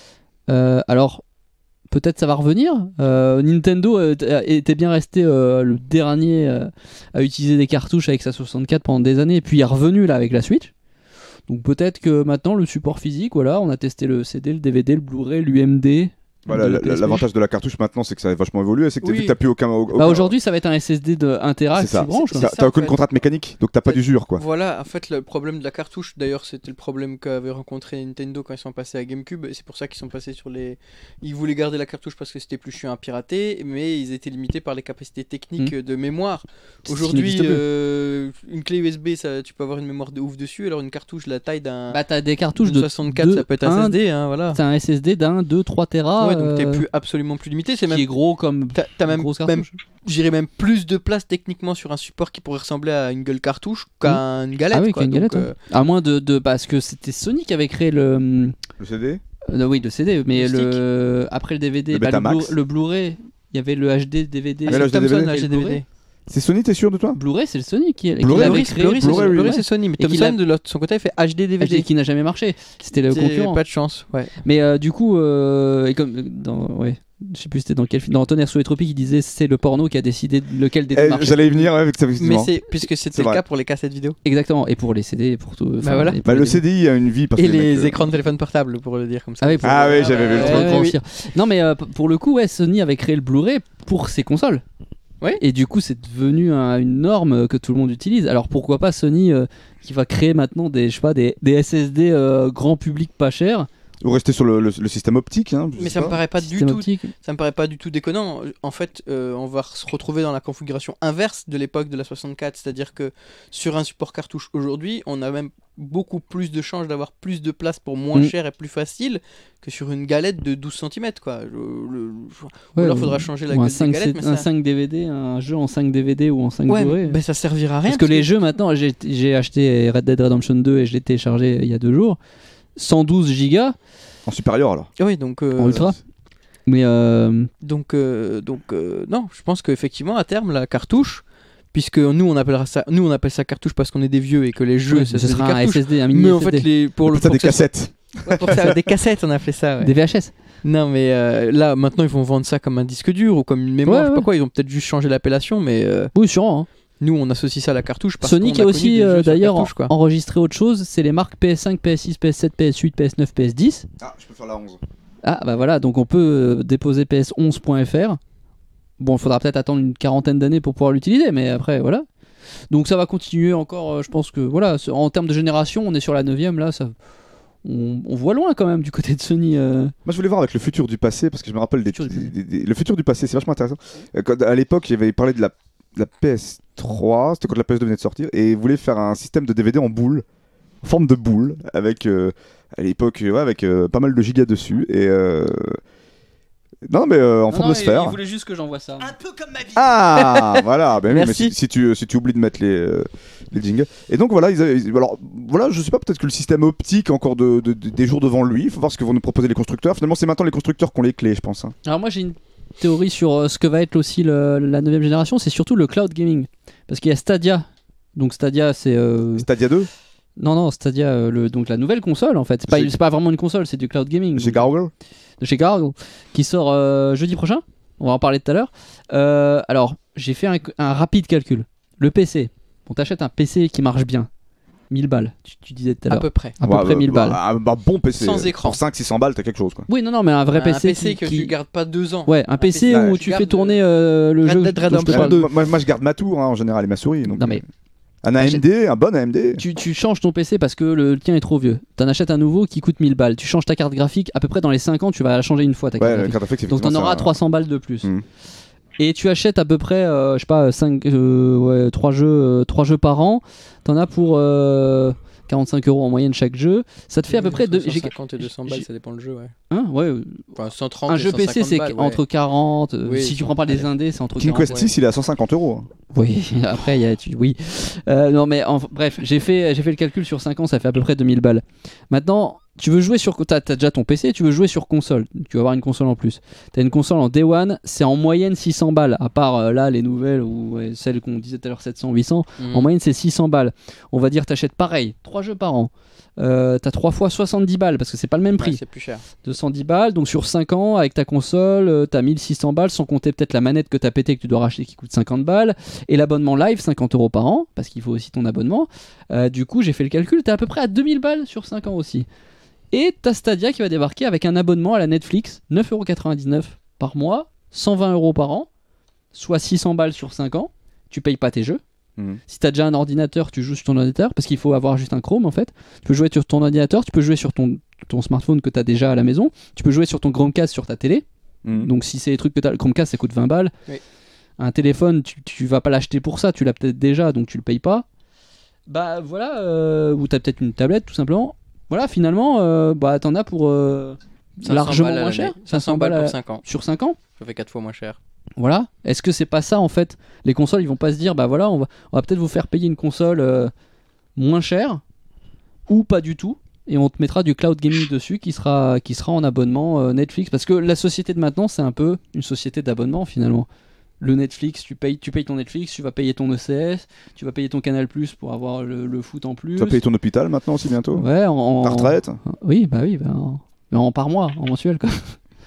Euh, alors, peut-être ça va revenir. Euh, Nintendo euh, était bien resté euh, le dernier euh, à utiliser des cartouches avec sa soixante-quatre pendant des années, et puis il est revenu là avec la Switch. Donc peut-être que maintenant le support physique, voilà, on a testé le C D, le D V D, le Blu-ray, l'U M D. Voilà, l'avantage de la cartouche maintenant, c'est que ça a vachement évolué. C'est que oui. t'as plus aucun. aucun... Bah aujourd'hui, ça va être un S S D de un téra que tu branches. T'as, t'as aucune en fait. contrainte mécanique, donc t'as pas d'usure, quoi. Voilà, en fait, le problème de la cartouche, d'ailleurs, c'était le problème qu'avait rencontré Nintendo quand ils sont passés à GameCube. Et c'est pour ça qu'ils sont passés sur les. Ils voulaient garder la cartouche parce que c'était plus chiant à pirater, mais ils étaient limités par les capacités techniques mmh. de mémoire. Aujourd'hui, euh, une clé U S B, ça, tu peux avoir une mémoire de ouf dessus. Alors une cartouche, la taille d'un. Bah t'as des cartouches de soixante-quatre, deux, ça peut être un S S D, hein, voilà. T'as un S S D d'un, deux, trois téra. Ouais, donc t'es plus absolument plus limité, c'est qui même est gros comme t'as, t'as même, même j'irais même plus de place techniquement sur un support qui pourrait ressembler à une gueule cartouche qu'à mmh. une galette. Ah oui, quoi, qu'à une donc, galette. Euh... Hein. À moins de, de parce que c'était Sony qui avait créé le le C D. Euh, oui, le C D, mais le, le... après le D V D, le, bah, le, Blu- le Blu-ray, il y avait le H D D V D. Ah, c'est Thomson H D D V D. C'est Sony, t'es sûr de toi ? Blu-ray, c'est le Sony qui, qui Blu-ray, l'avait oui, créé. Blu-ray, c'est, Blu-ray, Blu-ray, c'est Sony, mais Thomson de l'autre, son côté, il fait H D D V D. H D qui n'a jamais marché. C'était le c'est concurrent. Pas de chance, ouais. Mais euh, du coup, euh, et comme dans, ouais. Je sais plus c'était dans quel film, dans Tonnerre sous les tropiques, il disait c'est le porno qui a décidé lequel des deux eh, marchait. J'allais y venir ouais, avec ça. Mais c'est puisque c'était c'est le cas pour les cassettes vidéo. Exactement, et pour les C D, et pour tout. Bah voilà. Bah le C D I a une vie parce et que les mecs, écrans de téléphone portable pour le dire comme ça. Ah oui, pour ah, oui j'avais vu le truc. Ouais, oui. Non mais euh, pour le coup, ouais, Sony avait créé le Blu-ray pour ses consoles. Ouais. Et du coup, c'est devenu un, une norme que tout le monde utilise. Alors pourquoi pas Sony euh, qui va créer maintenant des, je sais pas, des, des S S D euh, grand public pas cher. Ou rester sur le, le, le système optique. Hein, mais ça pas. me paraît pas système du optique. tout. Ça me paraît pas du tout déconnant. En fait, euh, on va se retrouver dans la configuration inverse de l'époque de la soixante-quatre, c'est-à-dire que sur un support cartouche aujourd'hui, on a même beaucoup plus de chances d'avoir plus de place pour moins mmh. cher et plus facile que sur une galette de douze centimètres quoi. Le, le, ou ouais, alors il faudra changer la gueule des galettes. Mais un ça... cinq D V D, un jeu en cinq D V D ou en cinq ouais, Blu-ray. Ben ça servira à rien. Parce, parce que, que les jeux maintenant, j'ai, j'ai acheté Red Dead Redemption deux et je l'ai téléchargé il y a deux jours. cent douze gigas. En supérieur alors. Oui, donc. Euh, en ultra. Mais euh... donc euh, donc euh, non, je pense qu'effectivement à terme la cartouche, puisque nous on appellera ça, nous on appelle ça cartouche parce qu'on est des vieux et que les jeux ouais, ça ce sera un S S D, un mini mais S S D. en fait les pour le pour des cassettes. Ouais, pour ça des cassettes on a fait ça. Ouais. Des V H S. Non mais euh, là maintenant ils vont vendre ça comme un disque dur ou comme une mémoire, ouais, je sais ouais. pas quoi, ils ont peut-être juste changé l'appellation mais. Euh... Oui sûrement. Hein. Nous, on associe ça à la cartouche. Parce Sony qui a aussi euh, d'ailleurs cartouche, en, enregistré autre chose, c'est les marques P S cinq, P S six, P S sept, P S huit, P S neuf, P S dix. Ah, je peux faire la onze. Ah, bah voilà, donc on peut euh, déposer P S onze point F R. Bon, il faudra peut-être attendre une quarantaine d'années pour pouvoir l'utiliser, mais après, voilà. Donc ça va continuer encore, euh, je pense que, voilà, en termes de génération, on est sur la neuvième, là, ça... On, on voit loin quand même du côté de Sony. Euh... Moi je voulais voir avec le futur du passé, parce que je me rappelle des, des, des, des, le futur du passé, c'est vachement intéressant. Quand, à l'époque, j'avais parlé de la, de la P S trois, c'était quand la P S deux venait de sortir, et ils voulaient faire un système de D V D en boule, en forme de boule, avec euh, à l'époque, ouais, avec euh, pas mal de gigas dessus, et euh... non mais euh, en non, forme non, de sphère. Il voulait juste que j'envoie ça. Un peu comme ma vie. Ah voilà, ben oui, mais si, si, tu si tu oublies de mettre les euh, les jingles. Et donc voilà, ils avaient, alors voilà, je sais pas, peut-être que le système optique a encore de, de, de, des jours devant lui. Il faut voir ce que vont nous proposer les constructeurs. Finalement, c'est maintenant les constructeurs qui ont les clés, je pense. Hein. Alors moi j'ai une théorie sur euh, ce que va être aussi le, la neuvième génération, c'est surtout le cloud gaming, parce qu'il y a Stadia Donc Stadia, c'est. Euh... Stadia deux. Non, non, Stadia, euh, le, donc la nouvelle console en fait. C'est pas, c'est pas vraiment une console, c'est du cloud gaming. Chez Gargoyle. De chez Gargoyle, qui sort euh, jeudi prochain. On va en parler tout à l'heure. Euh, alors, j'ai fait un, un rapide calcul. Le P C, on t'achète un P C qui marche bien. mille balles, tu, tu disais tout à l'heure. À peu près. À ouais, peu près mille balles. Un bah, bon P C. Sans écran. Pour cinq cents six cents balles, t'as quelque chose quoi. Oui, non, non, mais un vrai un P C. Un P C qui, que qui... tu gardes pas deux ans. Ouais, un, un P C, P C où tu fais tourner euh, le Red jeu. Dead Redemption deux. Moi, moi, je garde ma tour hein, en général et ma souris. Donc, non, mais. Un A M D, un bon A M D. Tu, tu changes ton P C parce que le tien est trop vieux. T'en achètes un nouveau qui coûte mille balles. Tu changes ta carte graphique, à peu près dans les cinq ans, tu vas la changer une fois ta carte ouais, graphique. Carte graphique donc t'en auras un... trois cents balles de plus. Mmh. Et tu achètes à peu près, euh, je sais pas, cinq, euh, ouais, trois jeux, euh, trois jeux par an. T'en as pour euh, quarante-cinq euros en moyenne chaque jeu. Ça te fait à peu près... De... cent cinquante et deux cents balles, ça dépend le jeu, ouais. Hein ouais. Enfin, cent trente un jeu P C, c'est balles, entre ouais. quarante. Oui, si tu prends pas les indés, c'est entre King quarante. Quest six, ouais. Il est à cent cinquante euros. Oui, après, il y a... Tu... Oui. Euh, non, mais en... bref, j'ai fait, j'ai fait le calcul sur cinq ans, ça fait à peu près deux mille balles. Maintenant... Tu veux jouer sur. T'as, t'as déjà ton P C, tu veux jouer sur console. Tu vas avoir une console en plus. T'as une console en Day One, c'est en moyenne six cents balles. À part euh, là, les nouvelles ou ouais, celles qu'on disait tout à l'heure, sept cents, huit cents. Mmh. En moyenne, c'est six cents balles. On va dire, t'achètes pareil, trois jeux par an. Euh, t'as trois fois soixante-dix balles parce que c'est pas le même prix. Ouais, c'est plus cher. deux cent dix balles, donc sur cinq ans, avec ta console, euh, t'as mille six cents balles, sans compter peut-être la manette que t'as pété que tu dois racheter qui coûte cinquante balles. Et l'abonnement live, cinquante euros par an, parce qu'il faut aussi ton abonnement. Euh, du coup, j'ai fait le calcul, t'es à peu près à deux mille balles sur cinq ans aussi. Et t'as Stadia qui va débarquer avec un abonnement à la Netflix, neuf euros quatre-vingt-dix-neuf par mois, cent vingt euros par an, soit six cents balles sur cinq ans. Tu payes pas tes jeux. Mmh. Si t'as déjà un ordinateur, tu joues sur ton ordinateur, parce qu'il faut avoir juste un Chrome en fait. Tu peux jouer sur ton ordinateur, tu peux jouer sur ton, ton smartphone que t'as déjà à la maison, tu peux jouer sur ton Chromecast sur ta télé. Mmh. Donc si c'est des trucs que t'as, le Chromecast ça coûte vingt balles. Oui. Un téléphone, tu, tu vas pas l'acheter pour ça, tu l'as peut-être déjà, donc tu le payes pas. Bah voilà, euh, ou t'as peut-être une tablette tout simplement. Voilà, finalement, euh, bah, t'en as pour euh, largement moins cher. cinq cents balles pour cinq ans. Sur cinq ans. Ça fait quatre fois moins cher. Voilà. Est-ce que c'est pas ça en fait? Les consoles, ils vont pas se dire, bah voilà, on va, on va peut-être vous faire payer une console euh, moins chère ou pas du tout. Et on te mettra du cloud gaming dessus qui sera, qui sera en abonnement euh, Netflix. Parce que la société de maintenant, c'est un peu une société d'abonnement finalement. Le Netflix, tu payes, tu payes ton Netflix, tu vas payer ton E C S, tu vas payer ton Canal Plus pour avoir le, le foot en plus. Tu vas payer ton hôpital maintenant aussi bientôt. Ouais, en, en ta retraite. En, oui, bah oui, bah en, en par mois, en mensuel quoi.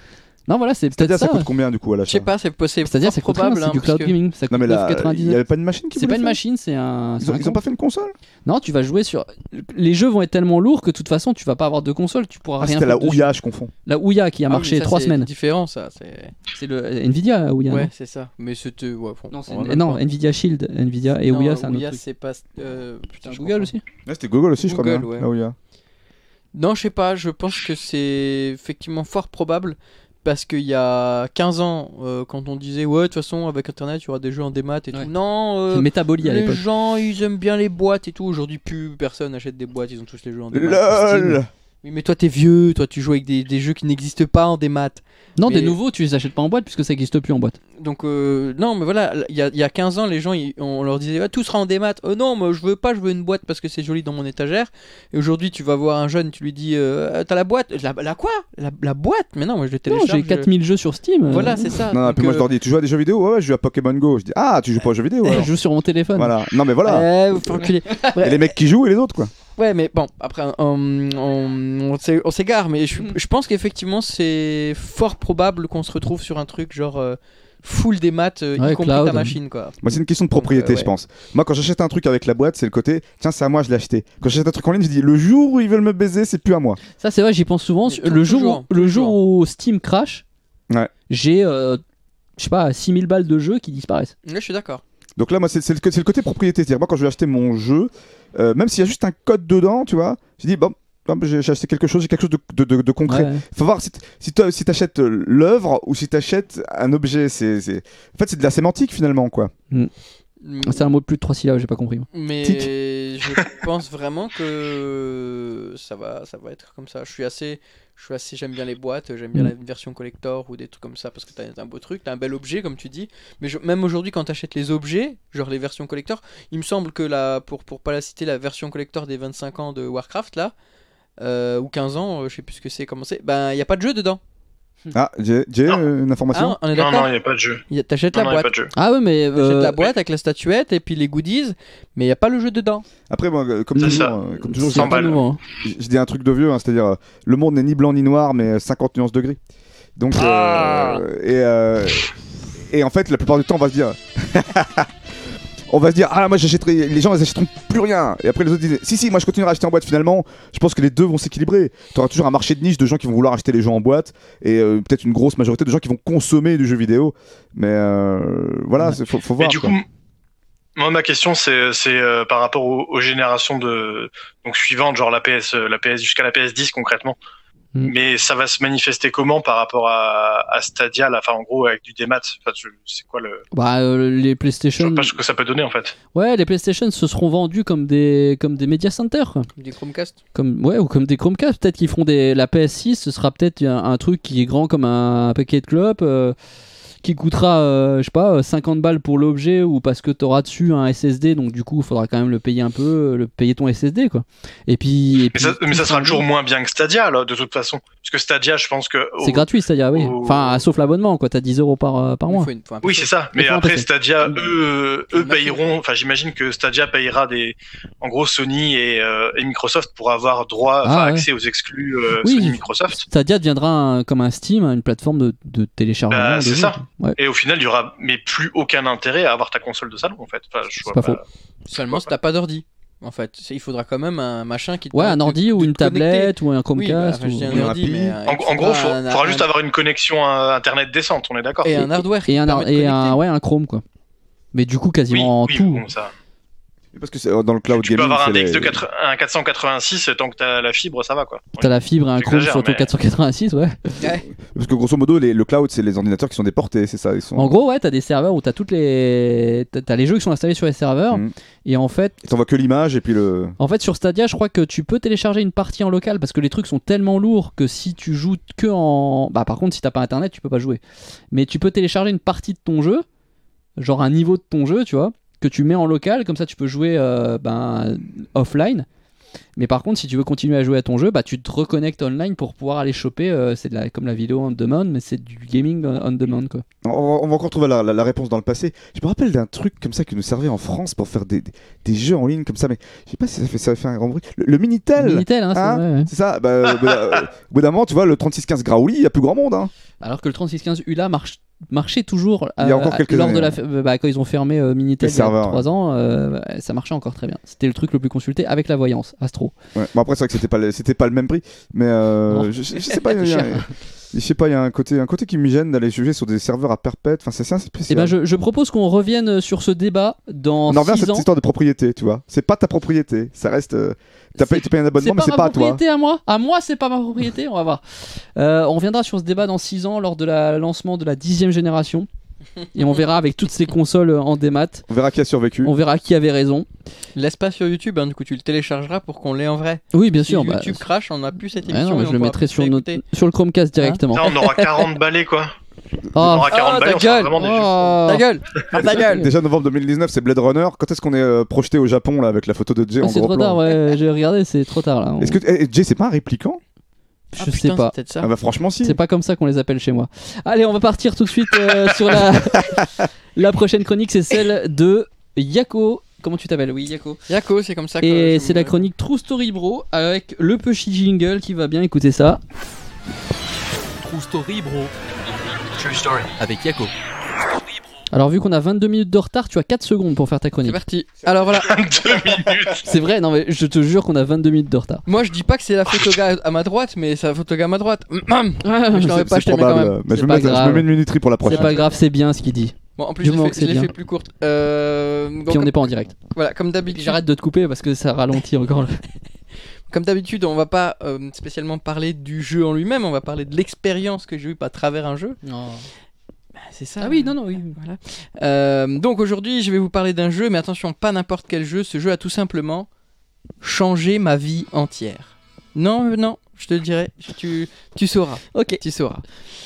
Non voilà, c'est peut-être ça. ça coûte combien du coup à l'achat? Je sais pas, c'est possible. C'est-à-dire c'est probable, c'est du cloud gaming. Ça non mais là, il y avait pas une machine qui C'est pas une faire machine, c'est un. Ils ont, ils ont pas fait une console? Non, tu vas jouer sur. Les jeux vont être tellement lourds que de toute façon, tu vas pas avoir de console, tu pourras ah, rien. C'était la Ouya, je confonds. La Ouya qui a ah, marché ça, trois c'est semaines. C'est différent ça. C'est, c'est le Nvidia la Ouya. Ouais, c'est ça. Mais c'était. Ouais, bon, non, c'est... non Nvidia Shield, Nvidia et non, Ouya, c'est un autre Ouya, truc. c'est pas. Euh... Putain, c'est Google aussi. Ouais, c'était Google aussi, Google, je crois bien. Ouais. La Ouya. Non, je sais pas. Je pense que c'est effectivement fort probable. Parce qu'il y a quinze ans, euh, quand on disait ouais de toute façon avec internet il y aura des jeux en démat et ouais. tout. Non, euh, c'est métabolie à les l'époque. gens ils aiment bien les boîtes et tout. Aujourd'hui plus personne achète des boîtes, ils ont tous les jeux en démat. LOL. Oui mais toi t'es vieux, toi tu joues avec des, des jeux qui n'existent pas en démat. Non, mais... des nouveaux tu les achètes pas en boîte puisque ça n'existe plus en boîte. Donc euh, non mais voilà, il y, y a quinze ans les gens ils, on leur disait ah, tout sera en démat. Oh non moi je veux pas, je veux une boîte parce que c'est joli dans mon étagère. Et aujourd'hui tu vas voir un jeune, tu lui dis euh, t'as la boîte, la, la quoi la, la boîte? Mais non moi je le télécharge. Non, j'ai quatre mille jeux sur Steam. Voilà c'est ça. Non, donc, puis moi euh... je leur dis tu joues à des jeux vidéo? Ouais, ouais je joue à Pokémon Go. Je dis ah tu joues pas aux jeux vidéo alors. Je joue sur mon téléphone. Voilà. Non mais voilà. Eh, faut enculer. Et les mecs qui jouent et les autres quoi. Ouais, mais bon, après, on, on, on, on s'égare, mais je, je pense qu'effectivement, c'est fort probable qu'on se retrouve sur un truc genre euh, full des maths, euh, ouais, y compris cloud. ta machine, quoi. Moi, c'est une question de propriété, Donc, euh, ouais. je pense. Moi, quand j'achète un truc avec la boîte, c'est le côté tiens, c'est à moi, je l'ai acheté. Quand j'achète un truc en ligne, je dis le jour où ils veulent me baiser, c'est plus à moi. Ça, c'est vrai, j'y pense souvent. Tout, le, jour toujours, où, le jour où Steam crash, ouais. j'ai, euh, je sais pas, six mille balles de jeux qui disparaissent. Là, je suis d'accord. Donc là, moi, c'est, c'est, le, c'est le côté propriété. C'est-à-dire, moi, quand je vais acheter mon jeu, euh, même s'il y a juste un code dedans, tu vois, je dis, bon, j'ai, j'ai acheté quelque chose, j'ai quelque chose de, de, de, de concret. Il ouais. faut voir si, si tu si t'achètes l'œuvre ou si t'achètes un objet. C'est, c'est... En fait, c'est de la sémantique, finalement, quoi. Mm. C'est un mot de plus de trois syllabes, j'ai pas compris. Mais Tic. je pense vraiment que ça va, ça va être comme ça. Je suis assez, je suis assez, j'aime bien les boîtes, j'aime bien mmh. la version collector ou des trucs comme ça parce que t'as un beau truc, t'as un bel objet comme tu dis. Mais je, même aujourd'hui, quand t'achètes les objets, genre les versions collector, il me semble que la, pour pour pas la citer, la version collector des vingt-cinq ans de Warcraft là, euh, ou quinze ans, euh, je sais plus ce que c'est, comment c'est, ben il y a pas de jeu dedans. Ah, j'ai, j'ai une information ah, on est Non, non, il n'y a pas de jeu. A... T'achètes la non, boîte. Non, y a pas de jeu. Ah ouais, mais... Euh... T'achètes la boîte avec la statuette et puis les goodies, mais il n'y a pas le jeu dedans. Après, moi, comme toujours, euh, comme toujours je, dis nouveau, hein. je dis un truc de vieux, hein, c'est-à-dire, euh, le monde n'est ni blanc ni noir, mais cinquante nuances de gris. Donc, ah euh, et, euh, et en fait, la plupart du temps, on va se dire... On va se dire, ah, moi j'achèterai, les gens ils achèteront plus rien. Et après les autres disent, si, si, moi je continuerai à acheter en boîte. Finalement, je pense que les deux vont s'équilibrer. Tu auras toujours un marché de niche de gens qui vont vouloir acheter les jeux en boîte et euh, peut-être une grosse majorité de gens qui vont consommer du jeu vidéo. Mais euh, voilà, il faut, faut voir. Et du quoi. coup, moi ma question c'est, c'est euh, par rapport aux, aux générations de donc suivantes, genre la P S, la P S jusqu'à la P S dix concrètement. Mm. Mais ça va se manifester comment par rapport à, à Stadia, là, enfin en gros avec du démat, enfin, c'est quoi le... Bah euh, les PlayStation... Je sais pas ce que ça peut donner en fait. Ouais, les PlayStation se seront vendus comme des, comme des Media Center. Quoi. Des Chromecast. Comme, ouais, ou comme des Chromecast. Peut-être qu'ils feront des... La P S six, ce sera peut-être un, un truc qui est grand comme un paquet de clopes. Euh... qui coûtera euh, je sais pas cinquante balles pour l'objet ou parce que tu auras dessus un S S D, donc du coup il faudra quand même le payer un peu, le payer ton S S D quoi. Et puis, et puis mais ça, mais ça sera toujours moins bien que Stadia là, de toute façon, parce que Stadia je pense que au... c'est gratuit Stadia, oui, au... enfin sauf l'abonnement quoi, t'as dix euros par, par mois. Faut une, faut oui c'est ça, mais après Stadia eux, eux payeront, enfin j'imagine que Stadia payera des, en gros Sony et, euh, et Microsoft pour avoir droit, enfin ah, ouais. accès aux exclus euh, oui, Sony Microsoft. Stadia deviendra un, comme un Steam, une plateforme de, de téléchargement. Bah, de c'est jeux. ça. Ouais. Et au final, il y aura mais plus aucun intérêt à avoir ta console de salon en fait. Enfin, je c'est vois pas, pas faux. Seulement si t'as pas d'ordi. En fait, il faudra quand même un machin qui te ouais, un ordi de, ou de une tablette ou un Chromecast. Oui, bah, enfin, ou... un ordi, mais en, en gros, il faudra un... juste avoir une connexion à internet décente, on est d'accord. Et, et un hardware. Et, un, ar- et un, ouais, un Chrome quoi. Mais du coup, quasiment oui, oui, tout. Bon, ça. Parce que c'est dans le cloud tu gaming. Tu peux avoir un D X les... de quatre... un quatre cent quatre-vingt-six tant que t'as la fibre, ça va quoi. T'as la fibre et un Chrome sur ton mais... quatre cent quatre-vingt-six, ouais. ouais. Parce que grosso modo, les, le cloud, c'est les ordinateurs qui sont déportés, c'est ça. Ils sont... En gros, ouais, t'as des serveurs où t'as toutes les, t'as, t'as les jeux qui sont installés sur les serveurs, mmh. et en fait. Et t'envoies que l'image et puis le. En fait, sur Stadia, je crois que tu peux télécharger une partie en local parce que les trucs sont tellement lourds que si tu joues que en, bah par contre, si t'as pas internet, tu peux pas jouer. Mais tu peux télécharger une partie de ton jeu, genre un niveau de ton jeu, tu vois, que tu mets en local, comme ça tu peux jouer euh, ben, offline. Mais par contre, si tu veux continuer à jouer à ton jeu, bah, tu te reconnectes online pour pouvoir aller choper. Euh, c'est de la, comme la vidéo on demand, mais c'est du gaming on demand. Quoi. On, va, on va encore trouver la, la, la réponse dans le passé. Je me rappelle d'un truc comme ça qui nous servait en France pour faire des, des, des jeux en ligne comme ça, mais je sais pas si ça fait, ça fait un grand bruit. Le, le Minitel, le Minitel hein, hein, c'est, vrai, ouais. c'est ça. Bah, au, bout d'un, au bout d'un moment, tu vois, le trente-six quinze Graouli, il y a plus grand monde. Hein. Alors que le trente-six quinze U L A marche. marchait toujours euh, il y a encore quelques lors années, de la ouais. bah, quand ils ont fermé euh, Minitel il y a trois ans, euh, ça marchait encore très bien. C'était le truc le plus consulté avec la voyance Astro. Ouais. Bon après c'est vrai que c'était pas le, c'était pas le même prix, mais euh, je, je, je sais pas. Il y a, je sais pas, il y a un côté, un côté qui me gêne d'aller juger sur des serveurs à perpète. Enfin c'est ça, c'est spécial. Et ben je, je propose qu'on revienne sur ce débat dans. On en revient à cette ans. histoire de propriété, tu vois. C'est pas ta propriété, ça reste. Euh, T'as payé, t'as payé un abonnement, mais c'est pas à toi. C'est pas ma propriété à moi. À moi, c'est pas ma propriété. On va voir. Euh, on reviendra sur ce débat dans six ans lors de la lancement de la dixième génération. Et on verra avec toutes ces consoles en démat. On verra qui a survécu. On verra qui avait raison. Laisse pas sur YouTube, hein, du coup tu le téléchargeras pour qu'on l'ait en vrai. Oui, bien si sûr. YouTube bah... crash, on n'a plus cette ouais, émission. non, mais je le mettrai sur, notre... sur le Chromecast directement. Hein, on aura quarante balais quoi. Oh, on aura quarante oh, balais, on sera vraiment des oh, ta gueule. Ta gueule. Déjà novembre deux mille dix-neuf, c'est Blade Runner. Quand est-ce qu'on est euh, projeté au Japon là avec la photo de Jay ah, en c'est gros trop plan tard, ouais. J'ai regardé, c'est trop tard là. On... Est-ce que eh, Jay c'est pas un répliquant? Je ah, sais putain, pas. C'est ça. Ah bah franchement si. C'est pas comme ça qu'on les appelle chez moi. Allez, on va partir tout de suite euh, sur la la prochaine chronique, c'est celle de Yako. Comment tu t'appelles? Oui, Yako. Yako, c'est comme ça. Que Et c'est la chronique True Story Bro avec le petit jingle qui va bien. Écouter ça. True Story Bro. True Story avec Yako. Alors vu qu'on a vingt-deux minutes de retard, tu as quatre secondes pour faire ta chronique. C'est parti. Alors voilà. vingt-deux minutes. C'est vrai, non mais je te jure qu'on a vingt-deux minutes de retard. Moi je dis pas que c'est la photoga à ma droite, mais c'est la photoga à ma droite. Ah, mais je l'aurais pas acheté, mais quand même. Mais je, me pas mets, je me mets une minuterie pour la prochaine. C'est pas grave, c'est bien ce qu'il dit. Bon, en plus Du je l'ai moment fait, que c'est je l'ai bien. fait plus courte. Euh, donc, Puis on n'est pas en direct. Voilà, comme d'habitude. J'arrête de te couper parce que ça ralentit encore. Comme d'habitude, on va pas euh, spécialement parler du jeu en lui-même, on va parler de l'expérience que j'ai eue à travers un jeu. Non. C'est ça. Ah oui, non, non, oui. Voilà. Euh, donc aujourd'hui, je vais vous parler d'un jeu, mais attention, pas n'importe quel jeu. Ce jeu a tout simplement changé ma vie entière. Non, non, je te le dirai. Tu, tu sauras. Ok. Tu sauras.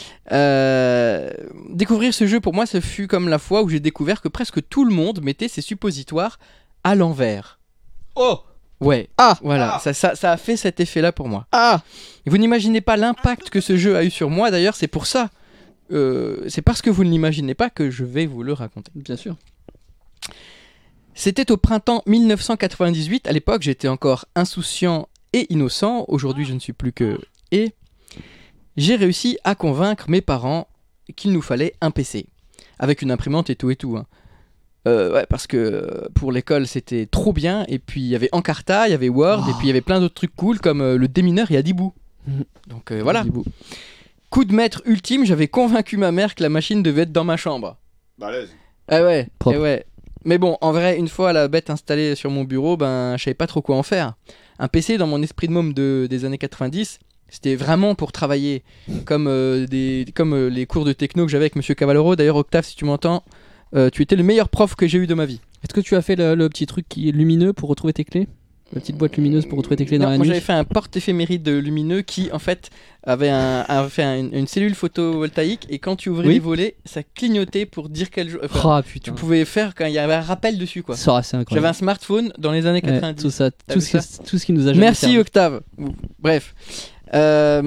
Euh, découvrir ce jeu, pour moi, ce fut comme la fois où j'ai découvert que presque tout le monde mettait ses suppositoires à l'envers. Oh! Ouais. Ah. Voilà, ah. Ça, ça, ça a fait cet effet-là pour moi. Ah. Et vous n'imaginez pas l'impact que ce jeu a eu sur moi. D'ailleurs, c'est pour ça. Euh, c'est parce que vous ne l'imaginez pas que je vais vous le raconter. Bien sûr. C'était au printemps mille neuf cent quatre-vingt-dix-huit. À l'époque, j'étais encore insouciant et innocent. Aujourd'hui, je ne suis plus que... Et j'ai réussi à convaincre mes parents qu'il nous fallait un P C. Avec une imprimante et tout et tout. Hein. Euh, ouais, parce que pour l'école, c'était trop bien. Et puis, il y avait Encarta, il y avait Word. Oh. Et puis, il y avait plein d'autres trucs cool comme euh, le démineur et Adibou. Mmh. Donc, euh, voilà. Adibou. Coup de maître ultime, j'avais convaincu ma mère que la machine devait être dans ma chambre. Balèze. Ah ouais, eh ouais. Mais bon, en vrai, une fois la bête installée sur mon bureau, ben, je savais pas trop quoi en faire. Un P C dans mon esprit de môme de, des années quatre-vingt-dix, c'était vraiment pour travailler. Comme, euh, des, comme euh, les cours de techno que j'avais avec Monsieur Cavallero. D'ailleurs, Octave, si tu m'entends, euh, tu étais le meilleur prof que j'ai eu de ma vie. Est-ce que tu as fait le, le petit truc qui est lumineux pour retrouver tes clés ? La petite boîte lumineuse pour retrouver tes clés non, dans la moi nuit. Moi j'avais fait un porte-éphéméride lumineux qui en fait avait, un, avait fait un, une, une cellule photovoltaïque et quand tu ouvrais oui. les volets, ça clignotait pour dire quel jour. Enfin, oh, putain. Tu pouvais faire quand il y avait un rappel dessus quoi. Ça, c'est incroyable. J'avais un smartphone dans les années quatre-vingt-dix. Ouais, tout ça, tout ce, ça tout ce qui nous a jamais Merci servi. Octave. Bref. Euh,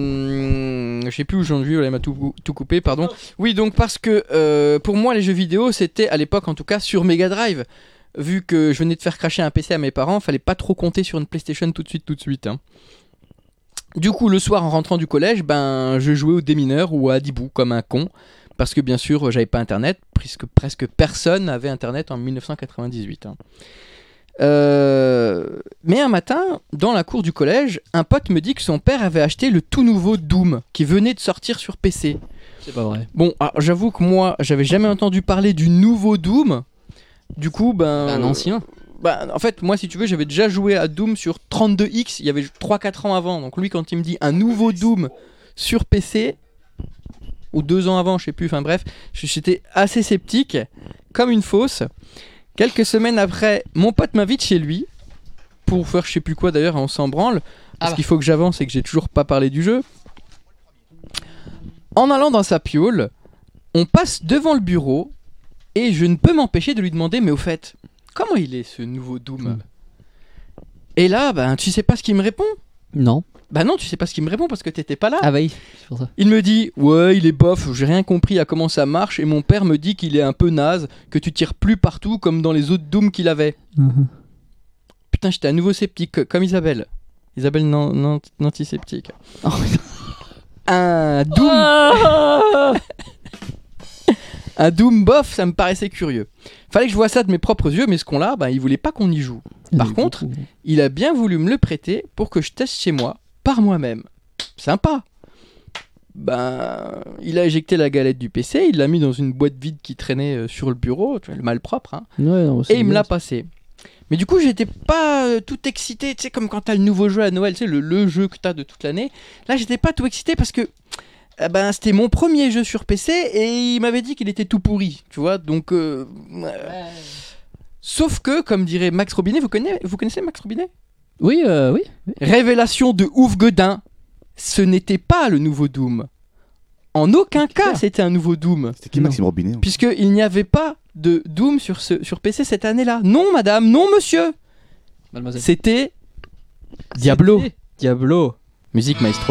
je sais plus où j'en suis, elle m'a tout, tout coupé, pardon. Oui, donc parce que euh, pour moi les jeux vidéo c'était à l'époque en tout cas sur Mega Drive. Vu que je venais de faire cracher un P C à mes parents, fallait pas trop compter sur une PlayStation tout de suite, tout de suite. Hein. Du coup, le soir en rentrant du collège, ben, je jouais au démineur ou à Adibou comme un con. Parce que bien sûr, j'avais pas internet, puisque presque personne n'avait internet en mille neuf cent quatre-vingt-dix-huit. Hein. Euh... Mais un matin, dans la cour du collège, un pote me dit que son père avait acheté le tout nouveau Doom qui venait de sortir sur P C. C'est pas vrai. Bon, alors, j'avoue que moi, j'avais jamais entendu parler du nouveau Doom. Du coup, ben... Un ancien ben, en fait, moi, si tu veux, j'avais déjà joué à Doom sur trente-deux X, il y avait trois quatre ans avant. Donc lui, quand il me dit un nouveau Doom sur P C, ou deux ans avant, je sais plus, enfin bref, j'étais assez sceptique, comme une fausse. Quelques semaines après, mon pote m'invite chez lui, pour faire je sais plus quoi d'ailleurs, on s'en branle, parce ah bah. qu'il faut que j'avance et que j'ai toujours pas parlé du jeu. En allant dans sa piole, on passe devant le bureau, et je ne peux m'empêcher de lui demander, mais au fait, comment il est ce nouveau Doom mmh. Et là, ben, tu sais pas ce qu'il me répond ? Non. Bah non, tu sais pas ce qu'il me répond parce que t'étais pas là. Ah bah oui, c'est pour ça. Il me dit, ouais, il est bof, j'ai rien compris à comment ça marche, et mon père me dit qu'il est un peu naze, que tu tires plus partout comme dans les autres Doom qu'il avait. Mmh. Putain, j'étais à nouveau sceptique, comme Isabelle. Isabelle non, non, antiseptique. Oh, un Doom... Oh Un Doom bof, ça me paraissait curieux. Fallait que je voie ça de mes propres yeux, mais ce con-là, bah, il voulait pas qu'on y joue. Par contre, beaucoup. il a bien voulu me le prêter pour que je teste chez moi, par moi-même. Sympa. Ben, il a éjecté la galette du P C, il l'a mis dans une boîte vide qui traînait euh, sur le bureau, tu vois, le malpropre, hein, ouais, non, et il me l'a passé. Mais du coup, j'étais pas euh, tout excité, tu sais, comme quand t'as le nouveau jeu à Noël, tu sais, le, le jeu que t'as de toute l'année. Là, j'étais pas tout excité parce que eh ben, c'était mon premier jeu sur P C et il m'avait dit qu'il était tout pourri, tu vois, donc... Euh, ouais. Sauf que, comme dirait Max Robinet, vous connaissez, vous connaissez Max Robinet ? Oui, euh, oui. Révélation de ouf Guedin, ce n'était pas le nouveau Doom. En aucun cas, c'était un nouveau Doom. C'était qui Maxime Robinet ? Puisqu'il n'y avait pas de Doom sur, ce, sur P C cette année-là. Non, madame, non, monsieur. Mademoiselle. C'était Diablo. C'était Diablo. Musique maestro.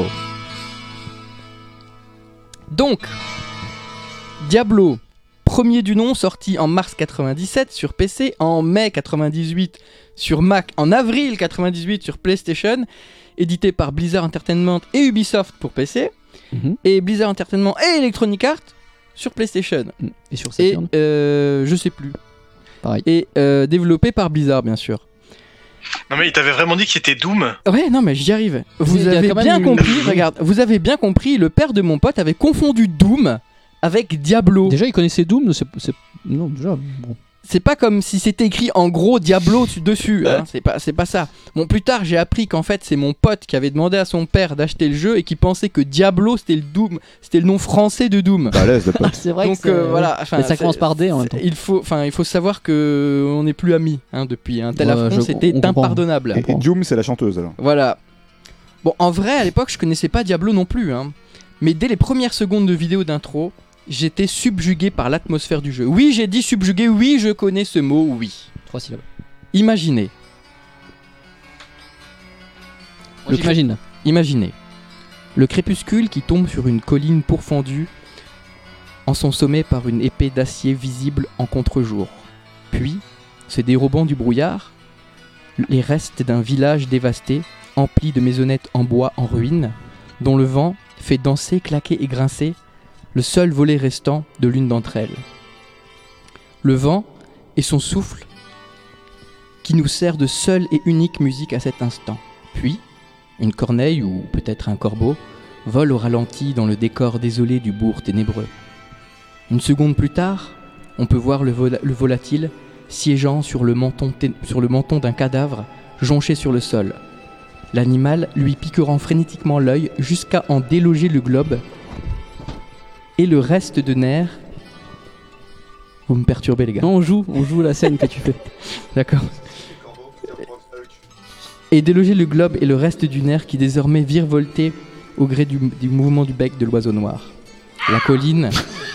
Donc, Diablo, premier du nom, sorti en mars quatre-vingt-dix-sept sur P C, en mai quatre-vingt-dix-huit sur Mac, en avril quatre-vingt-dix-huit sur PlayStation, édité par Blizzard Entertainment et Ubisoft pour P C, mm-hmm. et Blizzard Entertainment et Electronic Arts sur PlayStation. Et sur Saturn. Et euh, je sais plus. Pareil. Et euh, développé par Blizzard, bien sûr. Non mais il t'avait vraiment dit que c'était Doom. Ouais, non mais j'y arrive. Vous c'est avez bien compris, une... regarde, vous avez bien compris, le père de mon pote avait confondu Doom avec Diablo. Déjà il connaissait Doom, c'est... c'est... Non, déjà, bon. C'est pas comme si c'était écrit en gros Diablo dessus, hein. c'est, pas, c'est pas ça. Bon, plus tard j'ai appris qu'en fait c'est mon pote qui avait demandé à son père d'acheter le jeu et qui pensait que Diablo c'était le Doom, c'était le nom français de Doom. Bah, l'aise, le pote. C'est vrai. Donc que c'est... Euh, voilà, mais ça commence par D en même temps. Il faut, enfin il faut savoir que on n'est plus amis hein, depuis un tel ouais, affront, je, c'était impardonnable. Et, et Doom c'est la chanteuse alors. Voilà. Bon, en vrai à l'époque je connaissais pas Diablo non plus, hein. Mais dès les premières secondes de vidéo d'intro, j'étais subjugué par l'atmosphère du jeu. Oui, j'ai dit subjugué, oui, je connais ce mot, oui. Trois syllabes. Imaginez Le J'imagine. Cré... Imaginez. Le crépuscule qui tombe sur une colline pourfendue en son sommet par une épée d'acier visible en contre-jour. Puis, se dérobant du brouillard, les restes d'un village dévasté, empli de maisonnettes en bois en ruine, dont le vent fait danser, claquer et grincer le seul volet restant de l'une d'entre elles. Le vent et son souffle qui nous sert de seule et unique musique à cet instant. Puis, une corneille ou peut-être un corbeau vole au ralenti dans le décor désolé du bourg ténébreux. Une seconde plus tard, on peut voir le, vol- le volatile siégeant sur le menton, té- sur le menton d'un cadavre jonché sur le sol. L'animal lui piquerant frénétiquement l'œil jusqu'à en déloger le globe et le reste de nerfs. Vous me perturbez les gars. Non, on joue, on joue la scène que tu fais. D'accord. Et déloger le globe et le reste du nerf qui désormais virevoltait au gré du, du mouvement du bec de l'oiseau noir. La colline...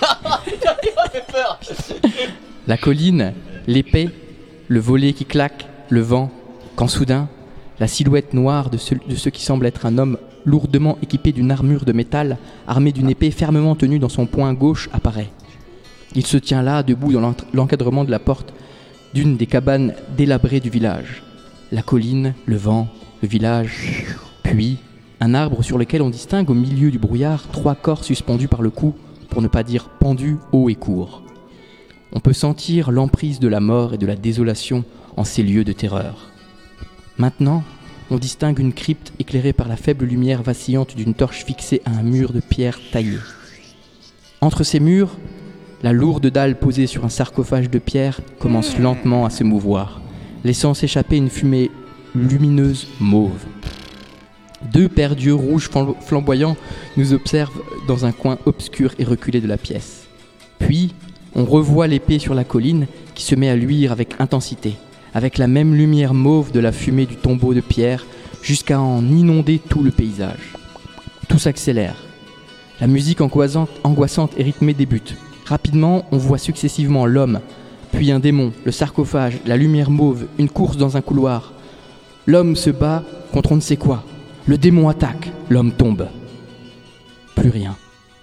La colline, l'épée, le volet qui claque, le vent, quand soudain, la silhouette noire de ce, de ce qui semble être un homme lourdement équipé d'une armure de métal, armé d'une épée fermement tenue dans son poing gauche, apparaît. Il se tient là, debout dans l'encadrement de la porte d'une des cabanes délabrées du village. La colline, le vent, le village, puis un arbre sur lequel on distingue au milieu du brouillard trois corps suspendus par le cou, pour ne pas dire pendus haut et court. On peut sentir l'emprise de la mort et de la désolation en ces lieux de terreur. Maintenant, on distingue une crypte éclairée par la faible lumière vacillante d'une torche fixée à un mur de pierre taillée. Entre ces murs, la lourde dalle posée sur un sarcophage de pierre commence lentement à se mouvoir, laissant s'échapper une fumée lumineuse mauve. Deux paires d'yeux rouges flamboyants nous observent dans un coin obscur et reculé de la pièce. Puis, on revoit l'épée sur la colline qui se met à luire avec intensité, avec la même lumière mauve de la fumée du tombeau de pierre, jusqu'à en inonder tout le paysage. Tout s'accélère. La musique angoissante, angoissante et rythmée débute. Rapidement, on voit successivement l'homme, puis un démon, le sarcophage, la lumière mauve, une course dans un couloir. L'homme se bat contre on ne sait quoi. Le démon attaque, l'homme tombe. Plus rien.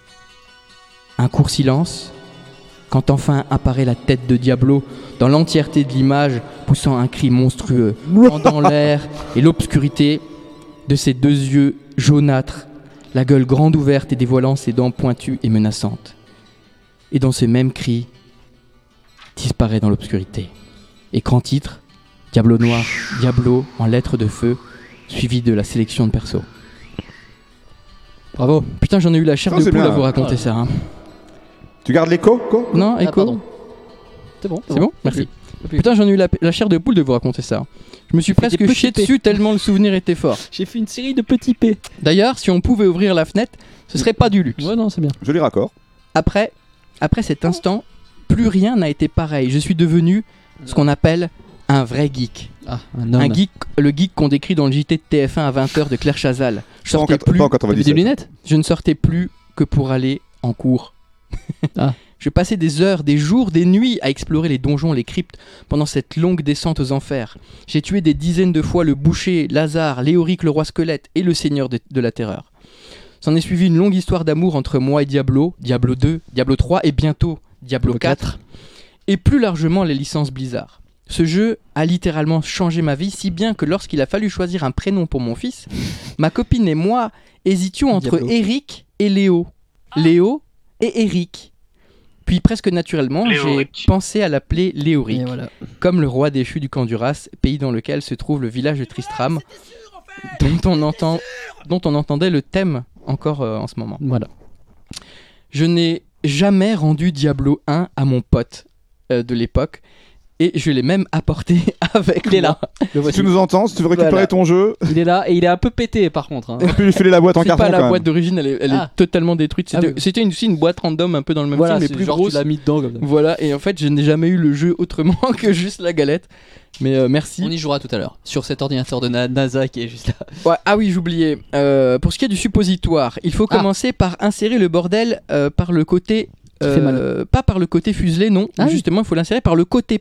Un court silence, quand enfin apparaît la tête de Diablo dans l'entièreté de l'image, poussant un cri monstrueux, pendant l'air et l'obscurité de ses deux yeux jaunâtres, la gueule grande ouverte et dévoilant ses dents pointues et menaçantes. Et dans ce même cri, disparaît dans l'obscurité. Écran titre, Diablo noir, Diablo en lettres de feu, suivi de la sélection de persos. Bravo. Putain, j'en ai eu la chair non, de poule bien. à vous raconter ouais. ça. Hein. Tu gardes l'écho co Non, écho. Ah, c'est bon. C'est bon, bon Merci. Oui. Putain, j'en ai eu la, la chair de poule de vous raconter ça. Je me suis presque chié dessus tellement le souvenir était fort. J'ai fait une série de petits P. D'ailleurs, si on pouvait ouvrir la fenêtre, ce serait pas du luxe. Ouais, non, c'est bien. Joli raccord. Après, après cet instant, plus rien n'a été pareil. Je suis devenu ce qu'on appelle un vrai geek. Ah, un homme. Un geek, le geek qu'on décrit dans le J T de T F un à vingt heures de Claire Chazal. Je sortais plus. T'avais des lunettes ? Je ne sortais plus que pour aller en cours. Ah. Je passais des heures, des jours, des nuits à explorer les donjons, les cryptes pendant cette longue descente aux enfers. J'ai tué des dizaines de fois le boucher, Lazare, Léoric le roi squelette et le seigneur de, de la terreur. S'en est suivi une longue histoire d'amour entre moi et Diablo, Diablo deux, Diablo trois et bientôt Diablo quatre, et plus largement les licences Blizzard. Ce jeu a littéralement changé ma vie, si bien que lorsqu'il a fallu choisir un prénom pour mon fils, ma copine et moi hésitions entre Diablo. Eric et Léo. Léo et Eric. Puis presque naturellement, Léoric. J'ai pensé à l'appeler Léoric, voilà. Comme le roi déchu du Canduras, pays dans lequel se trouve le village de Tristram, dont on, entend, dont on entendait le thème encore euh, en ce moment. Voilà. Je n'ai jamais rendu Diablo un à mon pote euh, de l'époque, et je l'ai même apporté avec il est là. Si tu nous entends, si tu veux récupérer voilà. ton jeu. Il est là et il est un peu pété par contre. Hein. On peut lui filer la boîte en carton. C'est pas la quand boîte même. d'origine, elle est, elle ah. est totalement détruite. C'était, ah, oui. c'était une, aussi une boîte random un peu dans le même voilà, style, mais plus genre grosse. Tu l'as mis dedans comme ça. Voilà, et en fait, je n'ai jamais eu le jeu autrement que juste la galette. Mais euh, merci. On y jouera tout à l'heure sur cet ordinateur de Na- NASA qui est juste là. Ouais, ah oui, j'oubliais. Euh, pour ce qui est du suppositoire, il faut ah. commencer par insérer le bordel euh, par le côté. Euh, pas par le côté fuselé, non. Ah, justement, il oui. faut l'insérer par le côté plat.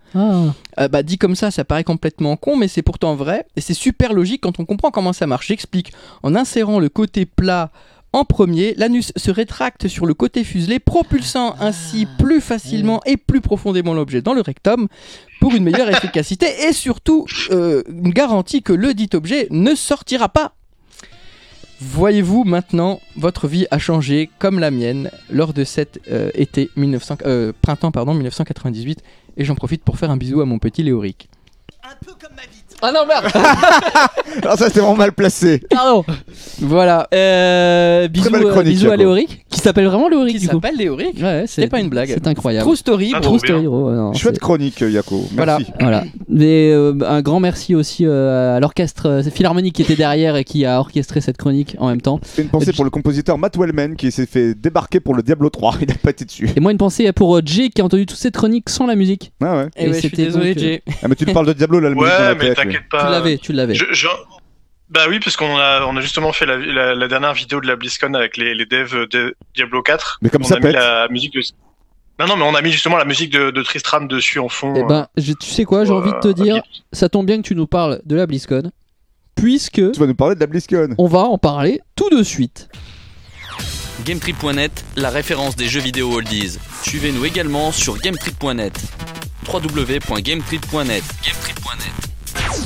Ah. Euh, bah, dit comme ça, ça paraît complètement con, mais c'est pourtant vrai. Et c'est super logique quand on comprend comment ça marche. J'explique. En insérant le côté plat en premier, l'anus se rétracte sur le côté fuselé, propulsant ainsi plus facilement et plus profondément l'objet dans le rectum pour une meilleure efficacité et surtout euh, une garantie que le dit objet ne sortira pas. Voyez-vous maintenant, votre vie a changé comme la mienne lors de cet euh, été mille neuf cents, euh, printemps pardon, mille neuf cent quatre-vingt-dix-huit et j'en profite pour faire un bisou à mon petit Léoric. Un peu comme ma bite. Ah non merde. Alors ça c'était vraiment mal placé. Pardon. Voilà. Euh, bisous, belle chronique, euh, bisous à Jacob. Léoric, qui s'appelle vraiment Léoric Qui du coup. s'appelle Léoric. Ouais, C'est pas une blague. C'est incroyable. True story. Ah, bro. True trop bien. story, oh, non, Chouette c'est- chronique, Yako. Voilà. Merci. Voilà. Mais euh, un grand merci aussi euh, à l'orchestre euh, philharmonique qui était derrière et qui a orchestré cette chronique en même temps. Une pensée Et pour le compositeur Matt Wellman qui s'est fait débarquer pour le Diablo trois. Il n'a pas été dessus. Et moi une pensée pour euh, Jay qui a entendu toute cette chronique sans la musique. Ah ouais. Et Et ouais, je suis c'était désolé, donc, euh, Jay. Ah mais tu te parles de Diablo là, le musique dans Ouais, la mais tête. lui. t'inquiète pas. Tu l'avais, tu l'avais. Je, je- Bah oui, parce qu'on a, on a justement fait la, la, la dernière vidéo de la BlizzCon avec les, les devs de Diablo quatre. Mais comme on ça a mis pète. la musique de... Non, non, mais on a mis justement la musique de, de Tristram dessus en fond. Eh ben, je- tu sais quoi, j'ai pour, envie de te euh, dire, habiller. ça tombe bien que tu nous parles de la BlizzCon, puisque Tu vas nous parler de la BlizzCon. on va en parler tout de suite. Gametrip point net, la référence des jeux vidéo oldies. Suivez-nous également sur gametrip point net. w w w point gametrip point net. gametrip point net.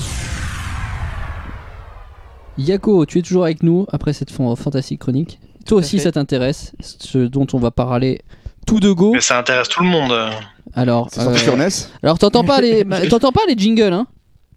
Yako, tu es toujours avec nous après cette fan- fantastique chronique. Toi à aussi fait. ça t'intéresse, ce dont on va parler tout de go. Mais ça intéresse tout le monde. Alors, C'est sorti euh, sur N E S. alors t'entends pas les, bah, t'entends pas les jingles, hein?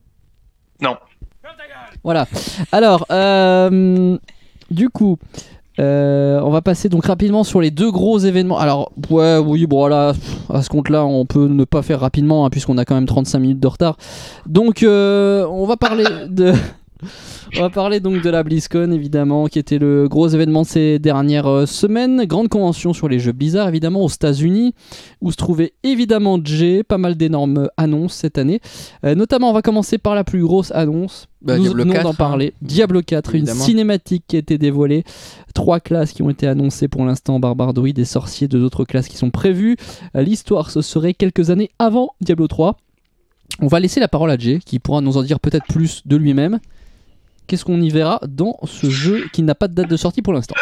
Non. Voilà. Alors, euh, du coup, euh, on va passer donc rapidement sur les deux gros événements. Alors, ouais, oui, bon là, à ce compte-là, on peut ne pas faire rapidement hein, puisqu'on a quand même trente-cinq minutes de retard. Donc, euh, on va parler de. On va parler donc de la BlizzCon évidemment, qui était le gros événement de ces dernières euh, semaines. Grande convention sur les jeux Blizzard évidemment aux États-Unis, où se trouvait évidemment Jay. Pas mal d'énormes annonces cette année. Euh, notamment, on va commencer par la plus grosse annonce. Bah, Nous Diablo venons quatre, d'en hein. parler. Diablo quatre, Évidemment. une cinématique qui a été dévoilée. Trois classes qui ont été annoncées pour l'instant, barbares druides et sorciers, deux autres classes qui sont prévues. Euh, L'histoire, ce serait quelques années avant Diablo trois. On va laisser la parole à Jay, qui pourra nous en dire peut-être plus de lui-même. Qu'est-ce qu'on y verra dans ce jeu qui n'a pas de date de sortie pour l'instant?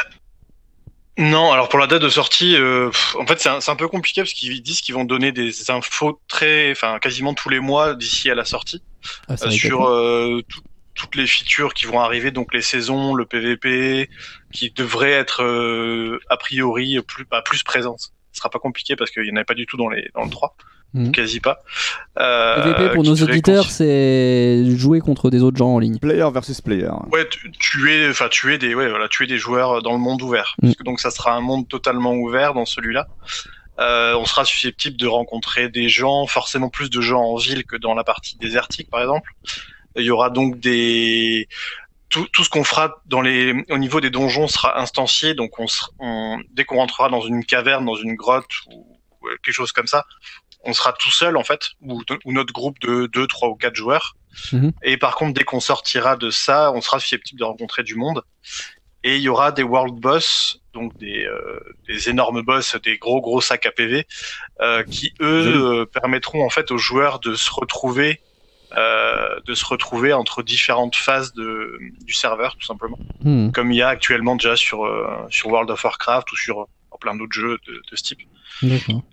Non, alors pour la date de sortie, euh, pff, en fait c'est un, c'est un peu compliqué parce qu'ils disent qu'ils vont donner des infos très, enfin quasiment tous les mois d'ici à la sortie Ah, ça euh, va être sur cool. euh, tout- toutes les features qui vont arriver, donc les saisons, le P V P, qui devraient être euh, a priori plus, bah, plus présentes. Ce sera pas compliqué parce qu'il y en avait pas du tout dans les dans le trois, Mhm. quasi pas. Euh, P V P pour qui nos devrait auditeurs, consi- c'est jouer contre des autres gens en ligne. Player versus player. Ouais, tu- tuer, enfin tuer des, ouais, voilà, tuer des joueurs dans le monde ouvert. Mm. Parce que donc ça sera un monde totalement ouvert dans celui-là. Euh, on sera susceptible de rencontrer des gens, forcément plus de gens en ville que dans la partie désertique, par exemple. Il y aura donc des tout, tout ce qu'on fera dans les au niveau des donjons sera instancié. Donc on, sera- on dès qu'on rentrera dans une caverne, dans une grotte ou, ou quelque chose comme ça, on sera tout seul en fait, ou, ou notre groupe de deux, trois ou quatre joueurs. Mhm. Et par contre, dès qu'on sortira de ça, on sera susceptible de rencontrer du monde. Et il y aura des world boss, donc des, euh, des énormes boss, des gros gros sacs à P V, euh, qui eux Joli. euh, permettront en fait aux joueurs de se retrouver, euh, de se retrouver entre différentes phases de du serveur, tout simplement, Hmm. comme il y a actuellement déjà sur euh, sur World of Warcraft ou sur euh, plein d'autres jeux de, de ce type. D'accord.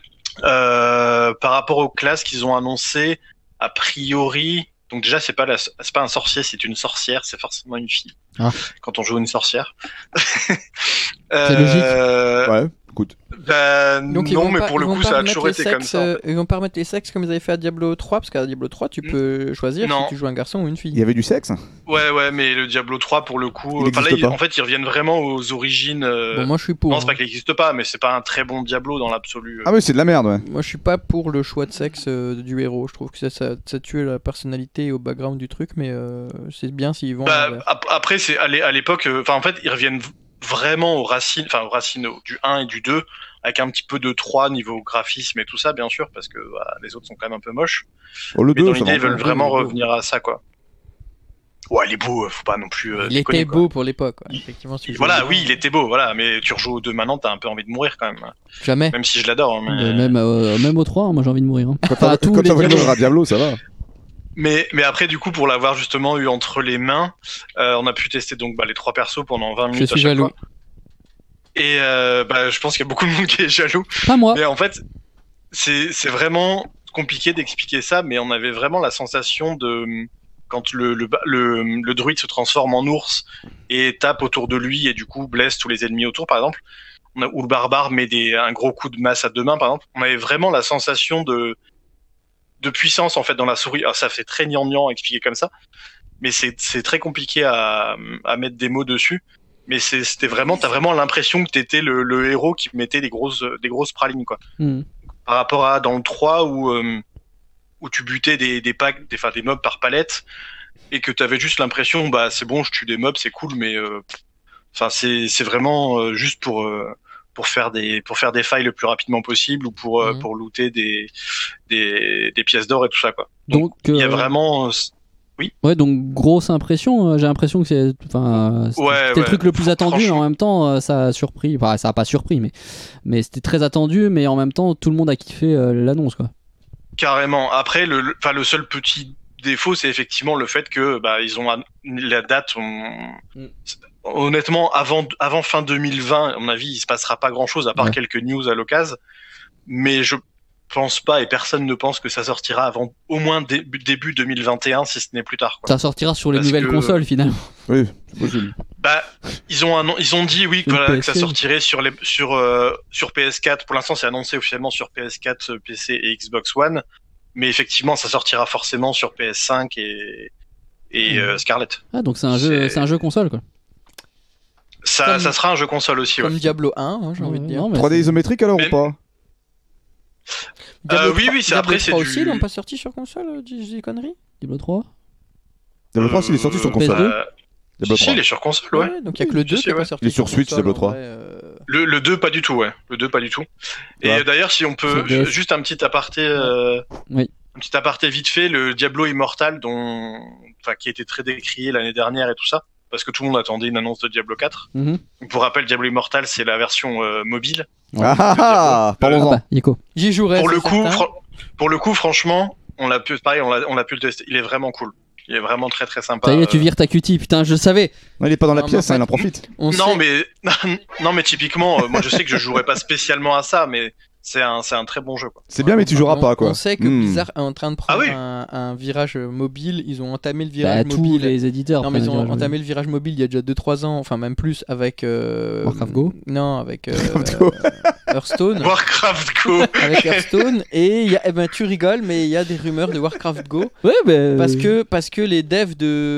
Euh, par rapport aux classes qu'ils ont annoncées, a priori, donc déjà c'est pas la, c'est pas un sorcier, c'est une sorcière, c'est forcément une fille. Ah. Quand on joue une sorcière. C'est logique. Euh, Ouais, écoute. bah, Donc ils non, vont mais pas- pour le ils vont coup, pas ça a remettre toujours les été sexes, comme ça. en euh, fait. Ils vont pas remettre les sexes comme ils avaient fait à Diablo trois, parce qu'à Diablo trois, tu Mm. peux choisir Non. si tu joues un garçon ou une fille. Il y avait du sexe. Ouais, ouais, mais le Diablo trois, pour le coup, Il enfin, là, n'existe ils- pas. en fait, ils reviennent vraiment aux origines. euh, Bon, moi je suis pour. non, c'est pas hein. qu'il n'existe pas, mais c'est pas un très bon Diablo dans l'absolu. Ah oui, c'est de la merde, ouais. Moi je suis pas pour le choix de sexe euh, du héros. Je trouve que ça, ça, ça tue la personnalité et au background du truc, mais euh, c'est bien s'ils vont. Bah, à l'envers. ap- après, c'est à l'é- à l'époque, euh, enfin en fait, ils reviennent v- vraiment aux racines, enfin aux racines au- du un et du deux, avec un petit peu de trois niveau graphisme et tout ça, bien sûr, parce que bah, les autres sont quand même un peu moches. Oh, le Mais deux, dans ça l'idée, va ils veulent encore. vraiment le deux. revenir à ça, quoi. Ouais, il est beau, faut pas non plus. Euh, il était beau quoi. Pour l'époque, quoi. Effectivement. Si voilà, oui, il était beau, voilà, mais tu rejoues aux deux maintenant, t'as un peu envie de mourir quand même. Jamais. Même si je l'adore. Mais... Euh, même, euh, même au trois, moi j'ai envie de mourir. Hein. Quand t'as enfin, voulu mourir à Diablo, ça va. Mais, mais après, du coup, pour l'avoir justement eu entre les mains, euh, on a pu tester donc bah, les trois persos pendant vingt minutes. Je suis à chaque jaloux. Fois. Et euh, bah, je pense qu'il y a beaucoup de monde qui est jaloux. Pas moi. Mais en fait, c'est, c'est vraiment compliqué d'expliquer ça, mais on avait vraiment la sensation de. Quand le, le, le, le druide se transforme en ours et tape autour de lui et du coup blesse tous les ennemis autour, par exemple, on a, ou le barbare met des, un gros coup de masse à deux mains, par exemple, on avait vraiment la sensation de, de puissance en fait dans la souris. Alors ça fait très gnangnan expliqué comme ça, mais c'est, c'est très compliqué à, à mettre des mots dessus. Mais c'est, c'était vraiment, t'as vraiment l'impression que t'étais le, le héros qui mettait des grosses, des grosses pralines, quoi. Mm. Par rapport à dans le trois où, euh, où tu butais des, des packs, des, enfin, des mobs par palette, et que t'avais juste l'impression, bah, c'est bon, je tue des mobs, c'est cool, mais, euh, enfin, c'est, c'est vraiment euh, juste pour, euh, pour faire des, pour faire des failles le plus rapidement possible, ou pour, euh, mmh. pour looter des, des, des pièces d'or et tout ça, quoi. Donc, il euh... y a vraiment, euh, oui. Ouais, donc grosse impression, j'ai l'impression que c'est, enfin, c'était, ouais, c'était ouais. le truc le plus attendu, mais en même temps, ça a surpris, enfin, ça a pas surpris, mais, mais c'était très attendu, mais en même temps, tout le monde a kiffé euh, l'annonce, quoi. Carrément. Après, le, le, enfin, le seul petit défaut, c'est effectivement le fait que bah, ils ont la date. On... Mm. Honnêtement, avant avant fin deux mille vingt, à mon avis, il se passera pas grand-chose à part ouais. quelques news à l'occasion. Mais je pense pas et personne ne pense que ça sortira avant au moins début, début deux mille vingt et un, si ce n'est plus tard. Quoi. Ça sortira sur les Parce nouvelles que... consoles finalement. Oui, possible. Bah, ils ont un, ils ont dit oui que, voilà, que ça sortirait sur les sur euh, sur P S quatre. Pour l'instant, c'est annoncé officiellement sur P S quatre, P C et Xbox One. Mais effectivement, ça sortira forcément sur P S cinq et et mmh. euh, Scarlett. Ah, donc c'est un jeu, c'est, c'est un jeu console quoi. Ça, comme, ça sera un jeu console aussi. Comme ouais. Diablo un, hein, j'ai envie de dire. Non, trois D isométrique alors Même... ou pas euh, Oui, oui, c'est Diablo après c'est du... du. aussi, ils l'ont pas sorti sur console, dis des conneries. Diablo trois. Diablo trois, euh, il est sorti sur console. Euh... Diablo si, trois. Si, il est sur console, ouais. ouais donc il y a que le deux qui est pas sorti. Il est sur Switch, Diablo trois. Euh... Le, le deux, pas du tout, ouais. Le deux, pas du tout. Et ouais. d'ailleurs, si on peut, juste un petit aparté. Euh... Oui. Un petit aparté vite fait, le Diablo Immortal, dont, enfin, qui a été très décrié l'année dernière et tout ça, parce que tout le monde attendait une annonce de Diablo quatre. Mm-hmm. Pour rappel, Diablo Immortal, c'est la version euh, mobile. Ah ah, parlons-en. Ah bah, J'y jouerai. Pour le coup, fr- pour le coup, franchement, on l'a pu, pareil, on l'a, on l'a pu le tester. Il est vraiment cool. Il est vraiment très très sympa. Ça y est, tu vires ta cutie, putain, je le savais. Non, il est pas dans la non, pièce, hein, il en profite. On non, sait. mais non, mais typiquement, euh, moi je sais que je jouerai pas spécialement à ça, mais. C'est un, c'est un très bon jeu. Quoi. C'est bien, mais tu joueras on, pas quoi. On sait que mmh. Blizzard est en train de prendre ah oui. un, un virage mobile. Ils ont entamé le virage bah, mobile. Tous les éditeurs. Non, mais ils ont entamé le virage mobile il y a déjà deux trois ans, enfin même plus avec. Euh, Warcraft Go. Non, avec. Euh, euh, Hearthstone. Warcraft Go. Avec Hearthstone et il y a, eh ben tu rigoles, mais il y a des rumeurs de Warcraft Go. Ouais, bah, parce que parce que les devs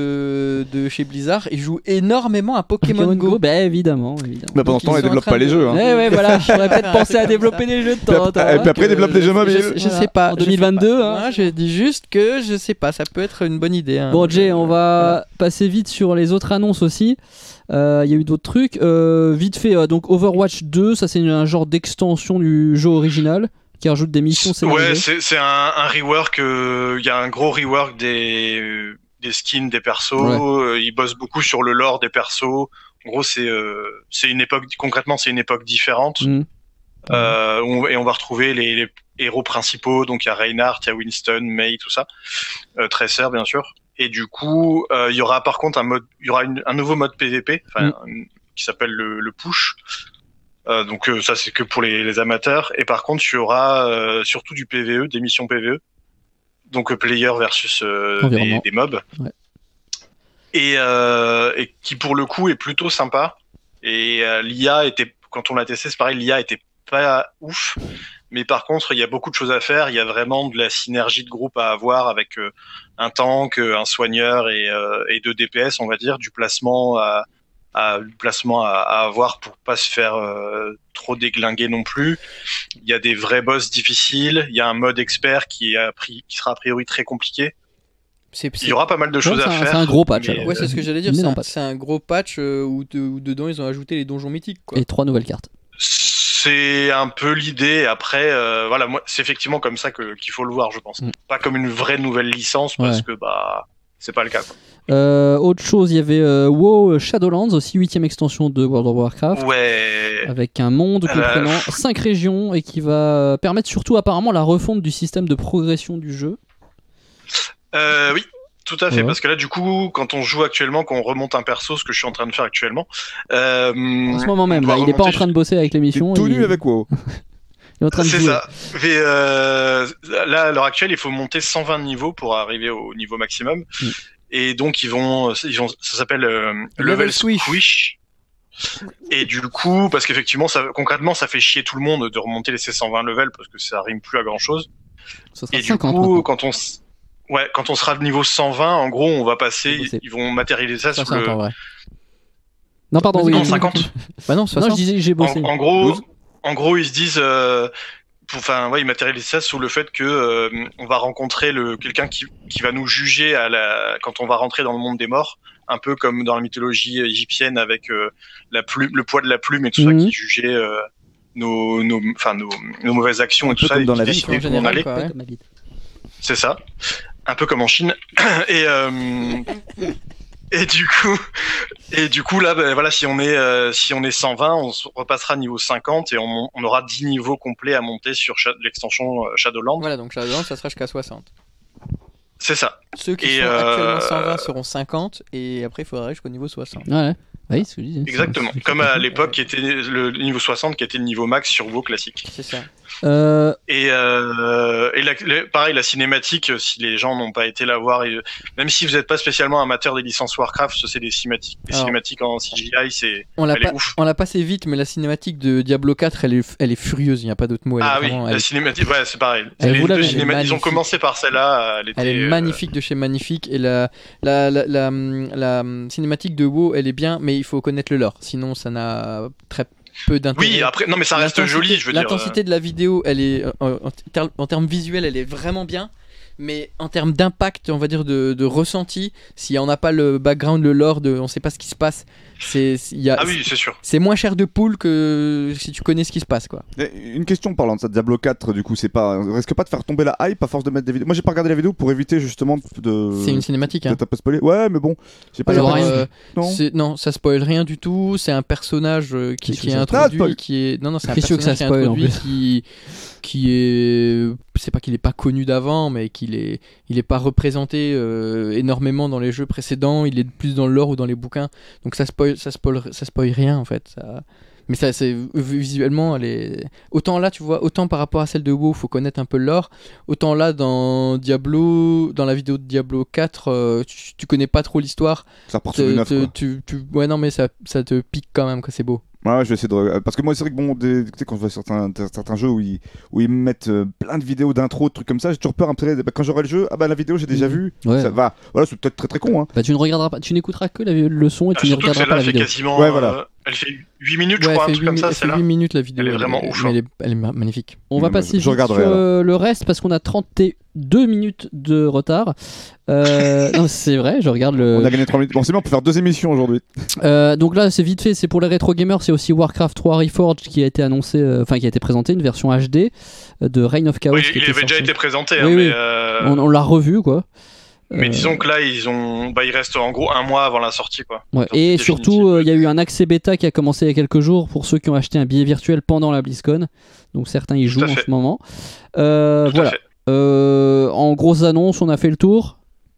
de de chez Blizzard ils jouent énormément à Pokémon, Pokémon Go. Go. Bah évidemment, évidemment. Mais pendant ce temps, ils développent pas les jeux. Hein. Ouais, ouais, voilà. J'aurais peut-être pensé à développer des jeux de temps. Après, ils développent des jeux mobiles. Je, je voilà. sais pas. En deux mille vingt-deux. Hein. Moi, je dis juste que je sais pas. Ça peut être une bonne idée. Hein. Bon, Jay, on va voilà. passer vite sur les autres annonces aussi. Il euh, y a eu d'autres trucs. Euh, vite fait, euh, donc Overwatch deux, ça c'est un genre d'extension du jeu original qui rajoute des missions scénarisées. Ouais, c'est, c'est un, un rework. Il euh, y a un gros rework des, des skins des persos. Ouais. Euh, ils bossent beaucoup sur le lore des persos. En gros, c'est, euh, c'est une époque. Concrètement, c'est une époque différente. Mmh. Euh, on, et on va retrouver les, les héros principaux, donc il y a Reinhardt, il y a Winston, Mei, tout ça, euh, Tracer bien sûr. Et du coup, il euh, y aura par contre un mode, il y aura une, un nouveau mode P V P, enfin mm. qui s'appelle le, le push. Euh, donc euh, ça c'est que pour les, les amateurs. Et par contre, il y aura euh, surtout du P V E, des missions P V E, donc euh, player versus euh, des, des mobs. Ouais. Et, euh, et qui pour le coup est plutôt sympa. Et euh, l'I A était, quand on l'a testé, c'est pareil, l'I A était pas ouf, mais par contre il y a beaucoup de choses à faire. Il y a vraiment de la synergie de groupe à avoir avec euh, un tank, un soigneur et, euh, et deux D P S, on va dire, du placement à, à du placement à, à avoir pour pas se faire euh, trop déglinguer non plus. Il y a des vrais boss difficiles. Il y a un mode expert qui est a pris, qui sera a priori très compliqué. C'est, c'est... Il y aura pas mal de choses ouais, à un, faire. C'est un gros patch. Mais... Ouais, c'est ce que j'allais dire. C'est un, c'est un gros patch euh, où, de, où dedans ils ont ajouté les donjons mythiques. Quoi. Et trois nouvelles cartes. C'est un peu l'idée. Après, euh, voilà, moi, c'est effectivement comme ça que qu'il faut le voir, je pense. Mm. Pas comme une vraie nouvelle licence, parce ouais. que bah, c'est pas le cas. Quoi. Euh, autre chose, il y avait euh, WoW Shadowlands, aussi huitième extension de World of Warcraft. Ouais. Avec un monde comprenant cinq euh... régions et qui va permettre surtout apparemment la refonte du système de progression du jeu. Euh, oui. Tout à fait, ouais. Parce que là, du coup, quand on joue actuellement, quand on remonte un perso, ce que je suis en train de faire actuellement. Euh, en ce moment même, là, il n'est pas en train de bosser avec l'émission. Tout il... nu avec WoW. Il est en train de C'est jouer. ça. Mais euh, là, à l'heure actuelle, il faut monter cent vingt niveaux pour arriver au niveau maximum. Mm. Et donc, ils vont, ils vont ça s'appelle euh, level, level squish. squish. Et du coup, parce qu'effectivement, ça, concrètement, ça fait chier tout le monde de remonter les cent vingt levels parce que ça rime plus à grand chose. Et du coup, maintenant. quand on Ouais, quand on sera de niveau cent vingt, en gros, on va passer, ils vont matérialiser ça sur le... En vrai. Non, pardon, oui. Non, cinquante. Bah non, soixante. Non, je disais j'ai bossé. En, en gros, en gros, ils se disent, euh, enfin, ouais, ils matérialisent ça sous le fait que euh, on va rencontrer le quelqu'un qui qui va nous juger à la quand on va rentrer dans le monde des morts, un peu comme dans la mythologie égyptienne avec euh, la plume, le poids de la plume et tout mm-hmm. ça qui jugeait euh, nos nos enfin nos, nos mauvaises actions et tout ça. Comme dans la vie, où on allait. Quoi, ouais. C'est ça. Un peu comme en Chine. Et euh, et du coup et du coup là ben, voilà si on est euh, si on est cent vingt, on repassera niveau cinquante et on, on aura dix niveaux complets à monter sur Sh- l'extension Shadowlands. Voilà, donc Shadowlands ça sera jusqu'à soixante. C'est ça. Ceux qui et sont euh... actuellement cent vingt seront cinquante et après il faudra aller jusqu'au niveau soixante. Ouais. Oui, c'est ce que je disais. Exactement. C'est, c'est comme à l'époque qui était le niveau soixante qui était le niveau max sur WoW classique. C'est ça. Euh... Et, euh, et la, la, pareil, la cinématique, si les gens n'ont pas été la voir, et, même si vous n'êtes pas spécialement amateur des licences Warcraft, c'est des cinématiques, des Alors, cinématiques en C G I, c'est on l'a, elle pas, est ouf. On l'a passé vite, mais la cinématique de Diablo quatre, elle est, elle est furieuse, il n'y a pas d'autre mot. Elle ah est oui, vraiment, la elle... cinématique, ouais, c'est pareil. Elle, les deux cinéma... Ils ont commencé par celle-là. Elle, était, elle est magnifique euh... de chez magnifique, et la, la, la, la, la, la cinématique de WoW, elle est bien, mais il faut connaître le lore, sinon ça n'a très peu d'intérêt. Oui, après, non mais ça reste joli, je veux dire. L'intensité de la vidéo, elle est en, en, ter- en termes visuels, elle est vraiment bien. Mais en termes d'impact, on va dire de, de ressenti, si on n'a pas le background, le lore, de, on ne sait pas ce qui se passe, c'est, y a, ah oui, c'est sûr. C'est moins cher de pool que si tu connais ce qui se passe, quoi. Une question parlant de ça, Diablo quatre, du coup, c'est pas, risque pas de faire tomber la hype à force de mettre des vidéos. Moi, j'ai pas regardé la vidéo pour éviter justement de. C'est une cinématique, hein. T'as pas spoilé. Ouais, mais bon, j'ai pas. Alors, euh, non. C'est, non, ça spoil rien du tout. C'est un personnage euh, qui, qui est introduit, qui est, non, non, c'est un personnage que ça qui est spoil, introduit, qui, qui est, c'est pas qu'il est pas connu d'avant, mais qu'il est, il est pas représenté euh, énormément dans les jeux précédents. Il est plus dans le lore ou dans les bouquins, donc ça spoil, ça spoil, ça spoil rien en fait. Ça... Mais ça, c'est visuellement, elle est... autant là, tu vois, autant par rapport à celle de WoW, faut connaître un peu le lore. Autant là, dans Diablo, dans la vidéo de Diablo quatre, euh, tu, tu connais pas trop l'histoire. Ça porte sur une œuvre, quoi. Tu, tu, ouais, non, mais ça, ça te pique quand même, quoi. C'est beau. Ouais, je vais essayer de. Parce que moi, c'est vrai que bon, des... tu sais, quand je vois certains, certains jeux où ils, où ils mettent euh, plein de vidéos d'intro, de trucs comme ça, j'ai toujours peur un peu. Bah, quand j'aurai le jeu, ah bah la vidéo, j'ai déjà mmh. vu. Ouais. Ça va. Voilà, c'est peut-être très très con. Hein. Bah, tu ne regarderas pas, tu n'écouteras que la, le son et tu ah, ne regarderas pas la vidéo. Quasiment, ouais, voilà. Euh, elle fait huit minutes, je ouais, crois, un truc comme ça. Elle fait huit minutes la vidéo. Elle est vraiment elle, ouf. Elle, elle, elle est magnifique. On va passer vite sur euh, le reste parce qu'on a trente et deux minutes de retard. Euh, non, c'est vrai, je regarde le. On a gagné trois minutes. Bon, c'est bien, on peut faire deux émissions aujourd'hui. Euh, donc là, c'est vite fait, c'est pour les rétro gamers. C'est aussi Warcraft trois Reforged qui a été annoncé, enfin euh, qui a été présenté, une version H D de Reign of Chaos. Oui, qui il avait déjà été présenté, oui, hein, oui. mais euh... on, on l'a revu quoi. Mais euh... disons que là, ils ont, bah, il reste en gros un mois avant la sortie, quoi. Ouais. Et surtout, il euh, y a eu un accès bêta qui a commencé il y a quelques jours pour ceux qui ont acheté un billet virtuel pendant la BlizzCon. Donc certains y jouent en ce moment. Euh, voilà. Euh, en grosses annonces, on a fait le tour.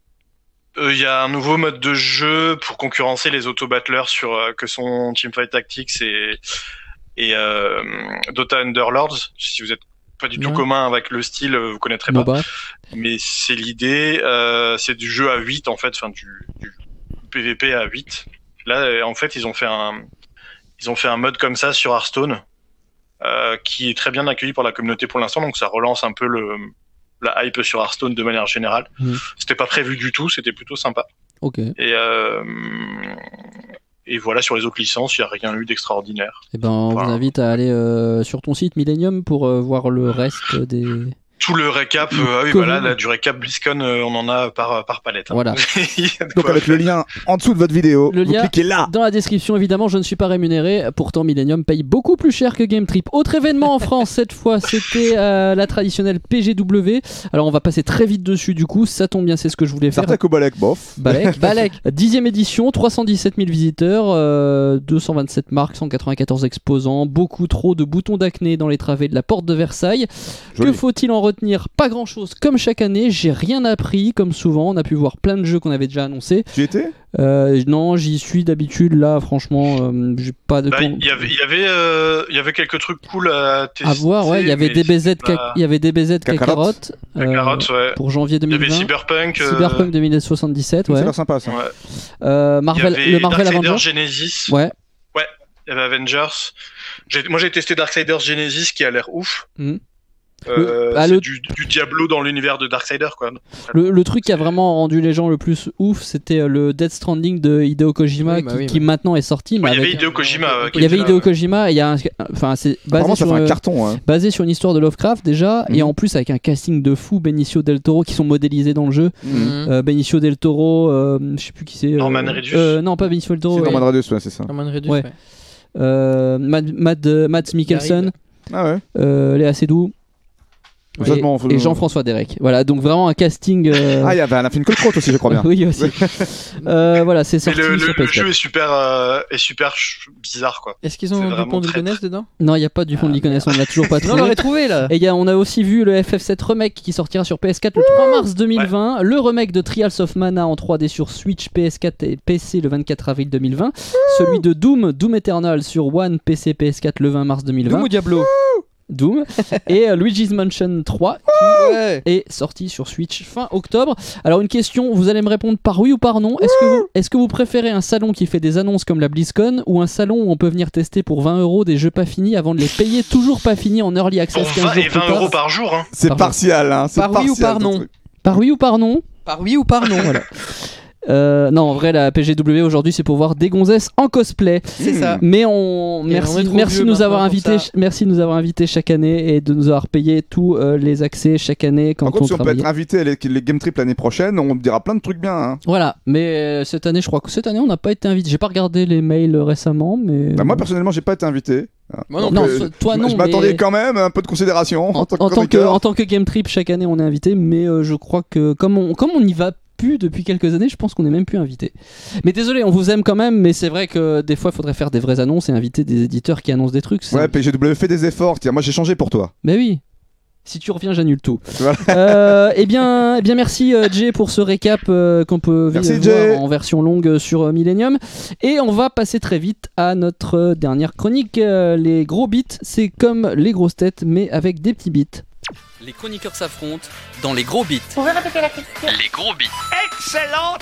Il euh, y a un nouveau mode de jeu pour concurrencer les auto-battlers sur euh, que sont Teamfight Tactics et et euh, Dota Underlords. Si vous êtes pas du tout ouais. commun avec le style, vous connaîtrez pas. Bah. Mais c'est l'idée. Euh, c'est du jeu à huit en fait, enfin du, du P V P à huit. Là, en fait, ils ont fait un ils ont fait un mode comme ça sur Hearthstone euh, qui est très bien accueilli par la communauté pour l'instant. Donc ça relance un peu le la hype sur Hearthstone de manière générale. Mmh. C'était pas prévu du tout, c'était plutôt sympa. Ok. Et, euh, et voilà, sur les autres licences, il n'y a rien eu d'extraordinaire. Et ben, on voilà. vous invite à aller euh, sur ton site Millennium pour euh, voir le reste des... tout le récap, euh, ah oui, voilà, là, du récap BlizzCon, euh, on en a par, par palette. Hein. Voilà. Donc avec le lien en dessous de votre vidéo, le vous lien cliquez là. Dans la description, évidemment, je ne suis pas rémunéré. Pourtant, Millennium paye beaucoup plus cher que Game Trip. Autre événement en France, cette fois, c'était euh, la traditionnelle P G W. Alors, on va passer très vite dessus, du coup. Ça tombe bien, c'est ce que je voulais faire. Sartek ou Balek, bof. Balek, Balek. Dixième édition, trois cent dix-sept mille visiteurs, euh, deux cent vingt-sept marques, cent quatre-vingt-quatorze exposants, beaucoup trop de boutons d'acné dans les travées de la porte de Versailles. Joli. Que faut-il en retenir? Pas grand-chose. Comme chaque année, j'ai rien appris, comme souvent. On a pu voir plein de jeux qu'on avait déjà annoncés. Tu y étais? Euh, non, j'y suis d'habitude. Là, franchement, euh, j'ai pas de. Bah, il y avait, il y avait, euh, il y avait quelques trucs cool à tester. À voir, ouais. Il y avait D B Z, pas... il y avait D B Z Kakarot. Euh, Kakarot, ouais. Pour janvier deux mille vingt. Il y avait Cyberpunk. Euh... Cyberpunk deux mille soixante-dix-sept, ouais. C'est l'air sympa ça. Ouais. Euh, Marvel, il y avait le Marvel Darksiders Avengers. Genesis. Ouais. Ouais. Il y avait Avengers. J'ai... Moi, j'ai testé Darksiders Genesis qui a l'air ouf. Mm. Euh, le, ah, c'est le... du, du Diablo dans l'univers de Darksider quoi. Le, le truc qui a vraiment rendu les gens le plus ouf, c'était le Death Stranding de Hideo Kojima, oui, bah qui, oui, qui bah. maintenant est sorti. Mais ouais, il y avait avec... Hideo Kojima. Euh, il y avait Hideo Kojima. Il y a un... enfin c'est basé sur ça fait un carton, hein. basé sur une histoire de Lovecraft déjà, mmh. et en plus avec un casting de fou, Benicio del Toro qui sont modélisés dans le jeu. Mmh. Euh, Benicio del Toro, euh, je sais plus qui c'est. Norman euh... Reedus. Euh, non, pas Benicio del Toro. C'est ouais. Norman Reedus, ouais, c'est ça. Norman Reedus, ouais. ouais. Euh, Matt, Matt, Matt Mikkelsen. Ah ouais. Euh, Léa Seydoux. Et, et Jean-François Derek. Voilà, donc vraiment un casting. Euh... Ah, il y avait Alain Finkielkraut aussi, je crois bien. Oui, aussi. euh, voilà, c'est sorti. Mais le, sur le, le jeu est super, euh, est super bizarre, quoi. Est-ce qu'ils ont du pont de Lycones dedans? Non, il n'y a pas du pont de Lycones, on l'a toujours pas trouvé. Non, on l'aurait trouvé là. Et y a, on a aussi vu le F F sept remake qui sortira sur P S quatre le trois mars deux mille vingt. Ouais. Le remake de Trials of Mana en trois D sur Switch, P S quatre et P C le vingt-quatre avril deux mille vingt. Celui de Doom, Doom Eternal sur One, P C, P S quatre le vingt mars deux mille vingt. Doom ou Diablo? Doom et euh, Luigi's Mansion trois qui ouais. est sorti sur Switch fin octobre. Alors une question, vous allez me répondre par oui ou par non. Est-ce que vous, est-ce que vous préférez un salon qui fait des annonces comme la BlizzCon ou un salon où on peut venir tester pour vingt euros des jeux pas finis avant de les payer toujours pas finis en early access pour vingt et vingt euros par jour hein. C'est par partial hein. Par partial, oui ou par non? Par oui ou par non? Par oui ou par non? Voilà. Euh, non, en vrai, la P G W aujourd'hui, c'est pour voir des gonzesses en cosplay. C'est mmh. ça. Mais on, et merci, on merci de nous avoir invités, merci de nous avoir invités chaque année et de nous avoir payé tous euh, les accès chaque année quand en on contre, si travaillait. on peut être invité à les, les Game Trip l'année prochaine, on dira plein de trucs bien. Hein. Voilà. Mais euh, cette année, je crois que cette année, on n'a pas été invité. J'ai pas regardé les mails récemment, mais. Bah, moi personnellement, j'ai pas été invité. Moi non, non euh, toi non. Je m'attendais mais... quand même à un peu de considération en, en, tant, en, que tant que, en tant que Game Trip, chaque année, on est invité, mais euh, je crois que comme on, comme on y va plus depuis quelques années, je pense qu'on n'est même plus invité. Mais désolé, on vous aime quand même, mais c'est vrai que des fois il faudrait faire des vraies annonces et inviter des éditeurs qui annoncent des trucs. C'est... Ouais, P G W fait des efforts, tiens, moi j'ai changé pour toi. Bah oui. Si tu reviens, j'annule tout. Voilà. euh, eh bien, eh bien, merci euh, Jay pour ce récap euh, qu'on peut merci, voir Jay. en version longue sur euh, Millennium. Et on va passer très vite à notre euh, dernière chronique. Euh, les gros bits, c'est comme les grosses têtes, mais avec des petits bits. Les chroniqueurs s'affrontent dans les gros bits. Vous pouvez répéter la question? Les gros bits. Excellente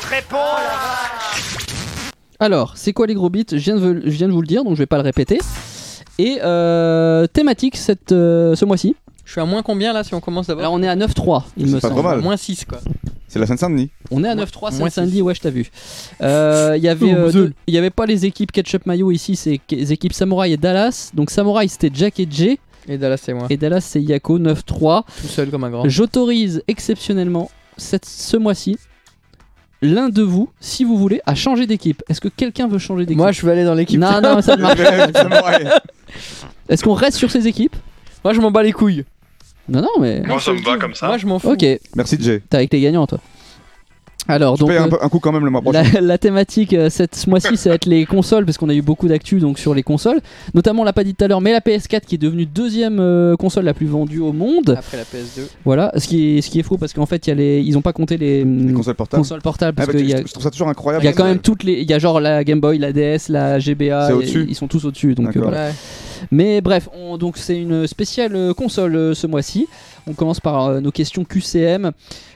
réponse. Alors, c'est quoi les gros bits? Je viens, de, je viens de vous le dire, donc je vais pas le répéter. Et euh, thématique cette, euh, ce mois-ci. Je suis à moins combien là si on commence d'abord? Alors on est à neuf trois, il c'est me pas semble. Trop mal. Moins six quoi. C'est la Seine-Saint-Denis. On est à neuf trois, Seine-Saint-Denis, ouais, je t'ai vu. Il euh, y avait, euh, deux, y avait pas les équipes Ketchup Mayo ici, c'est les équipes Samouraï et Dallas. Donc Samouraï c'était Jack et Jay. Et Dallas c'est moi. Et Dallas c'est Yako, neuf trois. Tout seul comme un grand. J'autorise exceptionnellement cette, ce mois-ci l'un de vous, si vous voulez, à changer d'équipe. Est-ce que quelqu'un veut changer d'équipe? Moi je veux aller dans l'équipe. Non, non, ça ne marche pas. Est-ce qu'on reste sur ces équipes? Moi je m'en bats les couilles. Non, non, mais. Moi, ça me va comme ça. Moi, je m'en fous. Ok. Merci, Jay. T'es avec les gagnants, toi. Alors, je donc. paye un, un coup quand même le mois prochain. La, la thématique euh, cette, ce mois-ci, ça va être les consoles, parce qu'on a eu beaucoup d'actu donc, sur les consoles. Notamment, on l'a pas dit tout à l'heure, mais la P S quatre qui est devenue deuxième euh, console la plus vendue au monde. Après la P S deux. Voilà, ce qui est, ce qui est faux, parce qu'en fait, y a les, ils ont pas compté les, les consoles portables. Consoles portables parce ah bah, que y a, je trouve ça toujours incroyable. Il y a quand même toutes les. Il y a genre la Game Boy, la D S, la G B A. C'est au-dessus. Ils sont tous au-dessus. Donc, euh, voilà. Ouais. Mais bref, on, donc c'est une spéciale euh, console euh, ce mois-ci. On commence par euh, nos questions Q C M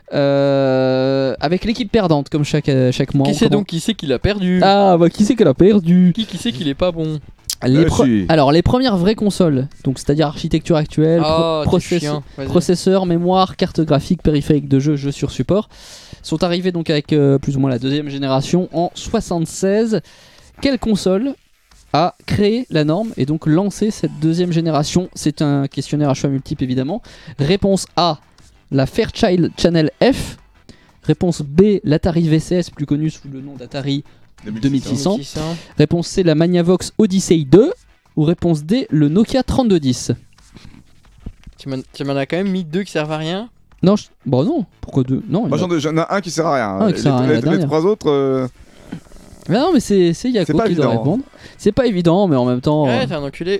euh, avec l'équipe perdante comme chaque, euh, chaque mois. Qui c'est donc qui c'est qu'il a perdu? Ah bah qui c'est qu'elle a perdu? Qui qui c'est qu'il est pas bon? Les pro- Alors les premières vraies consoles, donc c'est-à-dire architecture actuelle, oh, pro- process- processeur, mémoire, carte graphique, périphérique de jeu, jeu sur support, sont arrivées donc avec euh, plus ou moins la deuxième génération en soixante-seize. Quelle console a créé la norme et donc lancé cette deuxième génération? C'est un questionnaire à choix multiples évidemment. Réponse A, la Fairchild Channel F. Réponse B, l'Atari V C S, plus connu sous le nom d'Atari deux mille six cents. Réponse C, la Magnavox Odyssey deux. Ou réponse D, le Nokia trente-deux dix. Tu m'en as quand même mis deux qui servent à rien. Non, je... bon non, pourquoi deux? Non, moi j'en ai un qui sert à rien. Ah, qui sert à rien, les, les, les trois autres. Euh... Mais non, mais c'est Yako qui doit répondre. C'est pas évident, mais en même temps. Ouais, euh... t'es un enculé.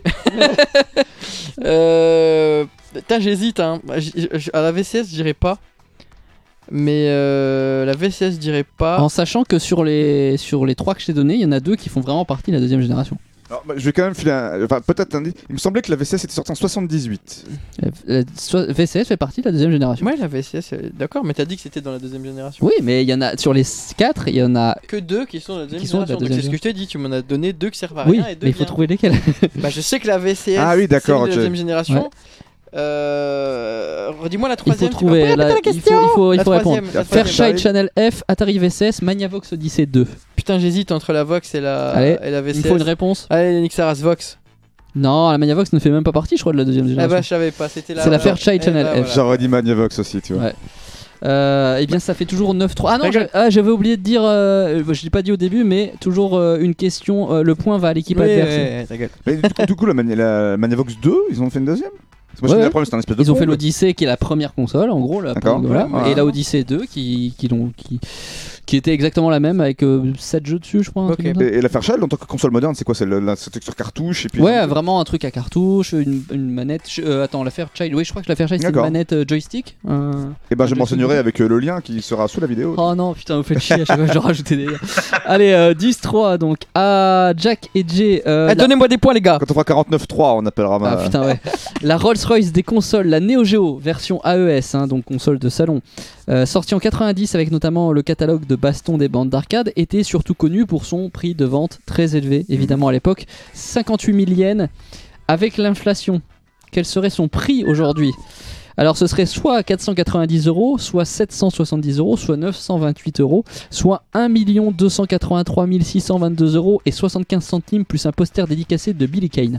euh... Putain, j'hésite. Hein. À la V C S, je dirais pas. Mais euh, la V C S, je dirais pas. En sachant que sur les, sur les trois que je t'ai donnés, il y en a deux qui font vraiment partie de la deuxième génération. Alors, bah, je vais quand même filer un... enfin, peut-être un... Il me semblait que la V C S était sortie en soixante-dix-huit. La V C S fait partie de la deuxième génération. Ouais, la V C S, d'accord, mais t'as dit que c'était dans la deuxième génération. Oui, mais il y en a sur les quatre, il y en a que deux qui sont dans la deuxième qui sont génération. De c'est ce que je t'ai dit, tu m'en as donné deux qui servent à oui, rien et deux mais il faut bien. trouver lesquels. Bah, je sais que la V C S ah, oui, c'est de la okay. deuxième génération. Ouais. Euh... Redis-moi la troisième. Il faut trouver la, la il faut, il faut, il faut répondre. La Fairchild Channel F, Atari V C S, Magnavox Odyssey deux. Putain, j'hésite entre la Vox et la, Allez, et la V C S. Il faut une réponse. Allez, Nixaras Vox. Non, la Magnavox ne fait même pas partie, je crois, de la deuxième génération. Ah bah, je savais pas, c'était la. C'est la Fairchild Channel bah, F. voilà. J'aurais dit Magnavox aussi, tu vois. Ouais. Euh, et bien ça fait toujours neuf trois. Ah non, j'avais ah, oublié de dire, euh, je l'ai pas dit au début, mais toujours euh, une question, euh, le point va à l'équipe oui, adverse. Ouais, ouais, mais du coup, du coup la, Mani la Magnavox deux, ils ont fait une deuxième. Moi, ouais, la première, un espèce de ils ont fait l'Odyssey qui est la première console, en gros, la voilà, ouais, et la Odyssey deux qui, qui, qui, qui était exactement la même avec euh, sept jeux dessus, je crois. Okay. Et, et la Fairchild en tant que console moderne, c'est quoi? C'est la texture cartouche et puis. Ouais, vraiment un truc à cartouche, une, une manette. Euh, attends, la Fairchild, oui, je crois que la Fairchild c'est une manette euh, joystick. Euh, et ben, je m'enseignerai avec euh, le lien qui sera sous la vidéo. Oh non, putain, vous faites chier, à chaque fois je dois rajouter des liens. Allez, euh, dix trois donc à Jack et Jay. Euh, eh, donnez-moi des points, les gars. Quand on fera quarante-neuf trois, on appellera ma. Ah putain, ouais. La Rolls-Royce des consoles, la Neo Geo version A E S, hein, donc console de salon, euh, sortie en quatre-vingt-dix avec notamment le catalogue de baston des bandes d'arcade, était surtout connue pour son prix de vente très élevé, évidemment à l'époque, cinquante-huit mille yens. Avec l'inflation, quel serait son prix aujourd'hui? Alors ce serait soit quatre cent quatre-vingt-dix euros, soit sept cent soixante-dix euros, soit neuf cent vingt-huit euros, soit un million deux cent quatre-vingt-trois mille six cent vingt-deux euros et soixante-quinze centimes plus un poster dédicacé de Billy Kane.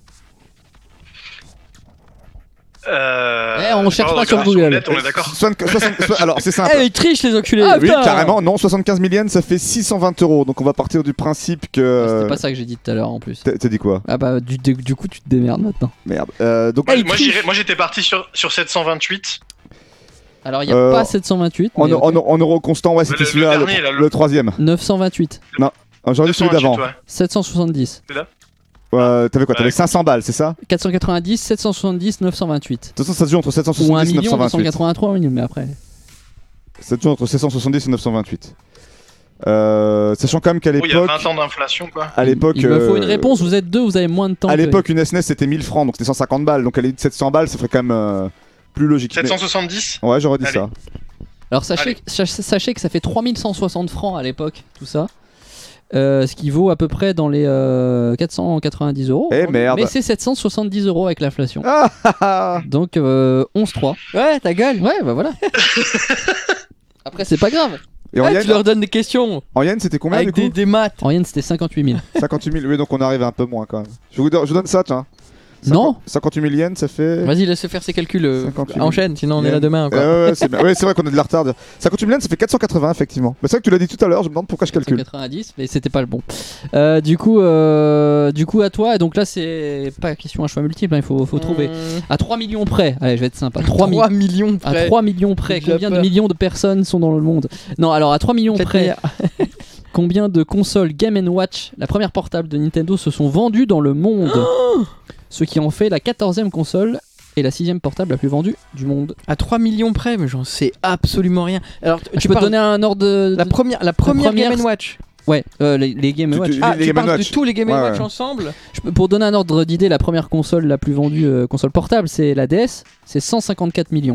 Euh... Eh, on cherche pas sur Google. Net, on est d'accord. Alors c'est simple. Eh, ils trichent les enculés. Ah, oui, carrément. Non, soixante-quinze mille yens, ça fait six cent vingt euros. Donc on va partir du principe que. C'était pas ça que j'ai dit tout à l'heure en plus. T'as dit quoi? Ah bah du, du coup tu te démerdes maintenant. Merde. Euh, donc. Ouais, moi, moi j'étais parti sur, sur sept cent vingt-huit. Alors il n'y a euh, pas sept cent vingt-huit. En, okay. en, en euros constants, ouais, c'était celui-là, le, le, le troisième. neuf cent vingt-huit. Non, j'aurais dit celui d'avant. Ouais. sept cent soixante-dix. C'est là? Euh, T'avais quoi? T'avais ouais. cinq cents balles, c'est ça? quatre cent quatre-vingt-dix, sept cent soixante-dix, neuf cent vingt-huit. De toute façon, ça se joue entre sept cent soixante-dix et neuf cent vingt-huit. Ou un million deux cent quatre-vingt-trois, oui, mais après. Ça se joue entre sept cent soixante-dix et neuf cent vingt-huit. Euh, sachant quand même qu'à l'époque. Il y a vingt ans d'inflation, quoi. À l'époque. Il me faut une réponse, vous êtes deux, vous avez moins de temps. À l'époque, une S N E S c'était mille francs, donc c'était cent cinquante balles. Donc elle est de sept cents balles, ça ferait quand même euh, plus logique. sept cent soixante-dix mais... Ouais, j'aurais dit Allez. ça. Alors sachez, sachez que ça fait trois mille cent soixante francs à l'époque, tout ça. Euh, ce qui vaut à peu près dans les euh, quatre cent quatre-vingt-dix euros. Eh merde. Mais c'est sept cent soixante-dix euros avec l'inflation. Ah Donc euh, onze trois. Ouais, ta gueule. Ouais, bah voilà. Après, c'est pas grave. Et en ah, yen, tu leur donnes des questions. En yen, c'était combien avec du coup des, des maths. En yen, c'était cinquante-huit mille. cinquante-huit mille, oui, donc on arrive à un peu moins quand même. Je vous, je vous donne ça, tiens. Non. cinquante-huit mille yens, ça fait. Vas-y, laisse faire ses calculs. Euh, enchaîne, sinon on yens. est là demain. Quoi. Euh, ouais, c'est ouais, vrai qu'on a de la retard. cinquante-huit mille yens, ça fait quatre cent quatre-vingts, effectivement. Mais c'est vrai que tu l'as dit tout à l'heure, je me demande pourquoi je calcule. quatre cent quatre-vingt-dix, mais c'était pas le bon. Euh, du, coup, euh, du coup, à toi, et donc là, c'est pas question à choix multiple, hein, il faut, faut mmh. trouver. À trois millions près, allez, je vais être sympa. trois millions près. À trois millions près, combien de millions de personnes sont dans le monde? Non, alors à trois millions près. Combien de consoles Game and Watch, la première portable de Nintendo, se sont vendues dans le monde? Oh, ce qui en fait la quatorzième console et la sixième portable la plus vendue du monde. À trois millions près, mais j'en sais absolument rien. Alors, tu je peux te donner un ordre de... La première, la première, la première Game and Watch. Ouais, euh, les, les Game and Watch. Ah, les tu Game parles Watch. de tous les Game and ouais, Watch ouais. ensemble. Je peux, pour donner un ordre d'idée, la première console la plus vendue, euh, console portable, c'est la D S, c'est cent cinquante-quatre millions.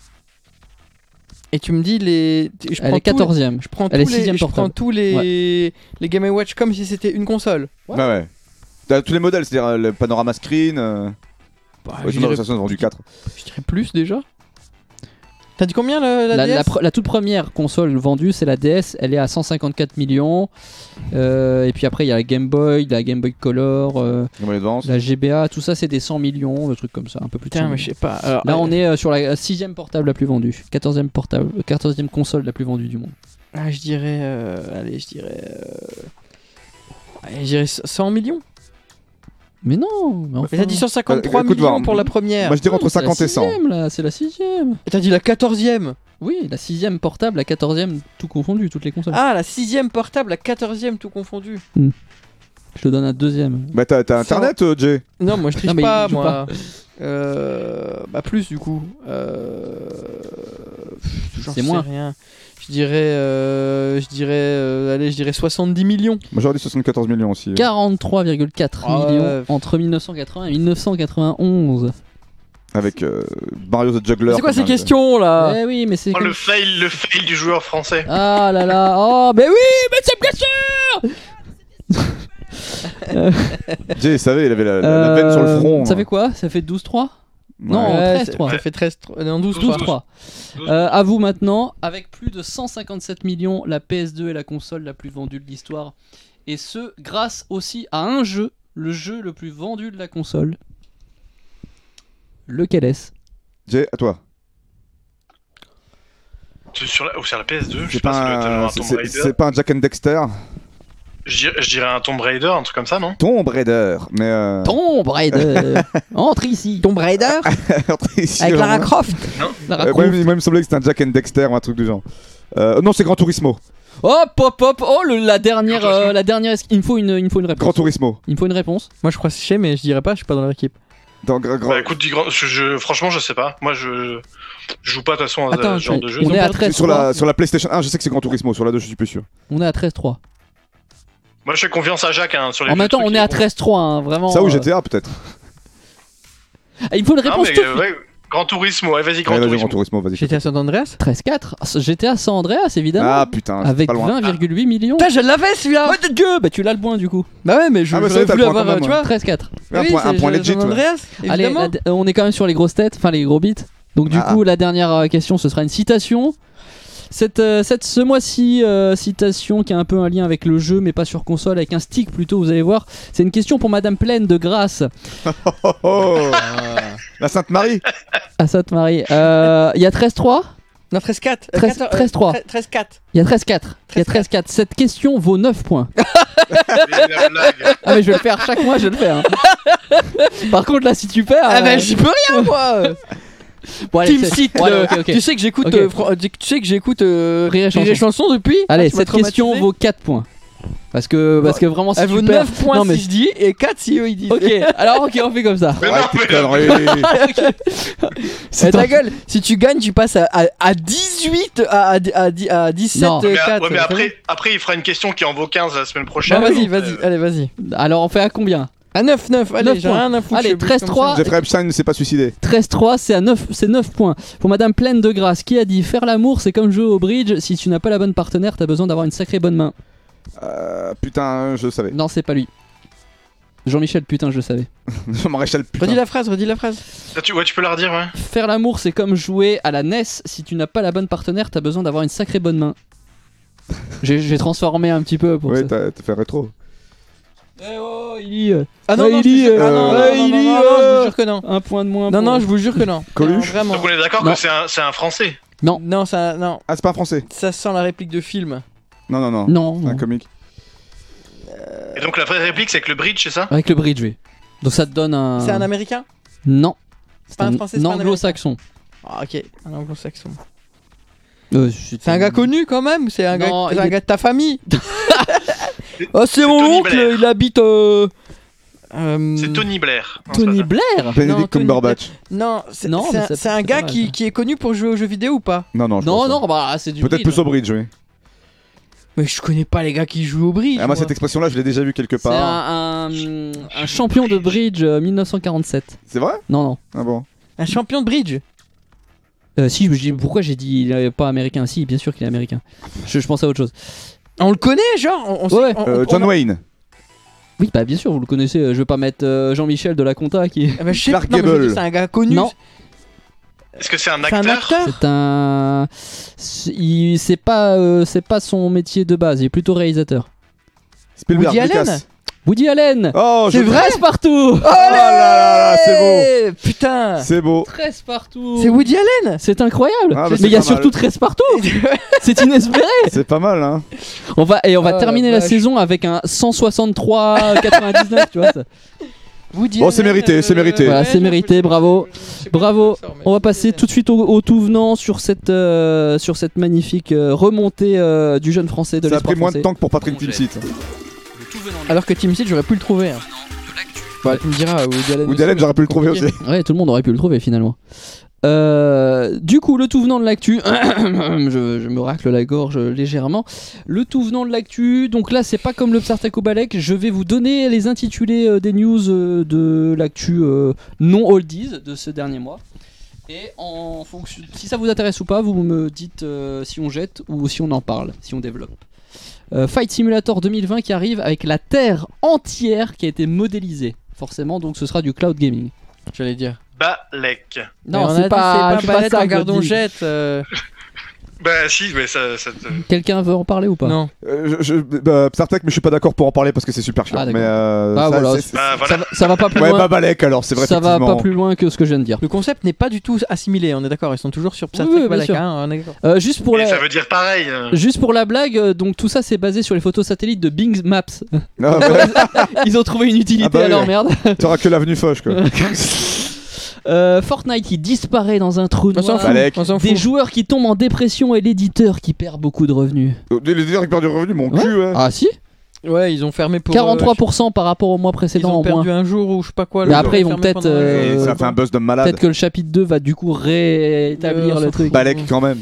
Et tu me dis les. Je Elle est quatorzième. Je prends Elle tous est sixième les. Je prends tous les ouais. les Game and Watch comme si c'était une console. Ouais, bah ouais. T'as tous les modèles, c'est-à-dire le panorama screen. Euh... Bah, ouais, je dirais... ça, ça, vendu quatre. Je dirais plus déjà. T'as dit combien la, la, la, D S la, la toute première console vendue, c'est la D S, elle est à cent cinquante-quatre millions. Euh, et puis après, il y a la Game Boy, la Game Boy Color, euh, la G B A, tout ça, c'est des cent millions, des trucs comme ça, un peu plus de Putain, mais je sais pas. Alors, Là, euh, on est euh, sur la sixième portable la plus vendue, quatorzième portable, quatorzième console la plus vendue du monde. Ah, je dirais. Euh, allez, je dirais. Euh, allez, je dirais cent millions. Mais non, mais enfin... Mais t'as dit cent cinquante-trois Euh, écoute, millions voir, pour la première. Moi je dirais Non, entre c'est la cinquante et cent. sixième, là, c'est la sixième. Et t'as dit la quatorzième. Oui, la sixième portable, la quatorzième, tout confondu, toutes les consoles. Ah, la sixième portable, la quatorzième, tout confondu. Je te donne un deuxième. Bah t'as t'as internet, euh, Jay? Non, moi je triche Non, mais pas, il joue moi. pas. Euh, bah plus du coup. Euh... J'en C'est sais moins. rien. Je dirais, euh, je dirais, euh, allez, je dirais soixante-dix millions. Moi j'aurais dit soixante-quatorze millions aussi. quarante-trois virgule quatre Ah, millions ouais. entre mille neuf cent quatre-vingts et mille neuf cent quatre-vingt-onze. Avec euh, Mario the Juggler. C'est quoi comme ces un- questions là? Eh oui, mais c'est. Oh, comme- le fail, le fail du joueur français. Ah là là, oh, mais oui, mais c'est bien sûr. Jay, il savait, il avait la, la- la veine sur le Euh, front. Ça hein. fait quoi? Ça fait douze trois? Ouais. Non, Ouais, treize c'est- trois. Ça fait treize, trois- non, douze, douze trois. trois. Euh, à vous maintenant, avec plus de cent cinquante-sept millions, la P S deux est la console la plus vendue de l'histoire. Et ce, grâce aussi à un jeu, le jeu le plus vendu de la console. Lequel est-ce? Jay, à toi. C'est Sur la, ou sur la P S deux, je C'est sais pas, ça doit pas, être un- un c'est- Tomb c'est- Raider. c'est pas un Jack and Dexter. Je dirais, je dirais un Tomb Raider, un truc comme ça, non? Tomb Raider. Mais. Euh... Tomb Raider. Entre ici. Tomb Raider Entre ici, avec Lara vraiment. Croft. Lara Euh, Croft. moi, il moi, il me semblait que c'était un Jack and Dexter ou un truc du genre. Euh, non, c'est Gran Turismo. Hop, hop, hop. Oh, le- la dernière, euh, la dernière. Il me faut une, il me faut une réponse. Gran Turismo. Il me faut une réponse. Moi je crois que je sais, mais je dirais pas, je suis pas dans l'équipe. Dans Gra- Gra- Bah écoute, dis grand- je, je- franchement, je sais pas. Moi, je, je joue pas de toute façon à Attends, ce genre tu- de jeu. on est à treize sur, la, trois. sur la PlayStation un, je sais que c'est Gran Turismo. Sur la deux, je suis plus sûr. On est à treize trois. Moi, je fais confiance à Jacques hein, sur les En même vieux temps, trucs, on il est à bon. treize trois, hein, vraiment. Ça ou euh, G T A peut-être. Ah, il me faut une Non, réponse mais tout de euh, suite. ouais, Gran Turismo, ouais, vas-y, Gran Ouais, vas-y, Turismo. Gran Turismo, vas-y. J'étais à San Andreas. treize quatre. G T A San Andreas, évidemment. Ah putain, c'est avec pas loin. vingt virgule huit millions. Putain, je l'avais celui-là. Ouais, de Dieu. Bah, tu l'as le point du coup. Bah ouais, mais je Ah, bah, ça y j'aurais est, t'as voulu le point avoir, quand même, tu ouais. vois. treize quatre. Un Oui, point, un c'est- point je- legit. San ouais. Andreas, Allez, évidemment. la- on est quand même sur les grosses têtes, enfin les gros bits. Donc du Ah. coup, la dernière euh, question, ce sera une citation. Cette, euh, cette, ce mois-ci, euh, citation qui a un peu un lien avec le jeu, mais pas sur console, avec un stick plutôt, vous allez voir. C'est une question pour Madame Pleine de Grasse, Oh, oh. La Sainte Marie. à Sainte-Marie. Euh, Il y a treize trois. Non, treize quatre. euh, treize quatorze, treize trois. euh, treize quatre. Il y a treize quatre. Il y a treize quatre. Cette question vaut neuf points. La blague. Ah mais je vais le faire chaque mois, je vais le faire. hein. Par contre là, si tu perds... Ah euh, bah j'y peux rien moi. bon, allez, Team c'est- Seat, ouais, le- ok, ok. tu sais que j'écoute Ok. euh, Fran- tu sais que j'écoute euh, Rire et Rire et Chanson depuis. Allez, Ah, tu m'as cette question traumatisé. vaut quatre points. Parce que, parce que vraiment, si Elle tu vaut perds... neuf points Non, mais- si je dis et quatre si eux ils disent. Ok, alors ok, on fait comme ça. Mais non, Arrête tes mais- conneries. Eh, ta gueule, si tu gagnes, tu passes à, à, à dix-huit, à, à, à, dix- à dix-sept, Non. Mais, quatre. ouais, mais après, après, il fera une question qui en vaut quinze la semaine Bah, prochaine. vas-y, donc, vas-y, euh, allez, vas-y. Alors on fait à combien? À neuf, neuf, allez, neuf j'ai points. rien à foutre. Allez, je suis treize comme trois. ça. Jeffrey Epstein ne s'est pas suicidé. treize trois, c'est à neuf, c'est neuf points. Pour Madame Pleine de Grâce, qui a dit faire l'amour, c'est comme jouer au bridge. Si tu n'as pas la bonne partenaire, t'as besoin d'avoir une sacrée bonne main. Euh, putain, je le savais. Non, c'est pas lui. Jean-Michel, putain, je le savais. Je maréchal putain. Redis la phrase, redis la phrase. là, tu, ouais, tu peux la redire, ouais. Faire l'amour, c'est comme jouer à la N E S. Si tu n'as pas la bonne partenaire, t'as besoin d'avoir une sacrée bonne main. J'ai j'ai transformé un petit peu pour Ouais, ça. t'as t'as fait rétro. Eh oh, il y euh, Ah non, Ouais, non, il je te dit, jure- euh, ah non, non, ouais, non, il non, dit, non, non, je euh, vous jure que non. un point de moins. Non, pour- non, je vous jure que non. Coluche. Non, vraiment. Donc on est d'accord Non. que c'est un, c'est un français. Non. Non, ça, non, Ah, c'est pas un français. ça sent la réplique de film. Non, non, non. Non, C'est un non. comique. Et donc la vraie réplique, c'est que le bridge, c'est ça? Avec le bridge, oui. Donc ça te donne un. C'est un américain? Non. C'est pas un français, c'est pas un anglo-saxon. Ah, ok, un anglo-saxon. Euh, C'est un gars connu quand même? C'est un, Non, gars, c'est il un est- gars de ta famille? Oh, c'est mon Tony oncle, Blair. il habite. Euh... euh, C'est Tony Blair. Non, c'est Tony pas ça. Blair. Benedict Tony Cumberbatch. Non, c'est Non, c'est mais un, ça- c'est un c'est gars pas mal, qui, ça. qui est connu pour jouer aux jeux vidéo ou pas? Non, non, je Non, pense non, pas. bah c'est du Peut-être bridge. plus au bridge, oui. Mais je connais pas les gars qui jouent au bridge. Ah, moi, cette expression-là, je l'ai déjà vue quelque C'est part. un, un, un champion de bridge euh, mille neuf cent quarante-sept. C'est vrai? Non, non. Ah bon. Un champion de bridge. Euh, si, je- pourquoi j'ai dit il est pas américain? Si, bien sûr qu'il est américain. Je, je pensais à autre chose. On le connaît, genre on, on sait- Ouais. on- Euh, on- John on a- Wayne. Oui, bah bien sûr, vous le connaissez. euh, Je vais pas mettre euh, Jean-Michel de la Compta qui. Ah bah, je sais Clark non, mais je veux Gable. dire, c'est un gars connu. Non. Est-ce que c'est un acteur, c'est un acteur C'est un. Il... C'est pas, euh, c'est pas son métier de base, il est plutôt réalisateur. Spielberg, Woody Allen. Lucas. Woody Allen. Oh, C'est je- vrai Passe-partout. Oh là là, c'est beau. Putain. C'est beau. treize partout. C'est Woody Allen. C'est incroyable. Ah, bah, mais c'est il y a pas mal. surtout treize partout. C'est inespéré. C'est pas mal, hein. On va et on va Oh, terminer la la vache. saison avec un cent soixante-trois quatre-vingt-dix-neuf, tu vois. Ça. Woody Bon, c'est Allen, mérité, c'est mérité. Voilà, ouais, c'est j'ai- mérité, j'ai- bravo. je sais pas Bravo. comment ça sort, mais On va Woody passer Allen. tout de suite au, au tout venant sur cette euh, sur cette magnifique euh, remontée euh, du jeune français de Ça a l'espoir pris moins de français. temps que pour Patrick Timsit. Le tout venant de Alors que Team Seed, j'aurais pu le trouver. Hein. l'actu. Bah, tu me diras, Woody Allen. Woody Allen, j'aurais pu le trouver aussi. Ouais, tout le monde aurait pu le trouver finalement. Euh, du coup, le tout venant de l'actu, je, je me racle la gorge légèrement. Le tout venant de l'actu, donc là, c'est pas comme le Psartaco Balek. Je vais vous donner les intitulés euh, des news euh, de l'actu euh, non oldies de ce dernier mois. Et en fonction, si ça vous intéresse ou pas, vous me dites euh, si on jette ou si on en parle, si on développe. Euh, Fight Simulator deux mille vingt qui arrive avec la Terre entière qui a été modélisée. Forcément, donc ce sera du cloud gaming. J'allais dire. Balek. Non, Mais on a c'est dit, pas, c'est c'est pas, pas ça que je regardons dis. jette. euh, Bah si, mais ça, ça te... Quelqu'un veut en parler ou pas? Non. Euh, je, je, bah, Psartek, mais je suis pas d'accord pour en parler parce que c'est super chiant. Ah, d'accord. mais euh, Ah, ça, voilà. c'est- c'est- Bah Ça, voilà. va, ça va pas plus Ouais, loin. bah Balek alors, c'est vrai. Ça va effectivement. pas plus loin que ce que je viens de dire. Le concept n'est pas du tout assimilé, on est d'accord. Ils sont toujours sur Oui, oui, Psartek bien Balek. sûr. Hein, on est d'accord. Euh, juste pour Et la, ça veut dire pareil. euh. juste pour la blague, euh, donc tout ça c'est basé sur les photos satellites de Bing Maps. Non, mais Ils ont trouvé une utilité Ah bah à leur oui. merde. t'auras que l'avenue Foch quoi. Euh, Fortnite qui disparaît dans un trou On s'en noir. fout. Balek. On s'en Des fout. joueurs qui tombent en dépression et l'éditeur qui perd beaucoup de revenus. Les les directeurs du revenu, mon Ouais. cul, ouais. Ah si Ouais, ils ont fermé pour. quarante-trois pour cent par rapport au mois euh, Ils précédent ont en perdu moins. un jour ou je sais pas quoi. Mais le- après, ils vont fermé peut-être, pendant un euh, jour. Et ça fait un buzz de malade. Peut-être que le chapitre deux va du coup rétablir Euh, on le s'en truc. fout. Balek quand même.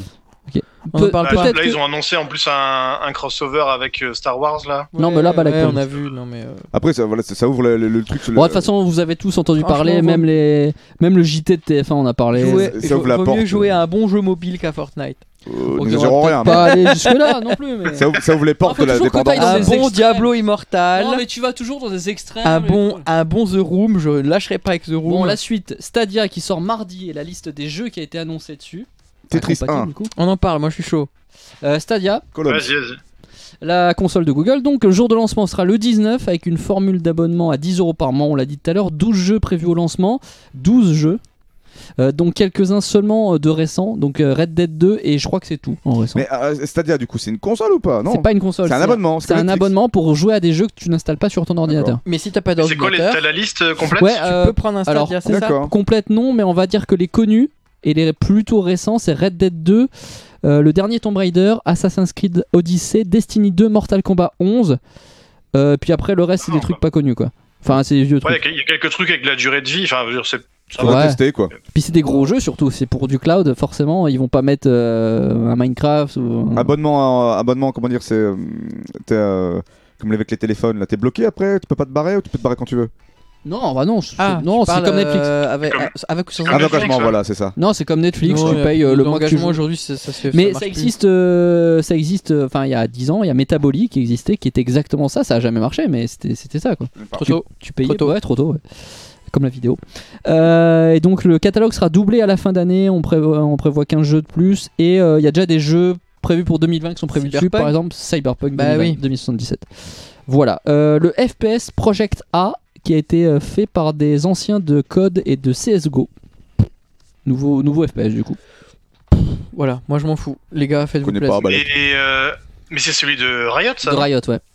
On en Pe- parle Là, pas. peut-être là, que- ils ont annoncé en plus un, un crossover avec euh, Star Wars là. Non, mais là, Balek, Ouais, pas on du a tout. vu. Non, mais. euh, Après, ça, voilà, ça, ça ouvre le, le- le truc. sur le- Bon, de toute façon, vous avez tous entendu Franchement, parler, vaut- même, les... même le J T de T F un on a parlé. jouer- ça ouvre la vaut porte. mieux jouer à un bon jeu mobile qu'à Fortnite. Euh, Ok, N'exagérons on va rien. peut-être pas aller jusque-là non plus. Mais... mais Ça ouvre, ça ouvre les portes Ah, faut de la toujours que t'ailles dépendance. dans Un des bon extrêmes. Diablo Immortal. Non, mais tu vas toujours dans des extrêmes. Un et bon, tout. un bon The Room, je lâcherai pas avec The Room. Bon, la suite, Stadia qui sort mardi et la liste des jeux qui a été annoncée dessus. Tetris Compatible, un. du coup. On en parle, moi je suis chaud. Euh, Stadia, Colombe. Vas-y, vas-y. la console de Google. Donc, le jour de lancement sera le dix-neuf avec une formule d'abonnement à dix euros par mois. On l'a dit tout à l'heure, douze jeux prévus au lancement, douze jeux. Euh, donc quelques-uns seulement euh, de récents, donc euh, Red Dead deux et je crois que c'est tout en récent. Mais euh, Stadia, du coup, c'est une console ou pas? Non. C'est pas une console, C'est un abonnement. C'est un comme Netflix. abonnement pour jouer à des jeux que tu n'installes pas sur ton ordinateur. Mais si t'as pas C'est quoi les... d'ordinateur, T'as la liste euh, complète? Ouais, tu euh, peux prendre un alors, Stadia, c'est ça? D'accord. complète non, mais on va dire que les connus et les plutôt récents, c'est Red Dead deux, euh, le dernier Tomb Raider, Assassin's Creed Odyssey, Destiny deux, Mortal Kombat onze. Euh, puis après, le reste, c'est Ah, des trucs pas connus quoi. Enfin, c'est des vieux Ouais, trucs. il y a quelques trucs avec la durée de vie. Enfin, je veux dire, c'est. On va Ouais. tester quoi. Puis c'est des gros jeux surtout, c'est pour du cloud, forcément. Ils vont pas mettre euh, un Minecraft ou. Abonnement, à- abonnement, comment dire, c'est. euh, t'es, euh, comme avec les téléphones, là, t'es bloqué après, tu peux pas te barrer ou tu peux te barrer quand tu veux? Non, bah non, c'est- Ah, non, tu c'est parles, comme Netflix. euh, avec, Comme- euh, avec ou sans comme Ah, Netflix, l'engagement, ouais. voilà, c'est ça. Non, c'est comme Netflix, Non, tu y a- payes euh, le mois que tu l'engagement joues. aujourd'hui, ça, ça se fait. Mais marche ça plus. existe, euh, ça existe. euh, Enfin, il y a dix ans, il y a Metaboly qui existait, qui était exactement ça. Ça a jamais marché, mais c'était c'était ça quoi. Trop tôt. Tu payais Trop tôt. ouais, trop tôt, ouais. Comme la vidéo. Euh, et donc le catalogue sera doublé à la fin d'année. On prévoit, on prévoit quinze jeux de plus et euh, il y a déjà des jeux prévus pour deux mille vingt qui sont prévus dessus. Cyberpunk. Par exemple, Cyberpunk Bah deux mille vingt, oui. deux mille soixante-dix-sept. Voilà. Euh, le F P S Project A qui a été euh, fait par des anciens de Code et de C S G O. Nouveau, nouveau F P S du coup. Voilà, moi je m'en fous. Les gars, Je faites-vous connais plaisir. pas, Balek. Et, euh, mais c'est celui de Riot, ça? De non Riot, ouais.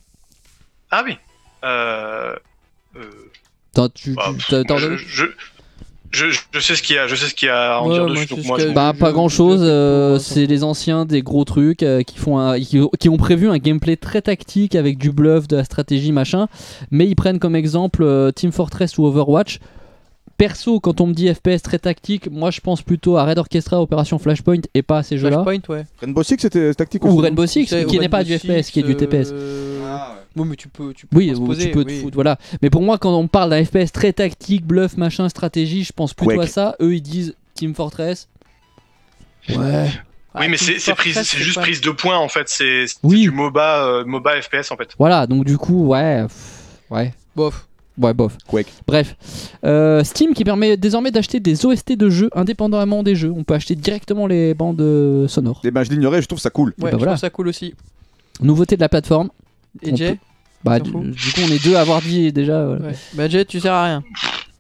Ah oui. Euh... euh, Attends, tu, bah, tu- t'as- t'as je, entendu je, je, je sais ce qu'il y a, je sais ce qu'il y a à en Ouais, dire moi, dessus. c'est Donc ce moi, qu'il y a- je- Bah Je- pas je- grand chose, je- je- c'est les anciens des gros trucs euh, qui font un- qui, qui ont prévu un gameplay très tactique avec du bluff, de la stratégie machin, mais ils prennent comme exemple euh, Team Fortress ou Overwatch. Perso, quand on me dit F P S très tactique, moi je pense plutôt à Red Orchestra, Opération Flashpoint et pas à ces jeux-là. Flashpoint, ouais. Rainbow Six, c'était tactique Ou aussi. Rainbow Six, C'est- qui ou n'est pas Rainbow du F P S, Six, qui est du T P S. euh, Ah, ouais. Bon, mais tu peux, tu peux Oui, ou transposer, tu peux te oui. foutre, voilà. Mais pour moi, quand on parle d'un F P S très tactique, bluff, machin, stratégie, je pense plutôt Quake. à ça. Eux, ils disent Team Fortress. Ouais. Ah, Oui, mais Team c'est c'est prise, Fortress, c'est juste pas- prise de points en fait. C'est c'est Oui. du MOBA, euh, MOBA F P S en fait. Voilà, donc du coup, ouais. pff, ouais. Bof. Ouais, bof. Quake. Bref. Euh, Steam qui permet désormais d'acheter des O S T de jeux indépendamment des jeux. On peut acheter directement les bandes euh, sonores. Et ben je l'ignorais, je trouve ça cool. Ouais, bah je voilà. trouve ça cool aussi. Nouveauté de la plateforme. Et On Jay peut- Bah, du, du coup, on est deux à avoir dit déjà. Voilà. ouais. Bah, Jay, tu sers à rien.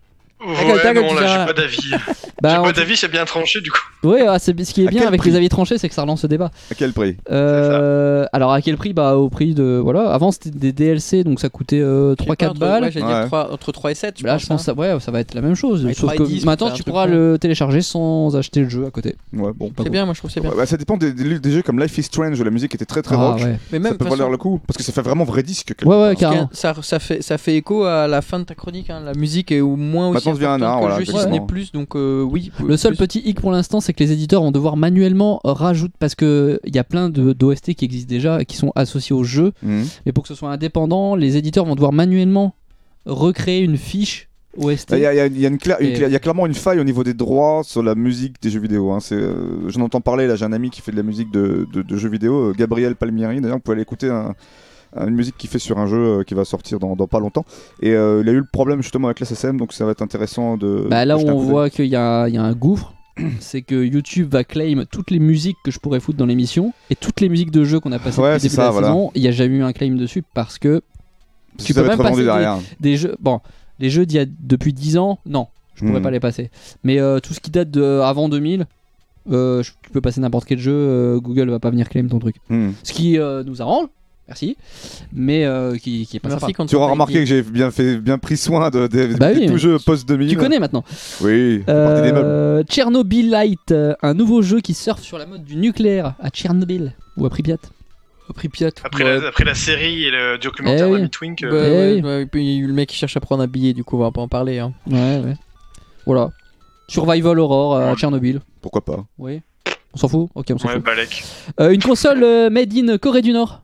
Ouais, Tac, non, tac, là, tac. j'ai pas d'avis. Bah, j'ai en pas tout- d'avis, c'est bien tranché, du coup. Ouais, ah, c'est, ce qui est À bien quel avec prix les avis tranchés, c'est que ça relance le débat. À quel prix? Euh, alors, à quel prix? Bah, au prix de. Voilà, avant c'était des D L C, donc ça coûtait euh, trois quatre balles. Ouais, j'allais Ouais. dire trois- entre trois et sept. Je Là, pense, je pense que hein. ça, ouais, ça va être la même chose. Ouais, Sauf trois et que dix, maintenant, pour faire tu un truc pourras rond. le télécharger sans acheter le jeu à côté. Ouais, bon. C'est bien, moi je trouve que c'est bien. Ouais, bah, ça dépend des, des, des jeux comme Life is Strange où la musique était très très Ah, rock. ouais. Mais Ça même peut de toute valoir façon, le coup parce que ça fait vraiment vrai disque. quelque Ouais, ouais, part. carrément. ça, ça, fait, ça fait écho à la fin de ta chronique. Hein. La musique est au moins aussi Maintenant, ça devient un importante art, que voilà, le jeu, si ce n'est effectivement. plus. Donc euh, oui. Le seul plus. petit hic pour l'instant, c'est que les éditeurs vont devoir manuellement rajouter, parce qu'il y a plein de d'O S T qui existent déjà et qui sont associés au jeu, Mhm. mais pour que ce soit indépendant, les éditeurs vont devoir manuellement recréer une fiche O S Il T. y, a- il y a- il y a une cla- une Et- cla- il y a clairement une faille au niveau des droits sur la musique des jeux vidéo. Hein. C'est, euh, j'en entends parler là, j'ai un ami qui fait de la musique de, de- de jeux vidéo, euh, Gabriel Palmieri. D'ailleurs, vous pouvez aller écouter un- une musique qu'il fait sur un jeu euh, qui va sortir dans, dans pas longtemps. Et euh, il a eu le problème justement avec l'S S M, donc ça va être intéressant de. Bah là de où jeter un on coup d'œil. voit qu'il y, a il y a un gouffre, c'est que YouTube va claim toutes les musiques que je pourrais foutre dans l'émission et toutes les musiques de jeux qu'on a passées Ouais, depuis le c'est début de ça, la voilà. saison. Il n'y a jamais eu un claim dessus parce que Parce tu que ça peux va être même revendu passer derrière. des jeux. Bon, les jeux d'il y a depuis dix ans, non, je pourrais Mhm. pas les passer. Mais euh, tout ce qui date de avant deux mille, euh, je- tu peux passer n'importe quel jeu, euh, Google va pas venir claim ton truc. Hmm. Ce qui euh, nous arrange, merci, mais euh, qui, qui est pas Merci sympa. quand Tu auras on remarqué que j'ai bien fait, bien pris soin de, de, Bah d'écouter oui, tout mais jeu post deux mille. Tu connais maintenant. Oui. c'est parti des meubles. Euh, Tchernobylite, euh, un nouveau jeu qui surfe sur la mode du nucléaire à Tchernobyl ou à Pripyat. Pripyat. Après, Ouais. la, après la série et le documentaire Eh oui. d'Amy Twink. Ouais, euh, ouais, Eh oui. ouais, et puis le mec qui cherche à prendre un billet, du coup on va pas en parler. Hein. Ouais, ouais. Voilà. Survival Horror à Tchernobyl. Pourquoi pas. Oui. On s'en fout. Ok, on s'en Ouais, fout. Balek. Euh, une console euh, made in Corée du Nord.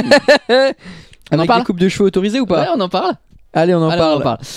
on en Avec parle des coupes de cheveux autorisées ou pas? Ouais, on en parle. Allez, on en Allez, parle. on en parle.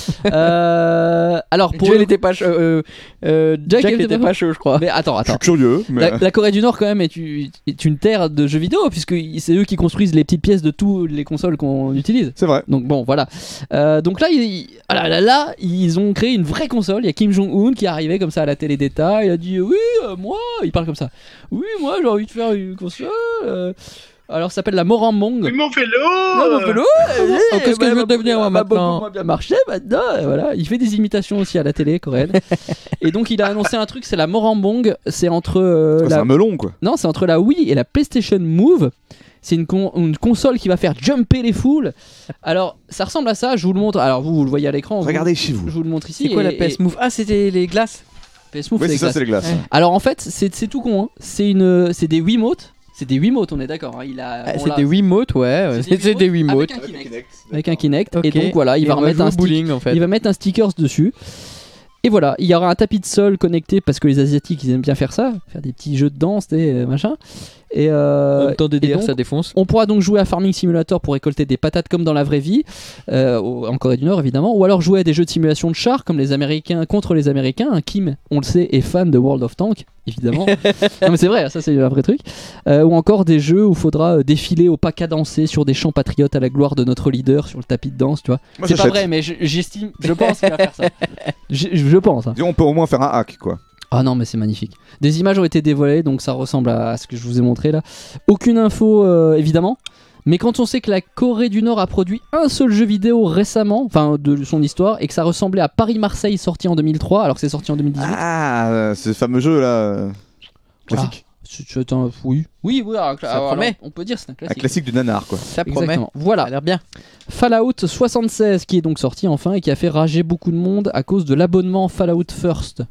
Euh, alors pour Joel le- était pas chaud. Euh, euh, Jack Jack, était était pas pas chaud, je crois. Mais attends, Je attends. suis curieux, mais. La, la Corée du Nord quand même est, u- est une terre de jeux vidéo puisque c'est eux qui construisent les petites pièces de toutes les consoles qu'on utilise. C'est vrai. Donc bon, voilà. Euh, donc là, il- ah là, là, là, ils ont créé une vraie console. Il y a Kim Jong-un qui est arrivé comme ça à la télé d'État. Il a dit oui, euh, moi, il parle comme ça. Oui, moi, j'ai envie de faire une console. euh. Alors, ça s'appelle la Moranbong. Oui, mon vélo Non, mon vélo, euh, Oh, qu'est-ce que je veux devenir, moi, elle va maintenant beaucoup moins bien marcher maintenant. et Voilà, il fait des imitations aussi à la télé coréenne. Et donc, il a annoncé un truc, c'est la Moranbong. C'est entre euh, Quoi, C'est la un melon, quoi. non, c'est entre la Wii et la PlayStation Move. C'est une, con- une console qui va faire jumper les foules. Alors, ça ressemble à ça. Je vous le montre. Alors, vous, vous le voyez à l'écran. vous- Regardez chez vous. Je vous le montre ici. C'est quoi et- la P S et- Move? Ah, c'était les glaces. P S Move, Oui, c'est c'est les ça, glaces. c'est les glaces. Ouais. Alors, en fait, c'est c'est tout con. Hein. C'est une, c'est des Wiimotes. C'est des Wiimotes, on est d'accord. hein. Il a. Ah, on c'est l'a- des Wiimotes, ouais. ouais. C'est des C'est des Wiimotes Wiimotes. avec un Kinect. Avec un Kinect. Ok. Et donc voilà, il Et va on remettre jouer un au stick. bowling en fait. Il va mettre un stickers dessus. Et voilà, il y aura un tapis de sol connecté parce que les Asiatiques ils aiment bien faire ça, faire des petits jeux de danse, des machin. Et, euh, En même temps, et D D R, donc, ça défonce. on pourra donc jouer à Farming Simulator pour récolter des patates comme dans la vraie vie, euh, au- en Corée du Nord évidemment, ou alors jouer à des jeux de simulation de chars comme les Américains contre les Américains. Hein, Kim, on le sait, est fan de World of Tanks, évidemment. Non mais c'est vrai, ça c'est un vrai truc. Euh, ou encore des jeux où il faudra euh, défiler au pas cadencé sur des chants patriotes à la gloire de notre leader sur le tapis de danse, tu vois. Moi, C'est pas j'achète. vrai, mais je- j'estime, je pense qu'il va faire ça. Je, je pense. hein. Disons, on peut au moins faire un hack, quoi. Ah non mais c'est magnifique. Des images ont été dévoilées donc ça ressemble à ce que je vous ai montré là. Aucune info euh, évidemment. Mais quand on sait que la Corée du Nord a produit un seul jeu vidéo récemment, enfin de son histoire, et que ça ressemblait à Paris-Marseille sorti en deux mille trois alors que c'est sorti en deux mille dix-huit. Ah, euh, ce fameux jeu là. euh, Classique. C'est- c'est un- oui. Oui, oui, alors, Ça alors, promet. on peut dire que c'est un Un classique. classique du nanar, quoi. Ça promet. Exactement. Ça Voilà. a l'air bien. Fallout soixante-seize qui est donc sorti enfin et qui a fait rager beaucoup de monde à cause de l'abonnement Fallout First.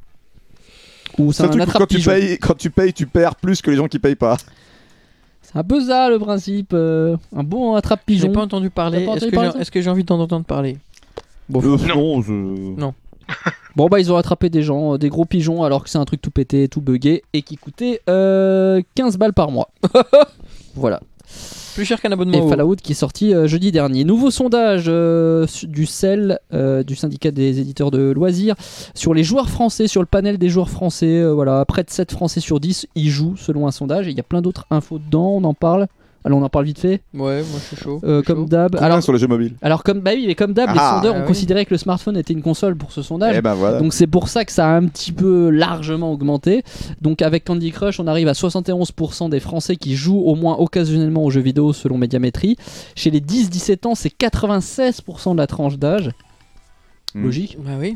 Où c'est C'est un un truc où quand tu, attrape-pigeon. payes, quand tu payes, tu perds plus que les gens qui payent pas. C'est un peu ça le principe. euh, un bon J'ai attrape-pigeon. pas entendu parler. T'as pas Est-ce entendu que parler j'ai- de ça est-ce que j'ai envie d'en entendre parler? Bon, Euh, Non. je... Non. Bon bah ils ont attrapé des gens, euh, des gros pigeons alors que c'est un truc tout pété, tout buggé et qui coûtait euh, quinze balles par mois. Voilà. plus cher qu'un abonnement. Et au- Fallout qui est sorti euh, jeudi dernier. Nouveau sondage euh, su- du C E L, euh, du syndicat des éditeurs de loisirs, sur les joueurs français, sur le panel des joueurs français. euh, voilà, près de sept Français sur dix y jouent selon un sondage. Et il y a plein d'autres infos dedans, on en parle. Alors on en parle vite fait. Ouais, moi je suis chaud. Euh, je suis comme chaud. d'hab. Combien Alors sur les jeux mobiles. Alors comme bah oui, mais comme d'hab, Ah, les sondeurs ah ont oui. considéré que le smartphone était une console pour ce sondage. Eh ben voilà. Donc c'est pour ça que ça a un petit peu largement augmenté. Donc avec Candy Crush, on arrive à soixante et onze pour cent des Français qui jouent au moins occasionnellement aux jeux vidéo selon Médiamétrie. Chez les dix dix-sept ans, c'est quatre-vingt-seize pour cent de la tranche d'âge. Mm. Logique. Bah oui.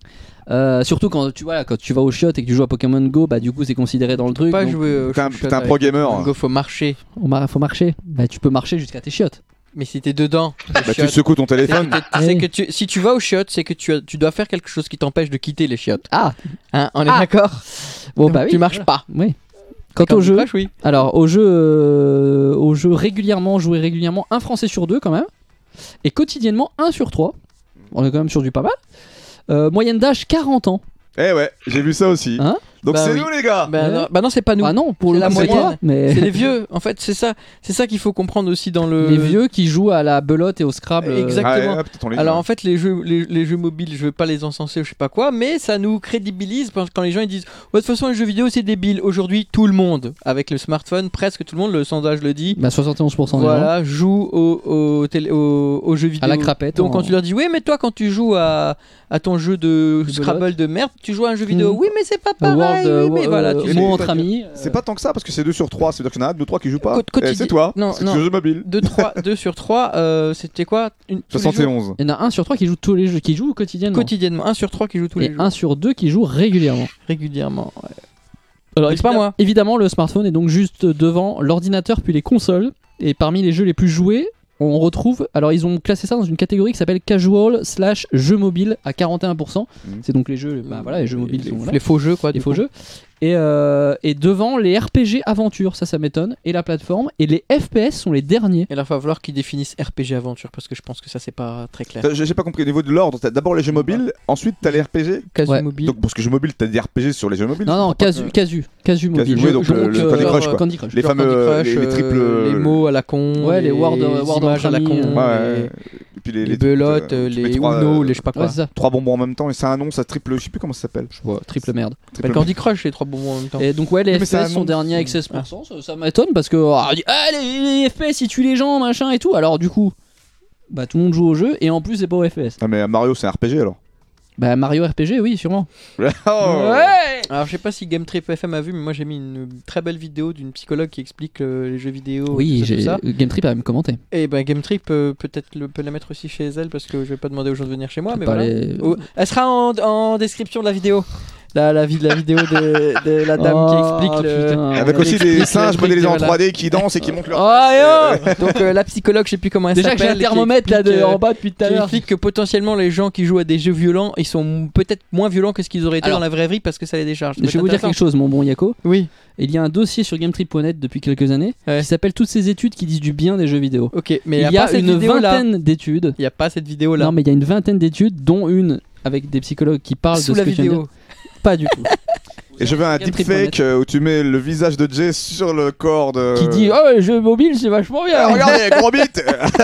Euh, surtout quand tu, vois, quand tu vas au chiottes et que tu joues à Pokémon Go, bah du coup c'est considéré dans le truc. Pas donc, jouer. euh, T'es un- chouchouette t'es un avec pro gamer. Pokémon Go, faut marcher. on mar- faut marcher. Bah tu peux marcher jusqu'à tes chiottes. Mais si t'es dedans, Bah, tu secoues ton c'est téléphone. que, c'est Oui. que tu, si tu vas aux chiottes, c'est que tu, as- tu dois faire quelque chose qui t'empêche de quitter les chiottes. Ah Hein, on est Ah. d'accord. bon Donc, bah oui. tu marches voilà. pas. Oui. Quant Candy au jeu, Crush, oui. alors au jeu, euh, au jeu régulièrement joué régulièrement, un Français sur deux quand même, et quotidiennement un sur trois. On est quand même sur du pas mal. Euh, moyenne d'âge quarante ans. Eh ouais, j'ai vu ça aussi. Hein Donc Bah c'est oui. nous les gars. Bah, Ouais. non, bah non, c'est pas nous. Ah non, pour C'est le la coup, c'est moyenne. toi, mais C'est les vieux. En fait, c'est ça, c'est ça qu'il faut comprendre aussi dans le. les vieux qui jouent à la belote et au Scrabble. euh, Exact. Exactement. Ah, ouais, peut-être on les dit, Alors ouais. en fait les jeux, les, les jeux mobiles, je veux pas les encenser ou je sais pas quoi, mais ça nous crédibilise parce que quand les gens ils disent ouais, de toute façon les jeux vidéo c'est débile. Aujourd'hui tout le monde avec le smartphone, presque tout le monde, le sondage le dit. Bah soixante et onze pour cent des gens. Voilà, joue au, au télé- au- aux jeux vidéo. À la crapette, Donc en- quand tu leur dis oui mais toi quand tu joues à, à ton jeu de De Scrabble belote. de merde, tu joues à un jeu vidéo. Mhm. Oui mais c'est pas Euh, pareil. World, euh, oui, mais euh, voilà, tu mots sais entre quoi dire. amis. euh, C'est pas tant que ça parce que c'est deux sur trois, c'est-à-dire qu'il y en a deux, trois qui jouent pas. Co- quotidi- Eh, c'est toi. Non, c'est non. le jeu mobile. deux, trois, deux sur trois, euh, c'était quoi Une- tous les jours soixante et onze. Il y en a un sur trois qui joue tous les jeux, qui joue quotidiennement. Quotidiennement, un sur trois qui joue tous les Et jours. un sur deux qui joue régulièrement. Régulièrement. ouais. Alors, C'est pas moi. Évidemment, le smartphone est donc juste devant l'ordinateur puis les consoles. Et parmi les jeux les plus joués, on retrouve. Alors, ils ont classé ça dans une catégorie qui s'appelle casual slash jeux mobiles à quarante et un pour cent. Mhm. C'est donc les jeux, bah, voilà, les jeux mobiles les, sont là. les faux jeux quoi. Les du faux coup. jeux. Et, euh, et devant les R P G aventure, ça, ça m'étonne. Et la plateforme. Et les F P S sont les derniers. Et là, il va falloir qu'ils définissent R P G aventure parce que je pense que ça c'est pas très clair. T'as- J'ai j'ai pas compris au niveau de l'ordre. T'as d'abord les jeux mobiles, ensuite t'as les R P G. Casu Ouais. mobile. Donc parce que jeux mobiles, t'as des R P G sur les jeux mobiles. Non, je non, comprends pas. casu, casu, casu mobile. oui, donc le- le euh, Candy genre, Crush, euh, quoi. Candy Crush. Les Genre fameux, Candy Crush, les, les triples, euh, les mots à la con, Ouais, les Word- Word images à la entre con, amis, Ouais, euh, ouais. Et puis les, les trucs, belotes, euh, tu les mets trois, Uno, euh, les je sais pas quoi. Ouais, c'est ça. trois bonbons en même temps et ça annonce, ça triple, je sais plus comment ça s'appelle. Je vois, triple merde. Bah, Triple- le Candy Crush, les trois bonbons en même temps. Et donc ouais, les Oui, mais F P ça S sont annonce- derniers avec seize pour cent, ça, ça m'étonne parce que ah, on dit, ah, les, les F P S ils tuent les gens, machin et tout. Alors du coup, bah tout le monde joue au jeu et en plus c'est pas au F P S. Ah mais Mario c'est un R P G alors. Bah Mario R P G, oui, sûrement. Oh. Ouais. Alors je sais pas si Game Trip F M a vu, mais moi j'ai mis une très belle vidéo d'une psychologue qui explique euh, les jeux vidéo. Oui, tout ça, j'ai tout ça. Game Trip a même commenté. Et ben Game Trip euh, peut-être le- peut la mettre aussi chez elle parce que je vais pas demander aux gens de venir chez moi, mais Pas voilà. les- Oh, elle sera en, en description de la vidéo. La, la, vi- la vidéo de, de la dame Oh, qui explique le. putain. Avec Elle aussi explique des le singes truc, modélisés en voilà. trois D qui dansent et qui montent leur. Oh, fesses. yo Donc euh, la psychologue, je sais plus comment elle Déjà que j'ai s'appelle. un qui thermomètre là de, explique, euh, en bas depuis tout à qui l'heure. explique que potentiellement les gens qui jouent à des jeux violents, ils sont peut-être moins violents que ce qu'ils auraient été Alors, dans la vraie vie parce que ça les décharge. Ça Je peut vais être vous dire quelque intéressant. chose, mon bon Yako. Oui. Il y a un dossier sur gametrip point net depuis quelques années Ouais. qui s'appelle Toutes ces études qui disent du bien des jeux vidéo. Ok, mais il y a, pas cette une vidéo là. vingtaine d'études. Il y a pas cette vidéo là. Non, mais il y a une vingtaine d'études, dont une avec des psychologues qui parlent Sous de ce la que tu viens de vidéo. dire. Pas du tout. Et je veux un Gametrip point net. deepfake euh, où tu mets le visage de Jay sur le corps de. Qui dit oh les jeux mobiles c'est vachement bien. Ah, regardez, gros bite.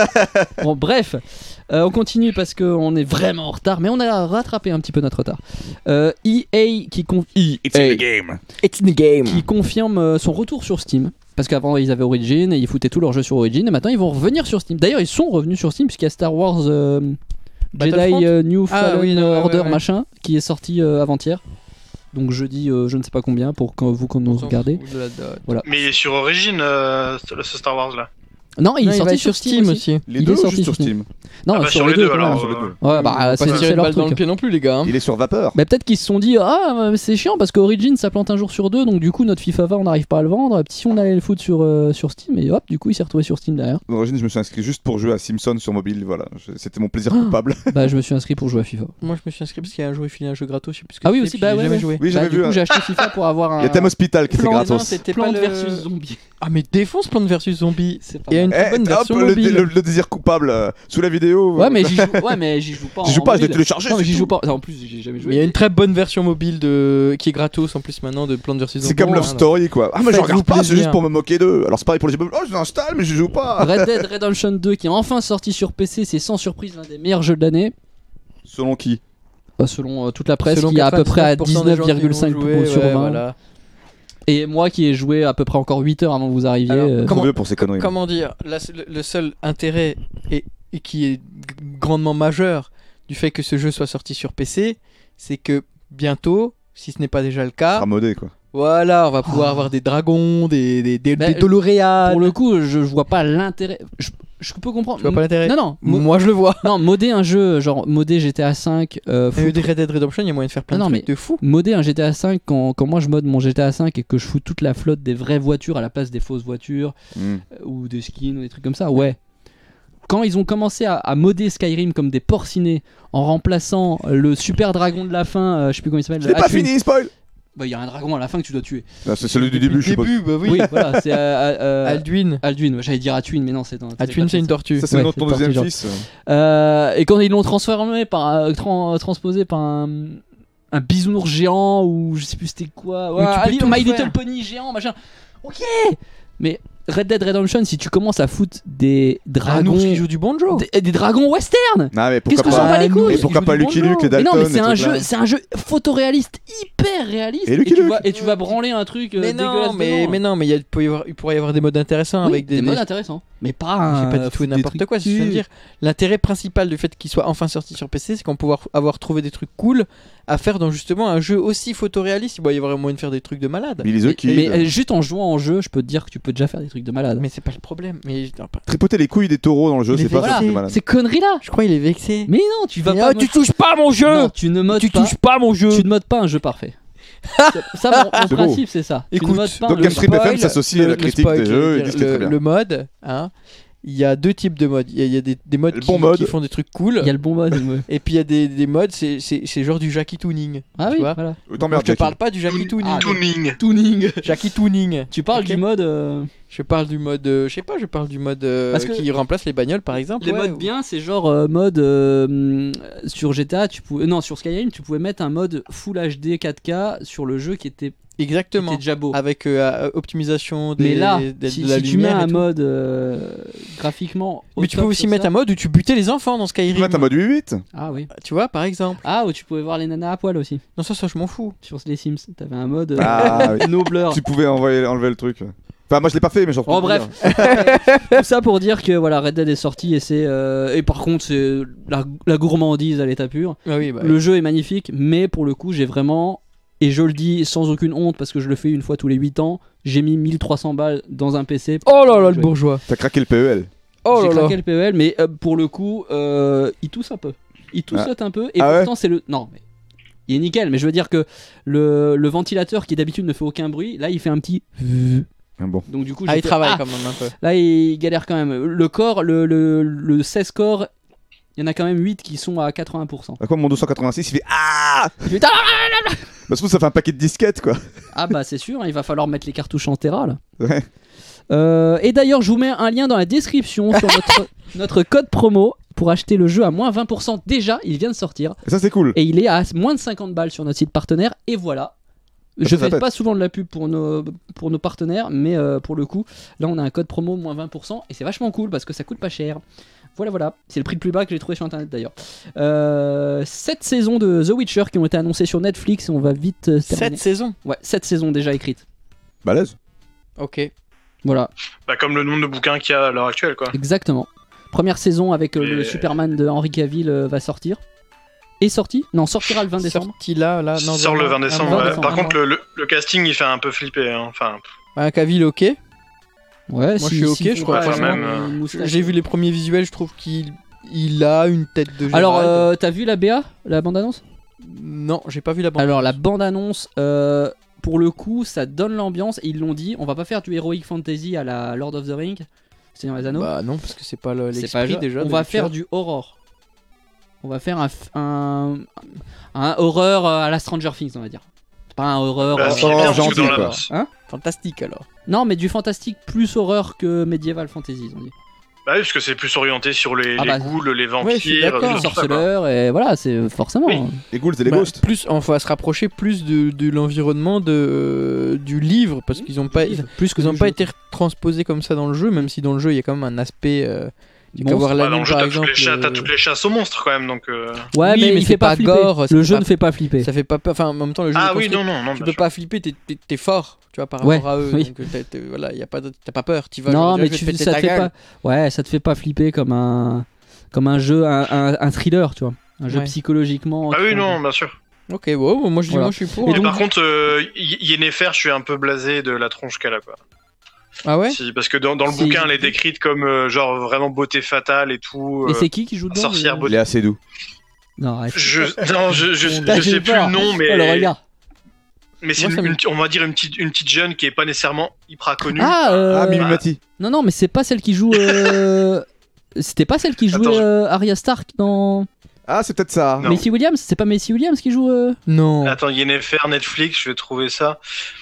Bon bref, euh, on continue parce qu'on est vraiment en retard, mais on a rattrapé un petit peu notre retard. Euh, E A qui, conf- It's in the game. It's in the game. qui confirme euh, son retour sur Steam. Parce qu'avant ils avaient Origin et ils foutaient tous leurs jeux sur Origin et maintenant ils vont revenir sur Steam. D'ailleurs ils sont revenus sur Steam puisqu'il y a Star Wars euh, Jedi Battlefront euh, New Ah, Fallen oui, non, ouais, Order ouais, ouais. machin qui est sorti euh, avant-hier. Donc jeudi euh, je ne sais pas combien pour quand vous quand nous regardez. De la dot. Mais il est sur Origin, euh, ce ce Star Wars là. Non, il Non, est il sorti va être sur Steam aussi. Les Il deux est ou sorti juste sur sur Steam. Non, Ah bah, sur, sur les les deux, deux, quand alors, même. Sur les euh, deux. Ouais, bah Pas c'est se tirer c'est une leur balle dans truc. le pied non plus les gars. hein. Il est sur vapeur. Bah peut-être qu'ils se sont dit ah mais c'est chiant parce qu'Origin ça plante un jour sur deux donc du coup notre FIFA vingt on n'arrive pas à le vendre. Si on allait le foutre sur, euh, sur Steam et hop du coup il s'est retrouvé sur Steam derrière. D'origine, je me suis inscrit juste pour jouer à Simpson sur mobile. Voilà, Je- c'était mon plaisir Ah. coupable. Bah je me suis inscrit pour jouer à FIFA. Moi je me suis inscrit parce qu'il y a un jour il filait un jeu gratos, je sais plus ce que Ah oui c'était, aussi puis bah j'ai ouais, jamais ouais. joué. Oui, Bah, j'avais du vu. coup hein. j'ai acheté FIFA pour avoir un Il y a Thème Hospital qui était Plan- non, gratos. c'était pas Plante le... versus Zombie. Ah mais défonce Plante versus Zombie. C'est pas Il y a mal. une très Eh, bonne hop, version le, mobile. le- le désir coupable euh, sous la vidéo. Ouais mais j'y joue ouais mais j'y joue pas. J'y en joue pas, je l'ai mobile. téléchargé. Non mais c'est j'y tout. joue pas. En plus j'ai jamais Mais joué. il y a une très bonne version mobile de qui est gratos en plus maintenant de Plante versus Zombie. C'est comme Love Voilà. Story quoi. Ah, mais je Faites-vous regarde pas, c'est plaisir. juste pour me moquer d'eux. Alors, c'est pareil pour les jeux mobiles. Oh, je l'installe, mais je joue pas. Red Dead Redemption deux qui est enfin sorti sur P C, c'est sans surprise l'un des meilleurs jeux de l'année. Selon qui? Bah, selon euh, toute la presse Selon qui est à peu près à quatre-vingt-dix-neuf pour cent des gens dix-neuf virgule cinq qui vont jouer, sur ouais, vingt. voilà. Et moi qui ai joué à peu près encore huit heures avant que vous arriviez. Alors, euh, Trop vieux pour ces conneries. Comment dire, la- le, le seul intérêt et, et qui est g- grandement majeur du fait que ce jeu soit sorti sur P C, c'est que bientôt, si ce n'est pas déjà le cas, Ramodé quoi. voilà, on va pouvoir Oh. avoir des dragons, des, des, des, Bah, des Doloréales. Pour le coup, je, je vois pas l'intérêt. Je, je peux comprendre. Tu vois pas l'intérêt? Non, non. mo- Moi je le vois. Non, modder un jeu, genre modder G T A cinq. Euh, Il y a eu foutre- des Red Dead Redemption, il y a moyen de faire plein Non, de non, trucs de fou. modder un G T A cinq quand, quand moi je mode mon G T A cinq et que je fous toute la flotte des vraies voitures à la place des fausses voitures Mm. euh, ou des skins ou des trucs comme ça, ouais. Quand ils ont commencé à, à modder Skyrim comme des porcinés en remplaçant le super dragon de la fin, euh, je sais plus comment il s'appelle. Je l'ai pas Hatwin. fini, spoil. Bah, il y a un dragon à la fin que tu dois tuer. Ah, c'est celui du début, je suppose. Début, bah oui. Oui, voilà, c'est euh, euh, Alduin. Alduin. J'allais dire Hatwin, mais non, c'est dans. Alduin, c'est une tortue. Ça, c'est Ouais, le nom de ton c'est deuxième parti, fils. Euh, et quand ils l'ont transformé par euh, tran- transposé par un, un bisounours géant ou je sais plus c'était quoi, ouais, Mais tu peux Ali- tout My faire. Little Pony géant machin. Ok. Mais Red Dead Redemption, si tu commences à foutre des Un dragons, ours qui joue du banjo. des, des dragons western. Ah, mais Qu'est-ce pourquoi que j'en pas bats les couilles. Et pourquoi Il pas joue du Lucky banjo. Luke, les Mais non, Dalton mais c'est et un trucs là. jeu, c'est un jeu photoréaliste, hyper réaliste. Et Lucky tu Luke. vas et tu vas branler un truc euh, Mais dégueulasse non, mais, dedans. mais non, mais il, y a- il peut y avoir- il pourrait y avoir des modes intéressants Oui, avec des, des modes des- intéressants, mais pas J'ai un. pas du tout foutre des n'importe trucs quoi, c'est ce que je veux dessus. dire. L'intérêt principal du fait qu'il soit enfin sorti sur P C, c'est qu'on peut avoir, avoir trouvé des trucs cool à faire dans justement un jeu aussi photoréaliste. Il va y avoir moyen de faire des trucs de malade. Billy the Kid. Mais euh, juste en jouant en jeu, je peux te dire que tu peux déjà faire des trucs de malade. Mais c'est pas le problème. Mais non, pas- Tripoter les couilles des taureaux dans le jeu, Il est c'est pas voilà. ça, c'est malade. Ces conneries là. je crois qu'il est vexé. Mais non, tu vas Mais pas. oh, tu touches pas à mon jeu. Non, tu ne modes Tu pas. touches pas à mon jeu. Tu ne modes pas un jeu parfait. ça, ça, mon, mon C'est beau. principe, c'est ça. tu Écoute, ne modes pas donc un Game jeu Trip parfait. F M s'associe à la le critique spoil, des jeux et le- dit que c'est le, très bien. le mode, hein. Il y a deux types de modes. Il y a, il y a des, des modes, Le qui, bon mode. qui font des trucs cool. Il y a le bon mode. ouais. Et puis il y a des, des modes, c'est, c'est, c'est genre du Jackie Tuning. Ah tu oui, vois. voilà. Autant Moi, merde, je te Jackie. parle pas du Jackie Tuning. Ah, Tuning. Tuning. Jackie Tuning. Tu parles Ok. du mode. euh, Je parle du mode, euh, je sais pas, je parle du mode euh, Parce que- qui remplace les bagnoles par exemple. Les ouais, modes ou- bien, c'est genre euh, mode euh, hum, sur G T A, tu pouvais, non sur Skyrim, tu pouvais mettre un mode Full H D quatre K sur le jeu qui était, qui Exactement. était déjà beau. Avec euh, optimisation des, Mais là, des- si, de la si tu mets lumière et un tout. mode euh, graphiquement. au Mais tu top peux aussi sur mettre ça. un mode où tu butais les enfants dans Skyrim. Tu peux mettre un mode huit huit. Ah oui. Tu vois, par exemple. Ah, où tu pouvais voir les nanas à poil aussi. Non, ça, ça, je m'en fous. Sur les Sims, t'avais un mode euh, Ah oui. no blur. Tu pouvais envoyer, enlever le truc. Enfin, moi je l'ai pas fait, mais j'en En bref, tout ça pour dire que voilà, Red Dead est sorti et c'est euh, et par contre c'est la, la gourmandise à l'état pur. Ah oui, bah, Le jeu est magnifique, mais pour le coup, j'ai vraiment, et je le dis sans aucune honte parce que je le fais une fois tous les huit ans, j'ai mis mille trois cents balles dans un P C. pour Oh là là, pouvoir le jouer. bourgeois. T'as craqué le P E L. Oh J'ai là là. craqué le P E L, mais euh, pour le coup, euh, il tousse un peu. Il toussote un peu, et Ah ouais pourtant c'est le. Non, mais. Il est nickel, mais je veux dire que le, le ventilateur qui d'habitude ne fait aucun bruit, là il fait un petit. Ah bon. Donc du coup, Ah, j'ai il fait, travaille ah, quand même un peu. là il galère quand même. Le corps, le, le, le seize corps, il y en a quand même huit qui sont à quatre-vingts pour cent. À quoi mon deux cent quatre-vingt-six il fait Ah Putain. Bah, surtout ça fait un paquet de disquettes quoi. Ah bah c'est sûr, hein, il va falloir mettre les cartouches en Terra là. Ouais. Euh, et d'ailleurs, je vous mets un lien dans la description sur notre, notre code promo pour acheter le jeu à moins vingt pour cent déjà, il vient de sortir. Et ça c'est cool. Et il est à moins de cinquante balles sur notre site partenaire. Et voilà. Je ça, ça fais pète. pas souvent de la pub pour nos, pour nos partenaires, mais euh, pour le coup, là on a un code promo moins vingt pour cent et c'est vachement cool parce que ça coûte pas cher. Voilà, voilà. C'est le prix le plus bas que j'ai trouvé sur internet d'ailleurs. Euh, sept saisons de The Witcher qui ont été annoncées sur Netflix et on va vite euh, terminer. Sept saisons. Ouais, sept saisons déjà écrites. Balèze. Ok. Voilà, Bah, comme le nombre de bouquins qu'il y a à l'heure actuelle, quoi. exactement. Première saison avec euh, le Et- Superman de Henry Cavill euh, va sortir. Est sorti? Non, sortira le vingt décembre. Sorti là, là, non. Sort le vraiment, vingt décembre. vingt ouais. décembre, Par un contre, le, le- le casting il fait un peu flipper. Hein. Enfin, Un Cavill, ok. Ouais, Moi, si- je suis ok, s'ils je font crois, pas quand vraiment même, une moustache. J'ai vu les premiers visuels, je trouve qu'il il a une tête de Gérald. Alors, euh, t'as vu la B A, la bande-annonce? Non, j'ai pas vu la bande. Alors, la bande-annonce, euh, pour le coup, ça donne l'ambiance. Et ils l'ont dit, on va pas faire du Heroic Fantasy à la Lord of the Ring, Seigneur des Anneaux. Bah non, parce que c'est pas le- C'est pas l'esprit genre- déjà. On de va Witcher. faire du horror. On va faire un, f- un, un horreur à la Stranger Things, on va dire. C'est pas un horreur. bah, euh, ce qui est bien, horreur c'est que gentil, dans la- quoi. Hein Fantastique alors. Non, mais du fantastique plus horreur que médiéval fantasy, ils ont dit. Bah oui, parce que c'est plus orienté sur les, Ah les bah, ghouls, les ouais, je suis vampires, d'accord. tout Les ça, quoi. sorceleurs, et voilà, c'est forcément. Oui. Les ghouls et les Bah, ghosts. plus, on va se rapprocher plus de, de l'environnement de, euh, du livre, parce qu'ils ont pas, Plus que ils ont du pas jeu. été transposés comme ça dans le jeu, même si dans le jeu il y a quand même un aspect euh, Tu peux voir Bah, l'anime dans le jeu, par t'as exemple. toutes les chats- t'as euh, toutes les chasses aux monstres quand même, donc. euh, Ouais, Oui, mais, mais il c'est fait pas, pas flipper. gore, Le c'est jeu pas- ne fait pas flipper. Ça fait pas peur. Enfin, en même temps, le jeu. Ah est oui, construit- non, non, non. Tu bien peux sûr. pas flipper, t'es, t'es, t'es fort, tu vois, par Ouais, rapport à eux. oui. Donc, t'es- t'es- voilà, y a pas de- t'as pas peur, tu vas. Non, aujourd'hui, mais je vais tu, péter ça ta te fait gueule. pas. Ouais, ça te fait pas flipper comme un, comme un jeu, un, un, un thriller, tu vois, un jeu Ouais. psychologiquement. Ah oui, qui- non, bien sûr. Ok, bon, moi je dis, Voilà. moi je suis pour. Et hein. Mais donc- par contre, euh, Y- Yennefer, je suis un peu blasé de la tronche qu'elle a, quoi. Ah ouais. Si, parce que dans, dans le C'est- bouquin, elle est décrite comme euh, genre vraiment beauté fatale et tout. Et euh, c'est qui qui joue dedans sorcière je- beauté. Il est assez doux. Non, arrête. Je, non, je, je, je, Là, j'ai sais plus peur. le nom, mais. Oh, le regard. Mais c'est Moi, ça une- me- une- on va dire une petite, une petite jeune qui est pas nécessairement hyper connue. Ah, euh... Ah, Mimimati. non, non, mais c'est pas celle qui joue. euh, C'était pas celle qui jouait Attends, je- euh, Arya Stark dans Ah, c'est peut-être ça. Non. Macy Williams. C'est pas Macy Williams qui joue. euh, Non. Attends, Yennefer, Netflix, je vais trouver ça.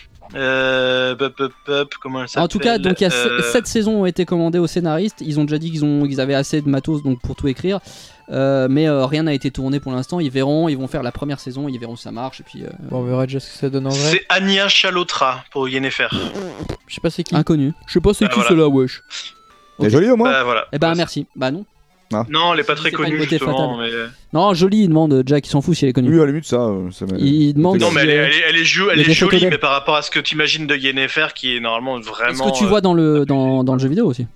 Euh, pop, pop, pop, comment elle s'appelle En tout cas, donc il y a euh, sept saisons ont été commandées aux scénaristes. Ils ont déjà dit qu'ils ont, qu'ils avaient assez de matos donc pour tout écrire. Euh, mais euh, rien n'a été tourné pour l'instant. Ils verront, ils vont faire la première saison, ils verront si ça marche. Et puis euh, Bon, on verra déjà ce que ça donne en vrai. C'est Anya Chalotra pour Yennefer. Je sais pas c'est qui. inconnu. Je sais pas c'est Ah, qui voilà. celle-là, wesh. Elle est jolie au moins. Bah voilà. Eh ben merci. Bah non. Non, elle est pas Si très c'est pas une connue beauté justement. Mais... Non, jolie. Il demande Jack. Il s'en fout si elle est connue. Oui, à la limite, ça. euh, ça m'a- Il, il demande. Non, si, mais elle est, euh, elle est, elle est, jo- il elle y a est des photos jolie, d'elle. mais par rapport à ce que tu imagines de Yennefer, qui est normalement vraiment. Est-ce que tu euh, vois dans le dans, dans le jeu vidéo aussi?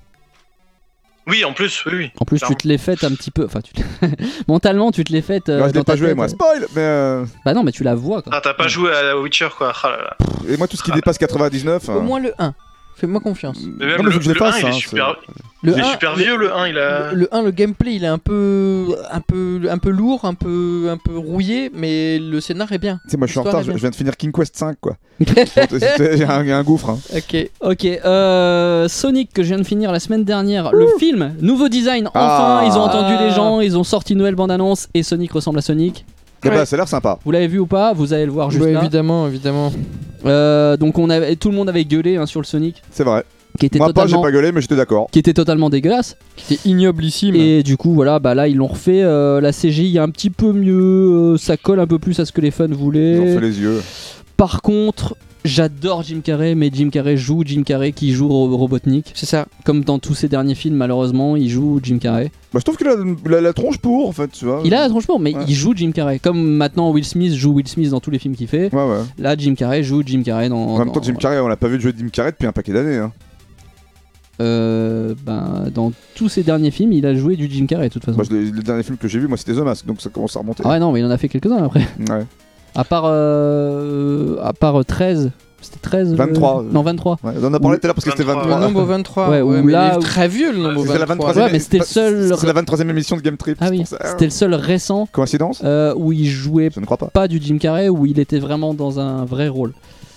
Oui, en plus, oui, oui. En plus, tu te l'es faite un petit peu. Enfin, tu te- mentalement, tu te l'es faite. euh, Ouais, je dans l'ai pas ta joué, tête. moi. Spoil. Mais euh, Bah non, mais tu la vois quoi. Ah, t'as pas joué à Witcher, quoi. Ah là là. et moi, tout ce qui dépasse quatre-vingt-dix-neuf. Au euh, moins le un. Fais-moi confiance. Mais même Non, mais le, faut que je le le fasse, un, il hein, est c'est- super, Le il est un, super le- vieux, le un, il a. Le un, le gameplay, il est un peu, un peu, un peu lourd, un peu, un peu rouillé, mais le scénar est bien. Tu sais, moi, je suis en L'histoire retard. est Je je viens de finir King Quest cinq, quoi. bien. Il y a un- il y a un gouffre. hein. Ok. Ok, euh, Sonic que je viens de finir la semaine dernière, le film, nouveau design, enfin, Ah. ils ont entendu Ah. les gens, ils ont sorti une nouvelle bande-annonce et Sonic ressemble à Sonic. Eh Ouais. bah, ça a l'air sympa. Vous l'avez vu ou pas? Vous allez le voir juste Ouais, là. évidemment, évidemment. Euh, donc on avait, tout le monde avait gueulé hein, sur le Sonic, C'est vrai. qui était Moi, pas, j'ai totalement, pas gueulé, mais j'étais d'accord. qui était totalement dégueulasse. C'était ignoblissime. Et du coup voilà, bah là ils l'ont refait, euh, la C G I est un petit peu mieux, euh, ça colle un peu plus à ce que les fans Ils ont voulaient. fait les yeux. Par contre, j'adore Jim Carrey, mais Jim Carrey joue Jim Carrey qui joue Ro- Robotnik. C'est ça. Comme dans tous ses derniers films, malheureusement, il joue Jim Carrey. Bah, je trouve qu'il a la, la tronche pour, en fait, tu vois. Il a la tronche pour, mais Ouais. il joue Jim Carrey. Comme maintenant Will Smith joue Will Smith dans tous les films qu'il fait. Ouais, ouais. Là, Jim Carrey joue Jim Carrey dans. En même temps, dans- Jim Carrey, on l'a pas vu jouer Jim Carrey depuis un paquet d'années. Hein. Euh, ben, dans tous ses derniers films, il a joué du Jim Carrey de toute façon. Moi, je l'ai- le dernier film que j'ai vu, moi, c'était The Mask, donc ça commence à remonter. Ah ouais, non, mais il en a fait quelques-uns après. Ouais. À part, euh, à part euh, treize. C'était treize le- vingt-trois. Non, vingt-trois. Ouais, on en a parlé tout à l'heure parce que c'était vingt-trois. Le vingt-trois. nombre vingt-trois. Ouais, Ouais, où mais là- il est très vieux le nombre C'était la vingt-trois. vingt-troisième Ouais, mais c'était le seul- C'est la vingt-troisième émission de Game Trip. Ah c'est oui, pour ça. c'était le seul récent Coïncidence euh, où il jouait Je ne crois pas. pas du Jim Carrey, où il était vraiment dans un vrai rôle.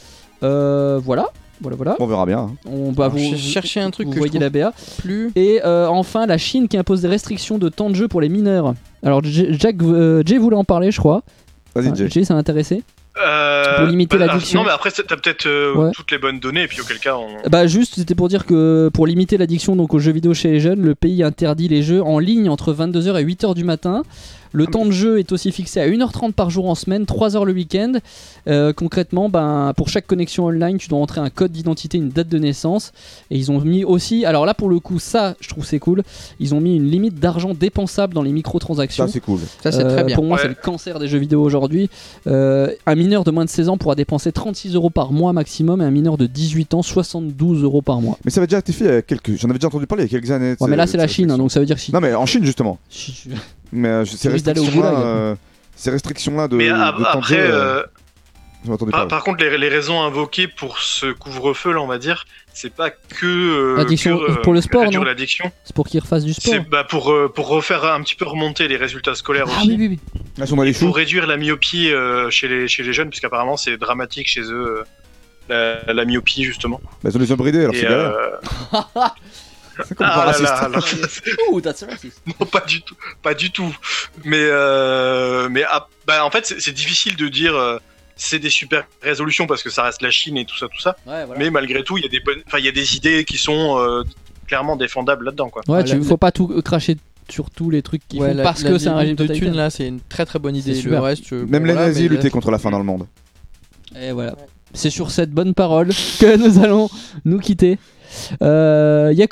Euh, voilà, voilà, voilà. On verra bien. hein. On va Alors, vous, j'ai cherché un truc vous que je voyez trouve la B A. plus. Et euh, enfin, la Chine qui impose des restrictions de temps de jeu pour les mineurs. Alors, J- Jack, euh, Jay voulait en parler, je crois. Vas-y, Enfin, Jay. Jay, ça m'intéressait. Euh, Pour limiter bah, l'addiction. Non, mais après, t'as peut-être euh, Ouais. toutes les bonnes données, et puis auquel cas, on. Bah, juste, c'était pour dire que pour limiter l'addiction donc aux jeux vidéo chez les jeunes, le pays interdit les jeux en ligne entre vingt-deux heures et huit heures du matin. Le temps de jeu est aussi fixé à une heure trente par jour en semaine, trois heures le week-end. Euh, concrètement, ben, pour chaque connexion online, tu dois entrer un code d'identité, une date de naissance. Et ils ont mis aussi, alors là pour le coup, ça je trouve c'est cool, ils ont mis une limite d'argent dépensable dans les microtransactions. Ça, c'est cool. Ça, c'est Euh, très bien. Pour moi, Ouais. c'est le cancer des jeux vidéo aujourd'hui. Euh, un mineur de moins de seize ans pourra dépenser trente-six euros par mois maximum et un mineur de dix-huit ans soixante-douze euros par mois. Mais ça avait déjà été fait il y a quelques. J'en avais déjà entendu parler il y a quelques années. Ouais, mais là c'est la Chine, hein, donc ça veut dire que si. Non, mais en Chine, justement. si tu- Mais euh, ces Tu risques d'aller au restrictions-là. goulag. euh, Ces restrictions-là de. Mais de ap- temps de après, jeu, euh, euh, j'en ai entendu par, parler. par contre, les, les raisons invoquées pour ce couvre-feu, là, on va dire, c'est pas que. euh, Addiction que, euh, pour le sport, réduire non l'addiction. C'est pour qu'ils refassent du sport. C'est bah, pour, euh, pour refaire un petit peu remonter les résultats scolaires Ah aussi. oui, oui, oui. Là, si on a les choux. Pour réduire la myopie euh, chez, les, chez les jeunes, puisqu'apparemment c'est dramatique chez eux, euh, la, la myopie justement. Bah, ils ont les ont bridés, alors Et, c'est galère. euh, C'est comme ah pas là raciste. là, là. Ouh, that's racist. Non, pas du tout, pas du tout. Mais, euh, mais ah, bah, en fait, c'est c'est difficile de dire euh, c'est des super résolutions parce que ça reste la Chine et tout ça, tout ça. Ouais, voilà. Mais malgré tout, il y a des bonnes, enfin, il y a des idées qui sont euh, clairement défendables là-dedans, quoi. Ouais, Ah, tu la- faut pas tout cracher sur tous les trucs qu'ils Ouais, font la- parce la que c'est un limite régime de totalitaire. thunes là, c'est une très très bonne idée. C'est Le super. reste, euh, Même bon, les voilà, nazis mais le luttaient reste- contre la faim dans le monde. Et voilà. C'est sur cette bonne parole que nous allons nous quitter. Euh, Yako,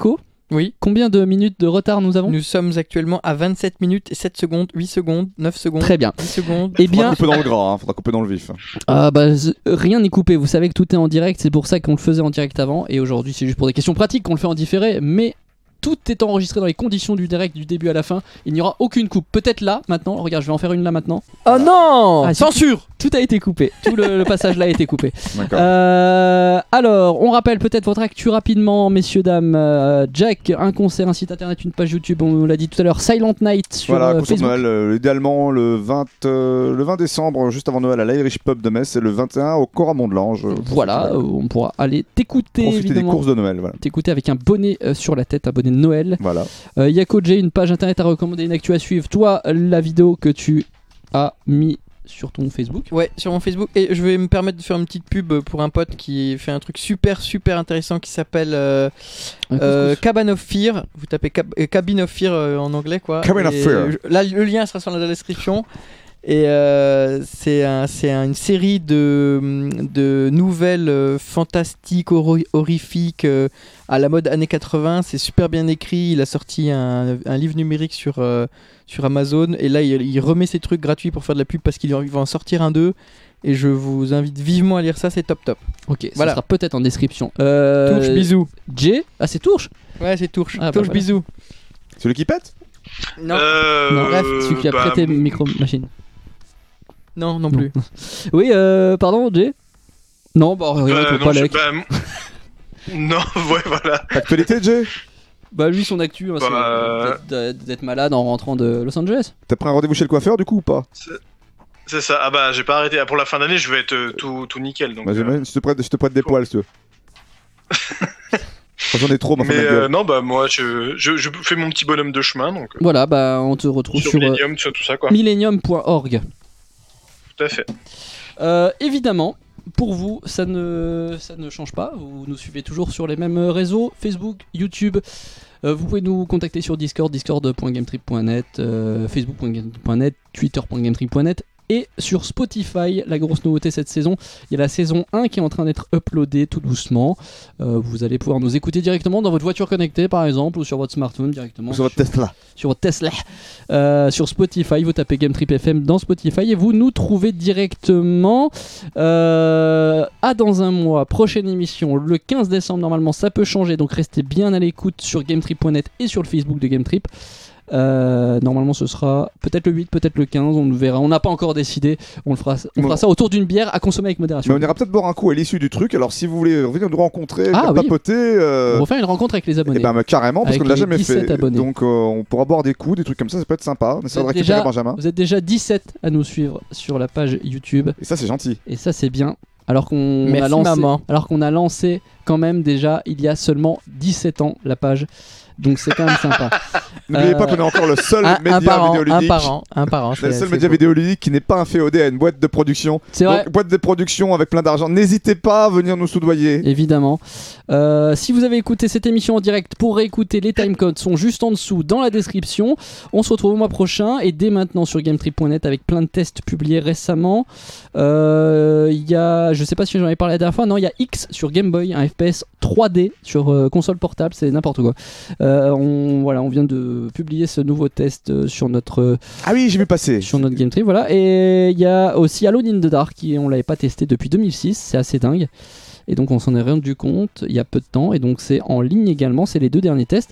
Oui. Combien de minutes de retard nous avons ? Nous sommes actuellement à vingt-sept minutes et sept secondes, huit secondes, neuf secondes. Très bien. dix secondes. Eh bien, faudra couper dans le gras, hein, faudra couper dans le vif. Ah bah, rien n'est coupé, vous savez que tout est en direct, c'est pour ça qu'on le faisait en direct avant, et aujourd'hui c'est juste pour des questions pratiques qu'on le fait en différé, mais tout est enregistré dans les conditions du direct du début à la fin, il n'y aura aucune coupe. Peut-être là, maintenant, regarde, je vais en faire une là maintenant. Oh non ah, Censure. Tout a été coupé, tout le, le passage là a été coupé. Euh, alors, on rappelle peut-être votre actu rapidement, messieurs, dames. Euh, Jack, un concert, un site internet, une page YouTube, on l'a dit tout à l'heure, Silent Night sur voilà, euh, Facebook. Noël, euh, idéalement le vingt, euh, le vingt décembre, juste avant Noël, à l'Irish Pub de Metz, et le vingt et un au Coramont de l'Ange. Euh, voilà, euh, on pourra aller t'écouter. Profiter évidemment, des courses de Noël. Voilà. T'écouter avec un bonnet euh, sur la tête, un bonnet de Noël. Voilà. Euh, Yako J, une page internet à recommander, une actu à suivre. Toi, la vidéo que tu as mis sur ton Facebook. Ouais, sur mon Facebook. Et je vais me permettre de faire une petite pub pour un pote qui fait un truc super super intéressant qui s'appelle euh, euh, Cabin of Fear. Vous tapez cab- euh, Cabin of Fear euh, en anglais quoi. Cabin of Fear. Je, là, le lien sera sur la description. Et euh, c'est, un, c'est un, une série de, de nouvelles euh, fantastiques, hor- horrifiques euh, à la mode années quatre-vingts. C'est super bien écrit. Il a sorti un, un livre numérique sur, euh, sur Amazon. Et là, il, il remet ses trucs gratuits pour faire de la pub parce qu'il va en sortir un d'eux. Et je vous invite vivement à lire ça, c'est top top. Ok, voilà. Ça sera peut-être en description. Euh... Tourche, bisous. J Ah, c'est Tourche. Ouais, c'est Tourche. Ah, Tourche, bah, bisous. Celui qui pète Non. Euh, non. Bref, celui qui a bah, prêté micro-machine. Non, non plus. Non. Oui, euh, pardon, J Non, bah rien, euh, faut non, pas je- like. bah, non, ouais, voilà. Actualité, Jay Bah lui, son actu, hein, Bah, c'est euh, d'être- d'être malade en rentrant de Los Angeles. T'as pris un rendez-vous chez le coiffeur du coup ou pas? C'est ça. Ah bah, j'ai pas arrêté. Pour la fin d'année, je vais être euh, tout, tout nickel. Donc, Bah, euh, j'aimerais- je, te prête, je te prête des poils si tu veux. J'en ai trop, ma Mais femme euh, non, bah moi, je, je, je fais mon petit bonhomme de chemin. Donc, euh, Voilà, bah on te retrouve sur sur, euh, Millennium, sur tout ça, quoi. millennium point org. Tout à fait. Euh, évidemment, pour vous, ça ne, ça ne change pas. Vous nous suivez toujours sur les mêmes réseaux, Facebook, YouTube. Euh, vous pouvez nous contacter sur Discord, discord point gametrip point net, euh, facebook point gametrip point net, twitter point gametrip point net. Et sur Spotify, la grosse nouveauté cette saison, il y a la saison un qui est en train d'être uploadée tout doucement. Euh, vous allez pouvoir nous écouter directement dans votre voiture connectée par exemple, ou sur votre smartphone directement. Ou sur votre Tesla. Sur votre Tesla. Euh, sur Spotify, vous tapez Gametrip F M dans Spotify et vous nous trouvez directement. Euh, à dans un mois, prochaine émission, le quinze décembre normalement, ça peut changer, donc restez bien à l'écoute sur gametrip point net et sur le Facebook de Gametrip. Euh, normalement ce sera peut-être le huit, peut-être le quinze, on le verra, on n'a pas encore décidé, on le fera, on bon. fera ça autour d'une bière à consommer avec modération. Mais on ira peut-être boire un coup à l'issue du truc, alors si vous voulez venir nous rencontrer, Ah, oui. papoter... Euh... On va faire une rencontre avec les abonnés. Eh ben, bah, carrément, parce Avec qu'on ne l'a les jamais dix-sept fait. abonnés. Donc euh, on pourra boire des coups, des trucs comme ça, ça peut être sympa. On essaiera de Vous êtes récupérer déjà- Benjamin. Vous êtes déjà dix-sept à nous suivre sur la page YouTube. Et ça, c'est gentil. Et ça c'est bien. Alors qu'on Merci, a lancé, maman. alors qu'on a lancé quand même déjà il y a seulement dix-sept ans la page. Donc c'est quand même sympa. N'oubliez Euh, pas qu'on est encore le seul Un, un média par an, un vidéoludique. par an, un par an. Le c'est- seul c'est média beau. vidéoludique qui n'est pas inféodé à une boîte de production. C'est vrai. Donc, boîte de production avec plein d'argent. N'hésitez pas à venir nous soudoyer. Évidemment. Euh, si vous avez écouté cette émission en direct, pour réécouter, les timecodes sont juste en dessous dans la description. On se retrouve au mois prochain et dès maintenant sur gametrip point net avec plein de tests publiés récemment. Euh, Il y a, je sais pas si j'en avais parlé la dernière fois, non, il y a X sur Game Boy, un F P S trois D sur euh, console portable, c'est n'importe quoi. Euh, on, voilà, on vient de publier ce nouveau test euh, sur notre Ah oui, j'ai vu passer. sur notre Game Trip, voilà. Et il y a aussi Alone in the Dark, qui on l'avait pas testé depuis deux mille six, c'est assez dingue. Et donc on s'en est rendu compte il y a peu de temps, et donc c'est en ligne également, c'est les deux derniers tests.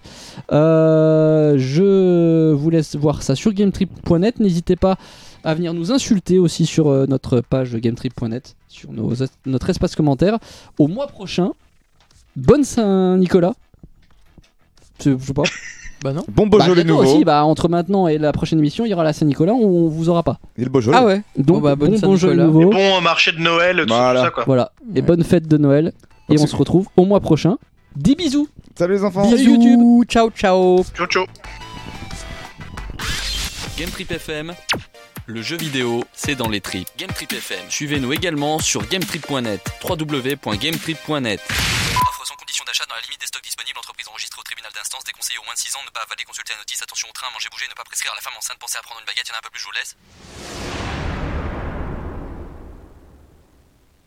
Euh, je vous laisse voir ça sur gametrip point net, n'hésitez pas à venir nous insulter aussi sur euh, notre page gametrip point net, sur nos, notre espace commentaire. Au mois prochain, bonne Saint-Nicolas. Je je sais pas. Bah non. Bon Beaujolais bientôt nouveau. aussi, bah, entre maintenant et la prochaine émission, il y aura la Saint-Nicolas, on, on vous aura pas. Et le Beaujolais. Ah ouais. Donc Bon, bah, bonne bon Beaujolais Saint-Nicolas. nouveau. Bon marché de Noël, tout Voilà. ça, quoi. Voilà. Et Ouais. bonne fête de Noël. Et Donc, on c'est- se retrouve au mois prochain. Des bisous. Salut les enfants. Bisous. Bisous, YouTube. ciao ciao. Ciao, ciao. Gametrip F M, le jeu vidéo, c'est dans les tripes. Gametrip F M. Suivez-nous également sur gametrip point net, w w w point gametrip point net. Offre sans condition d'achat dans la limite des stocks disponibles. Entreprise enregistrée au tribunal d'instance. Déconseillé au moins de six ans. Ne pas avaler, consulter la notice. Attention au train, manger, bouger, ne pas prescrire à la femme enceinte. Pensez à prendre une baguette, il y en a un peu plus, je vous laisse.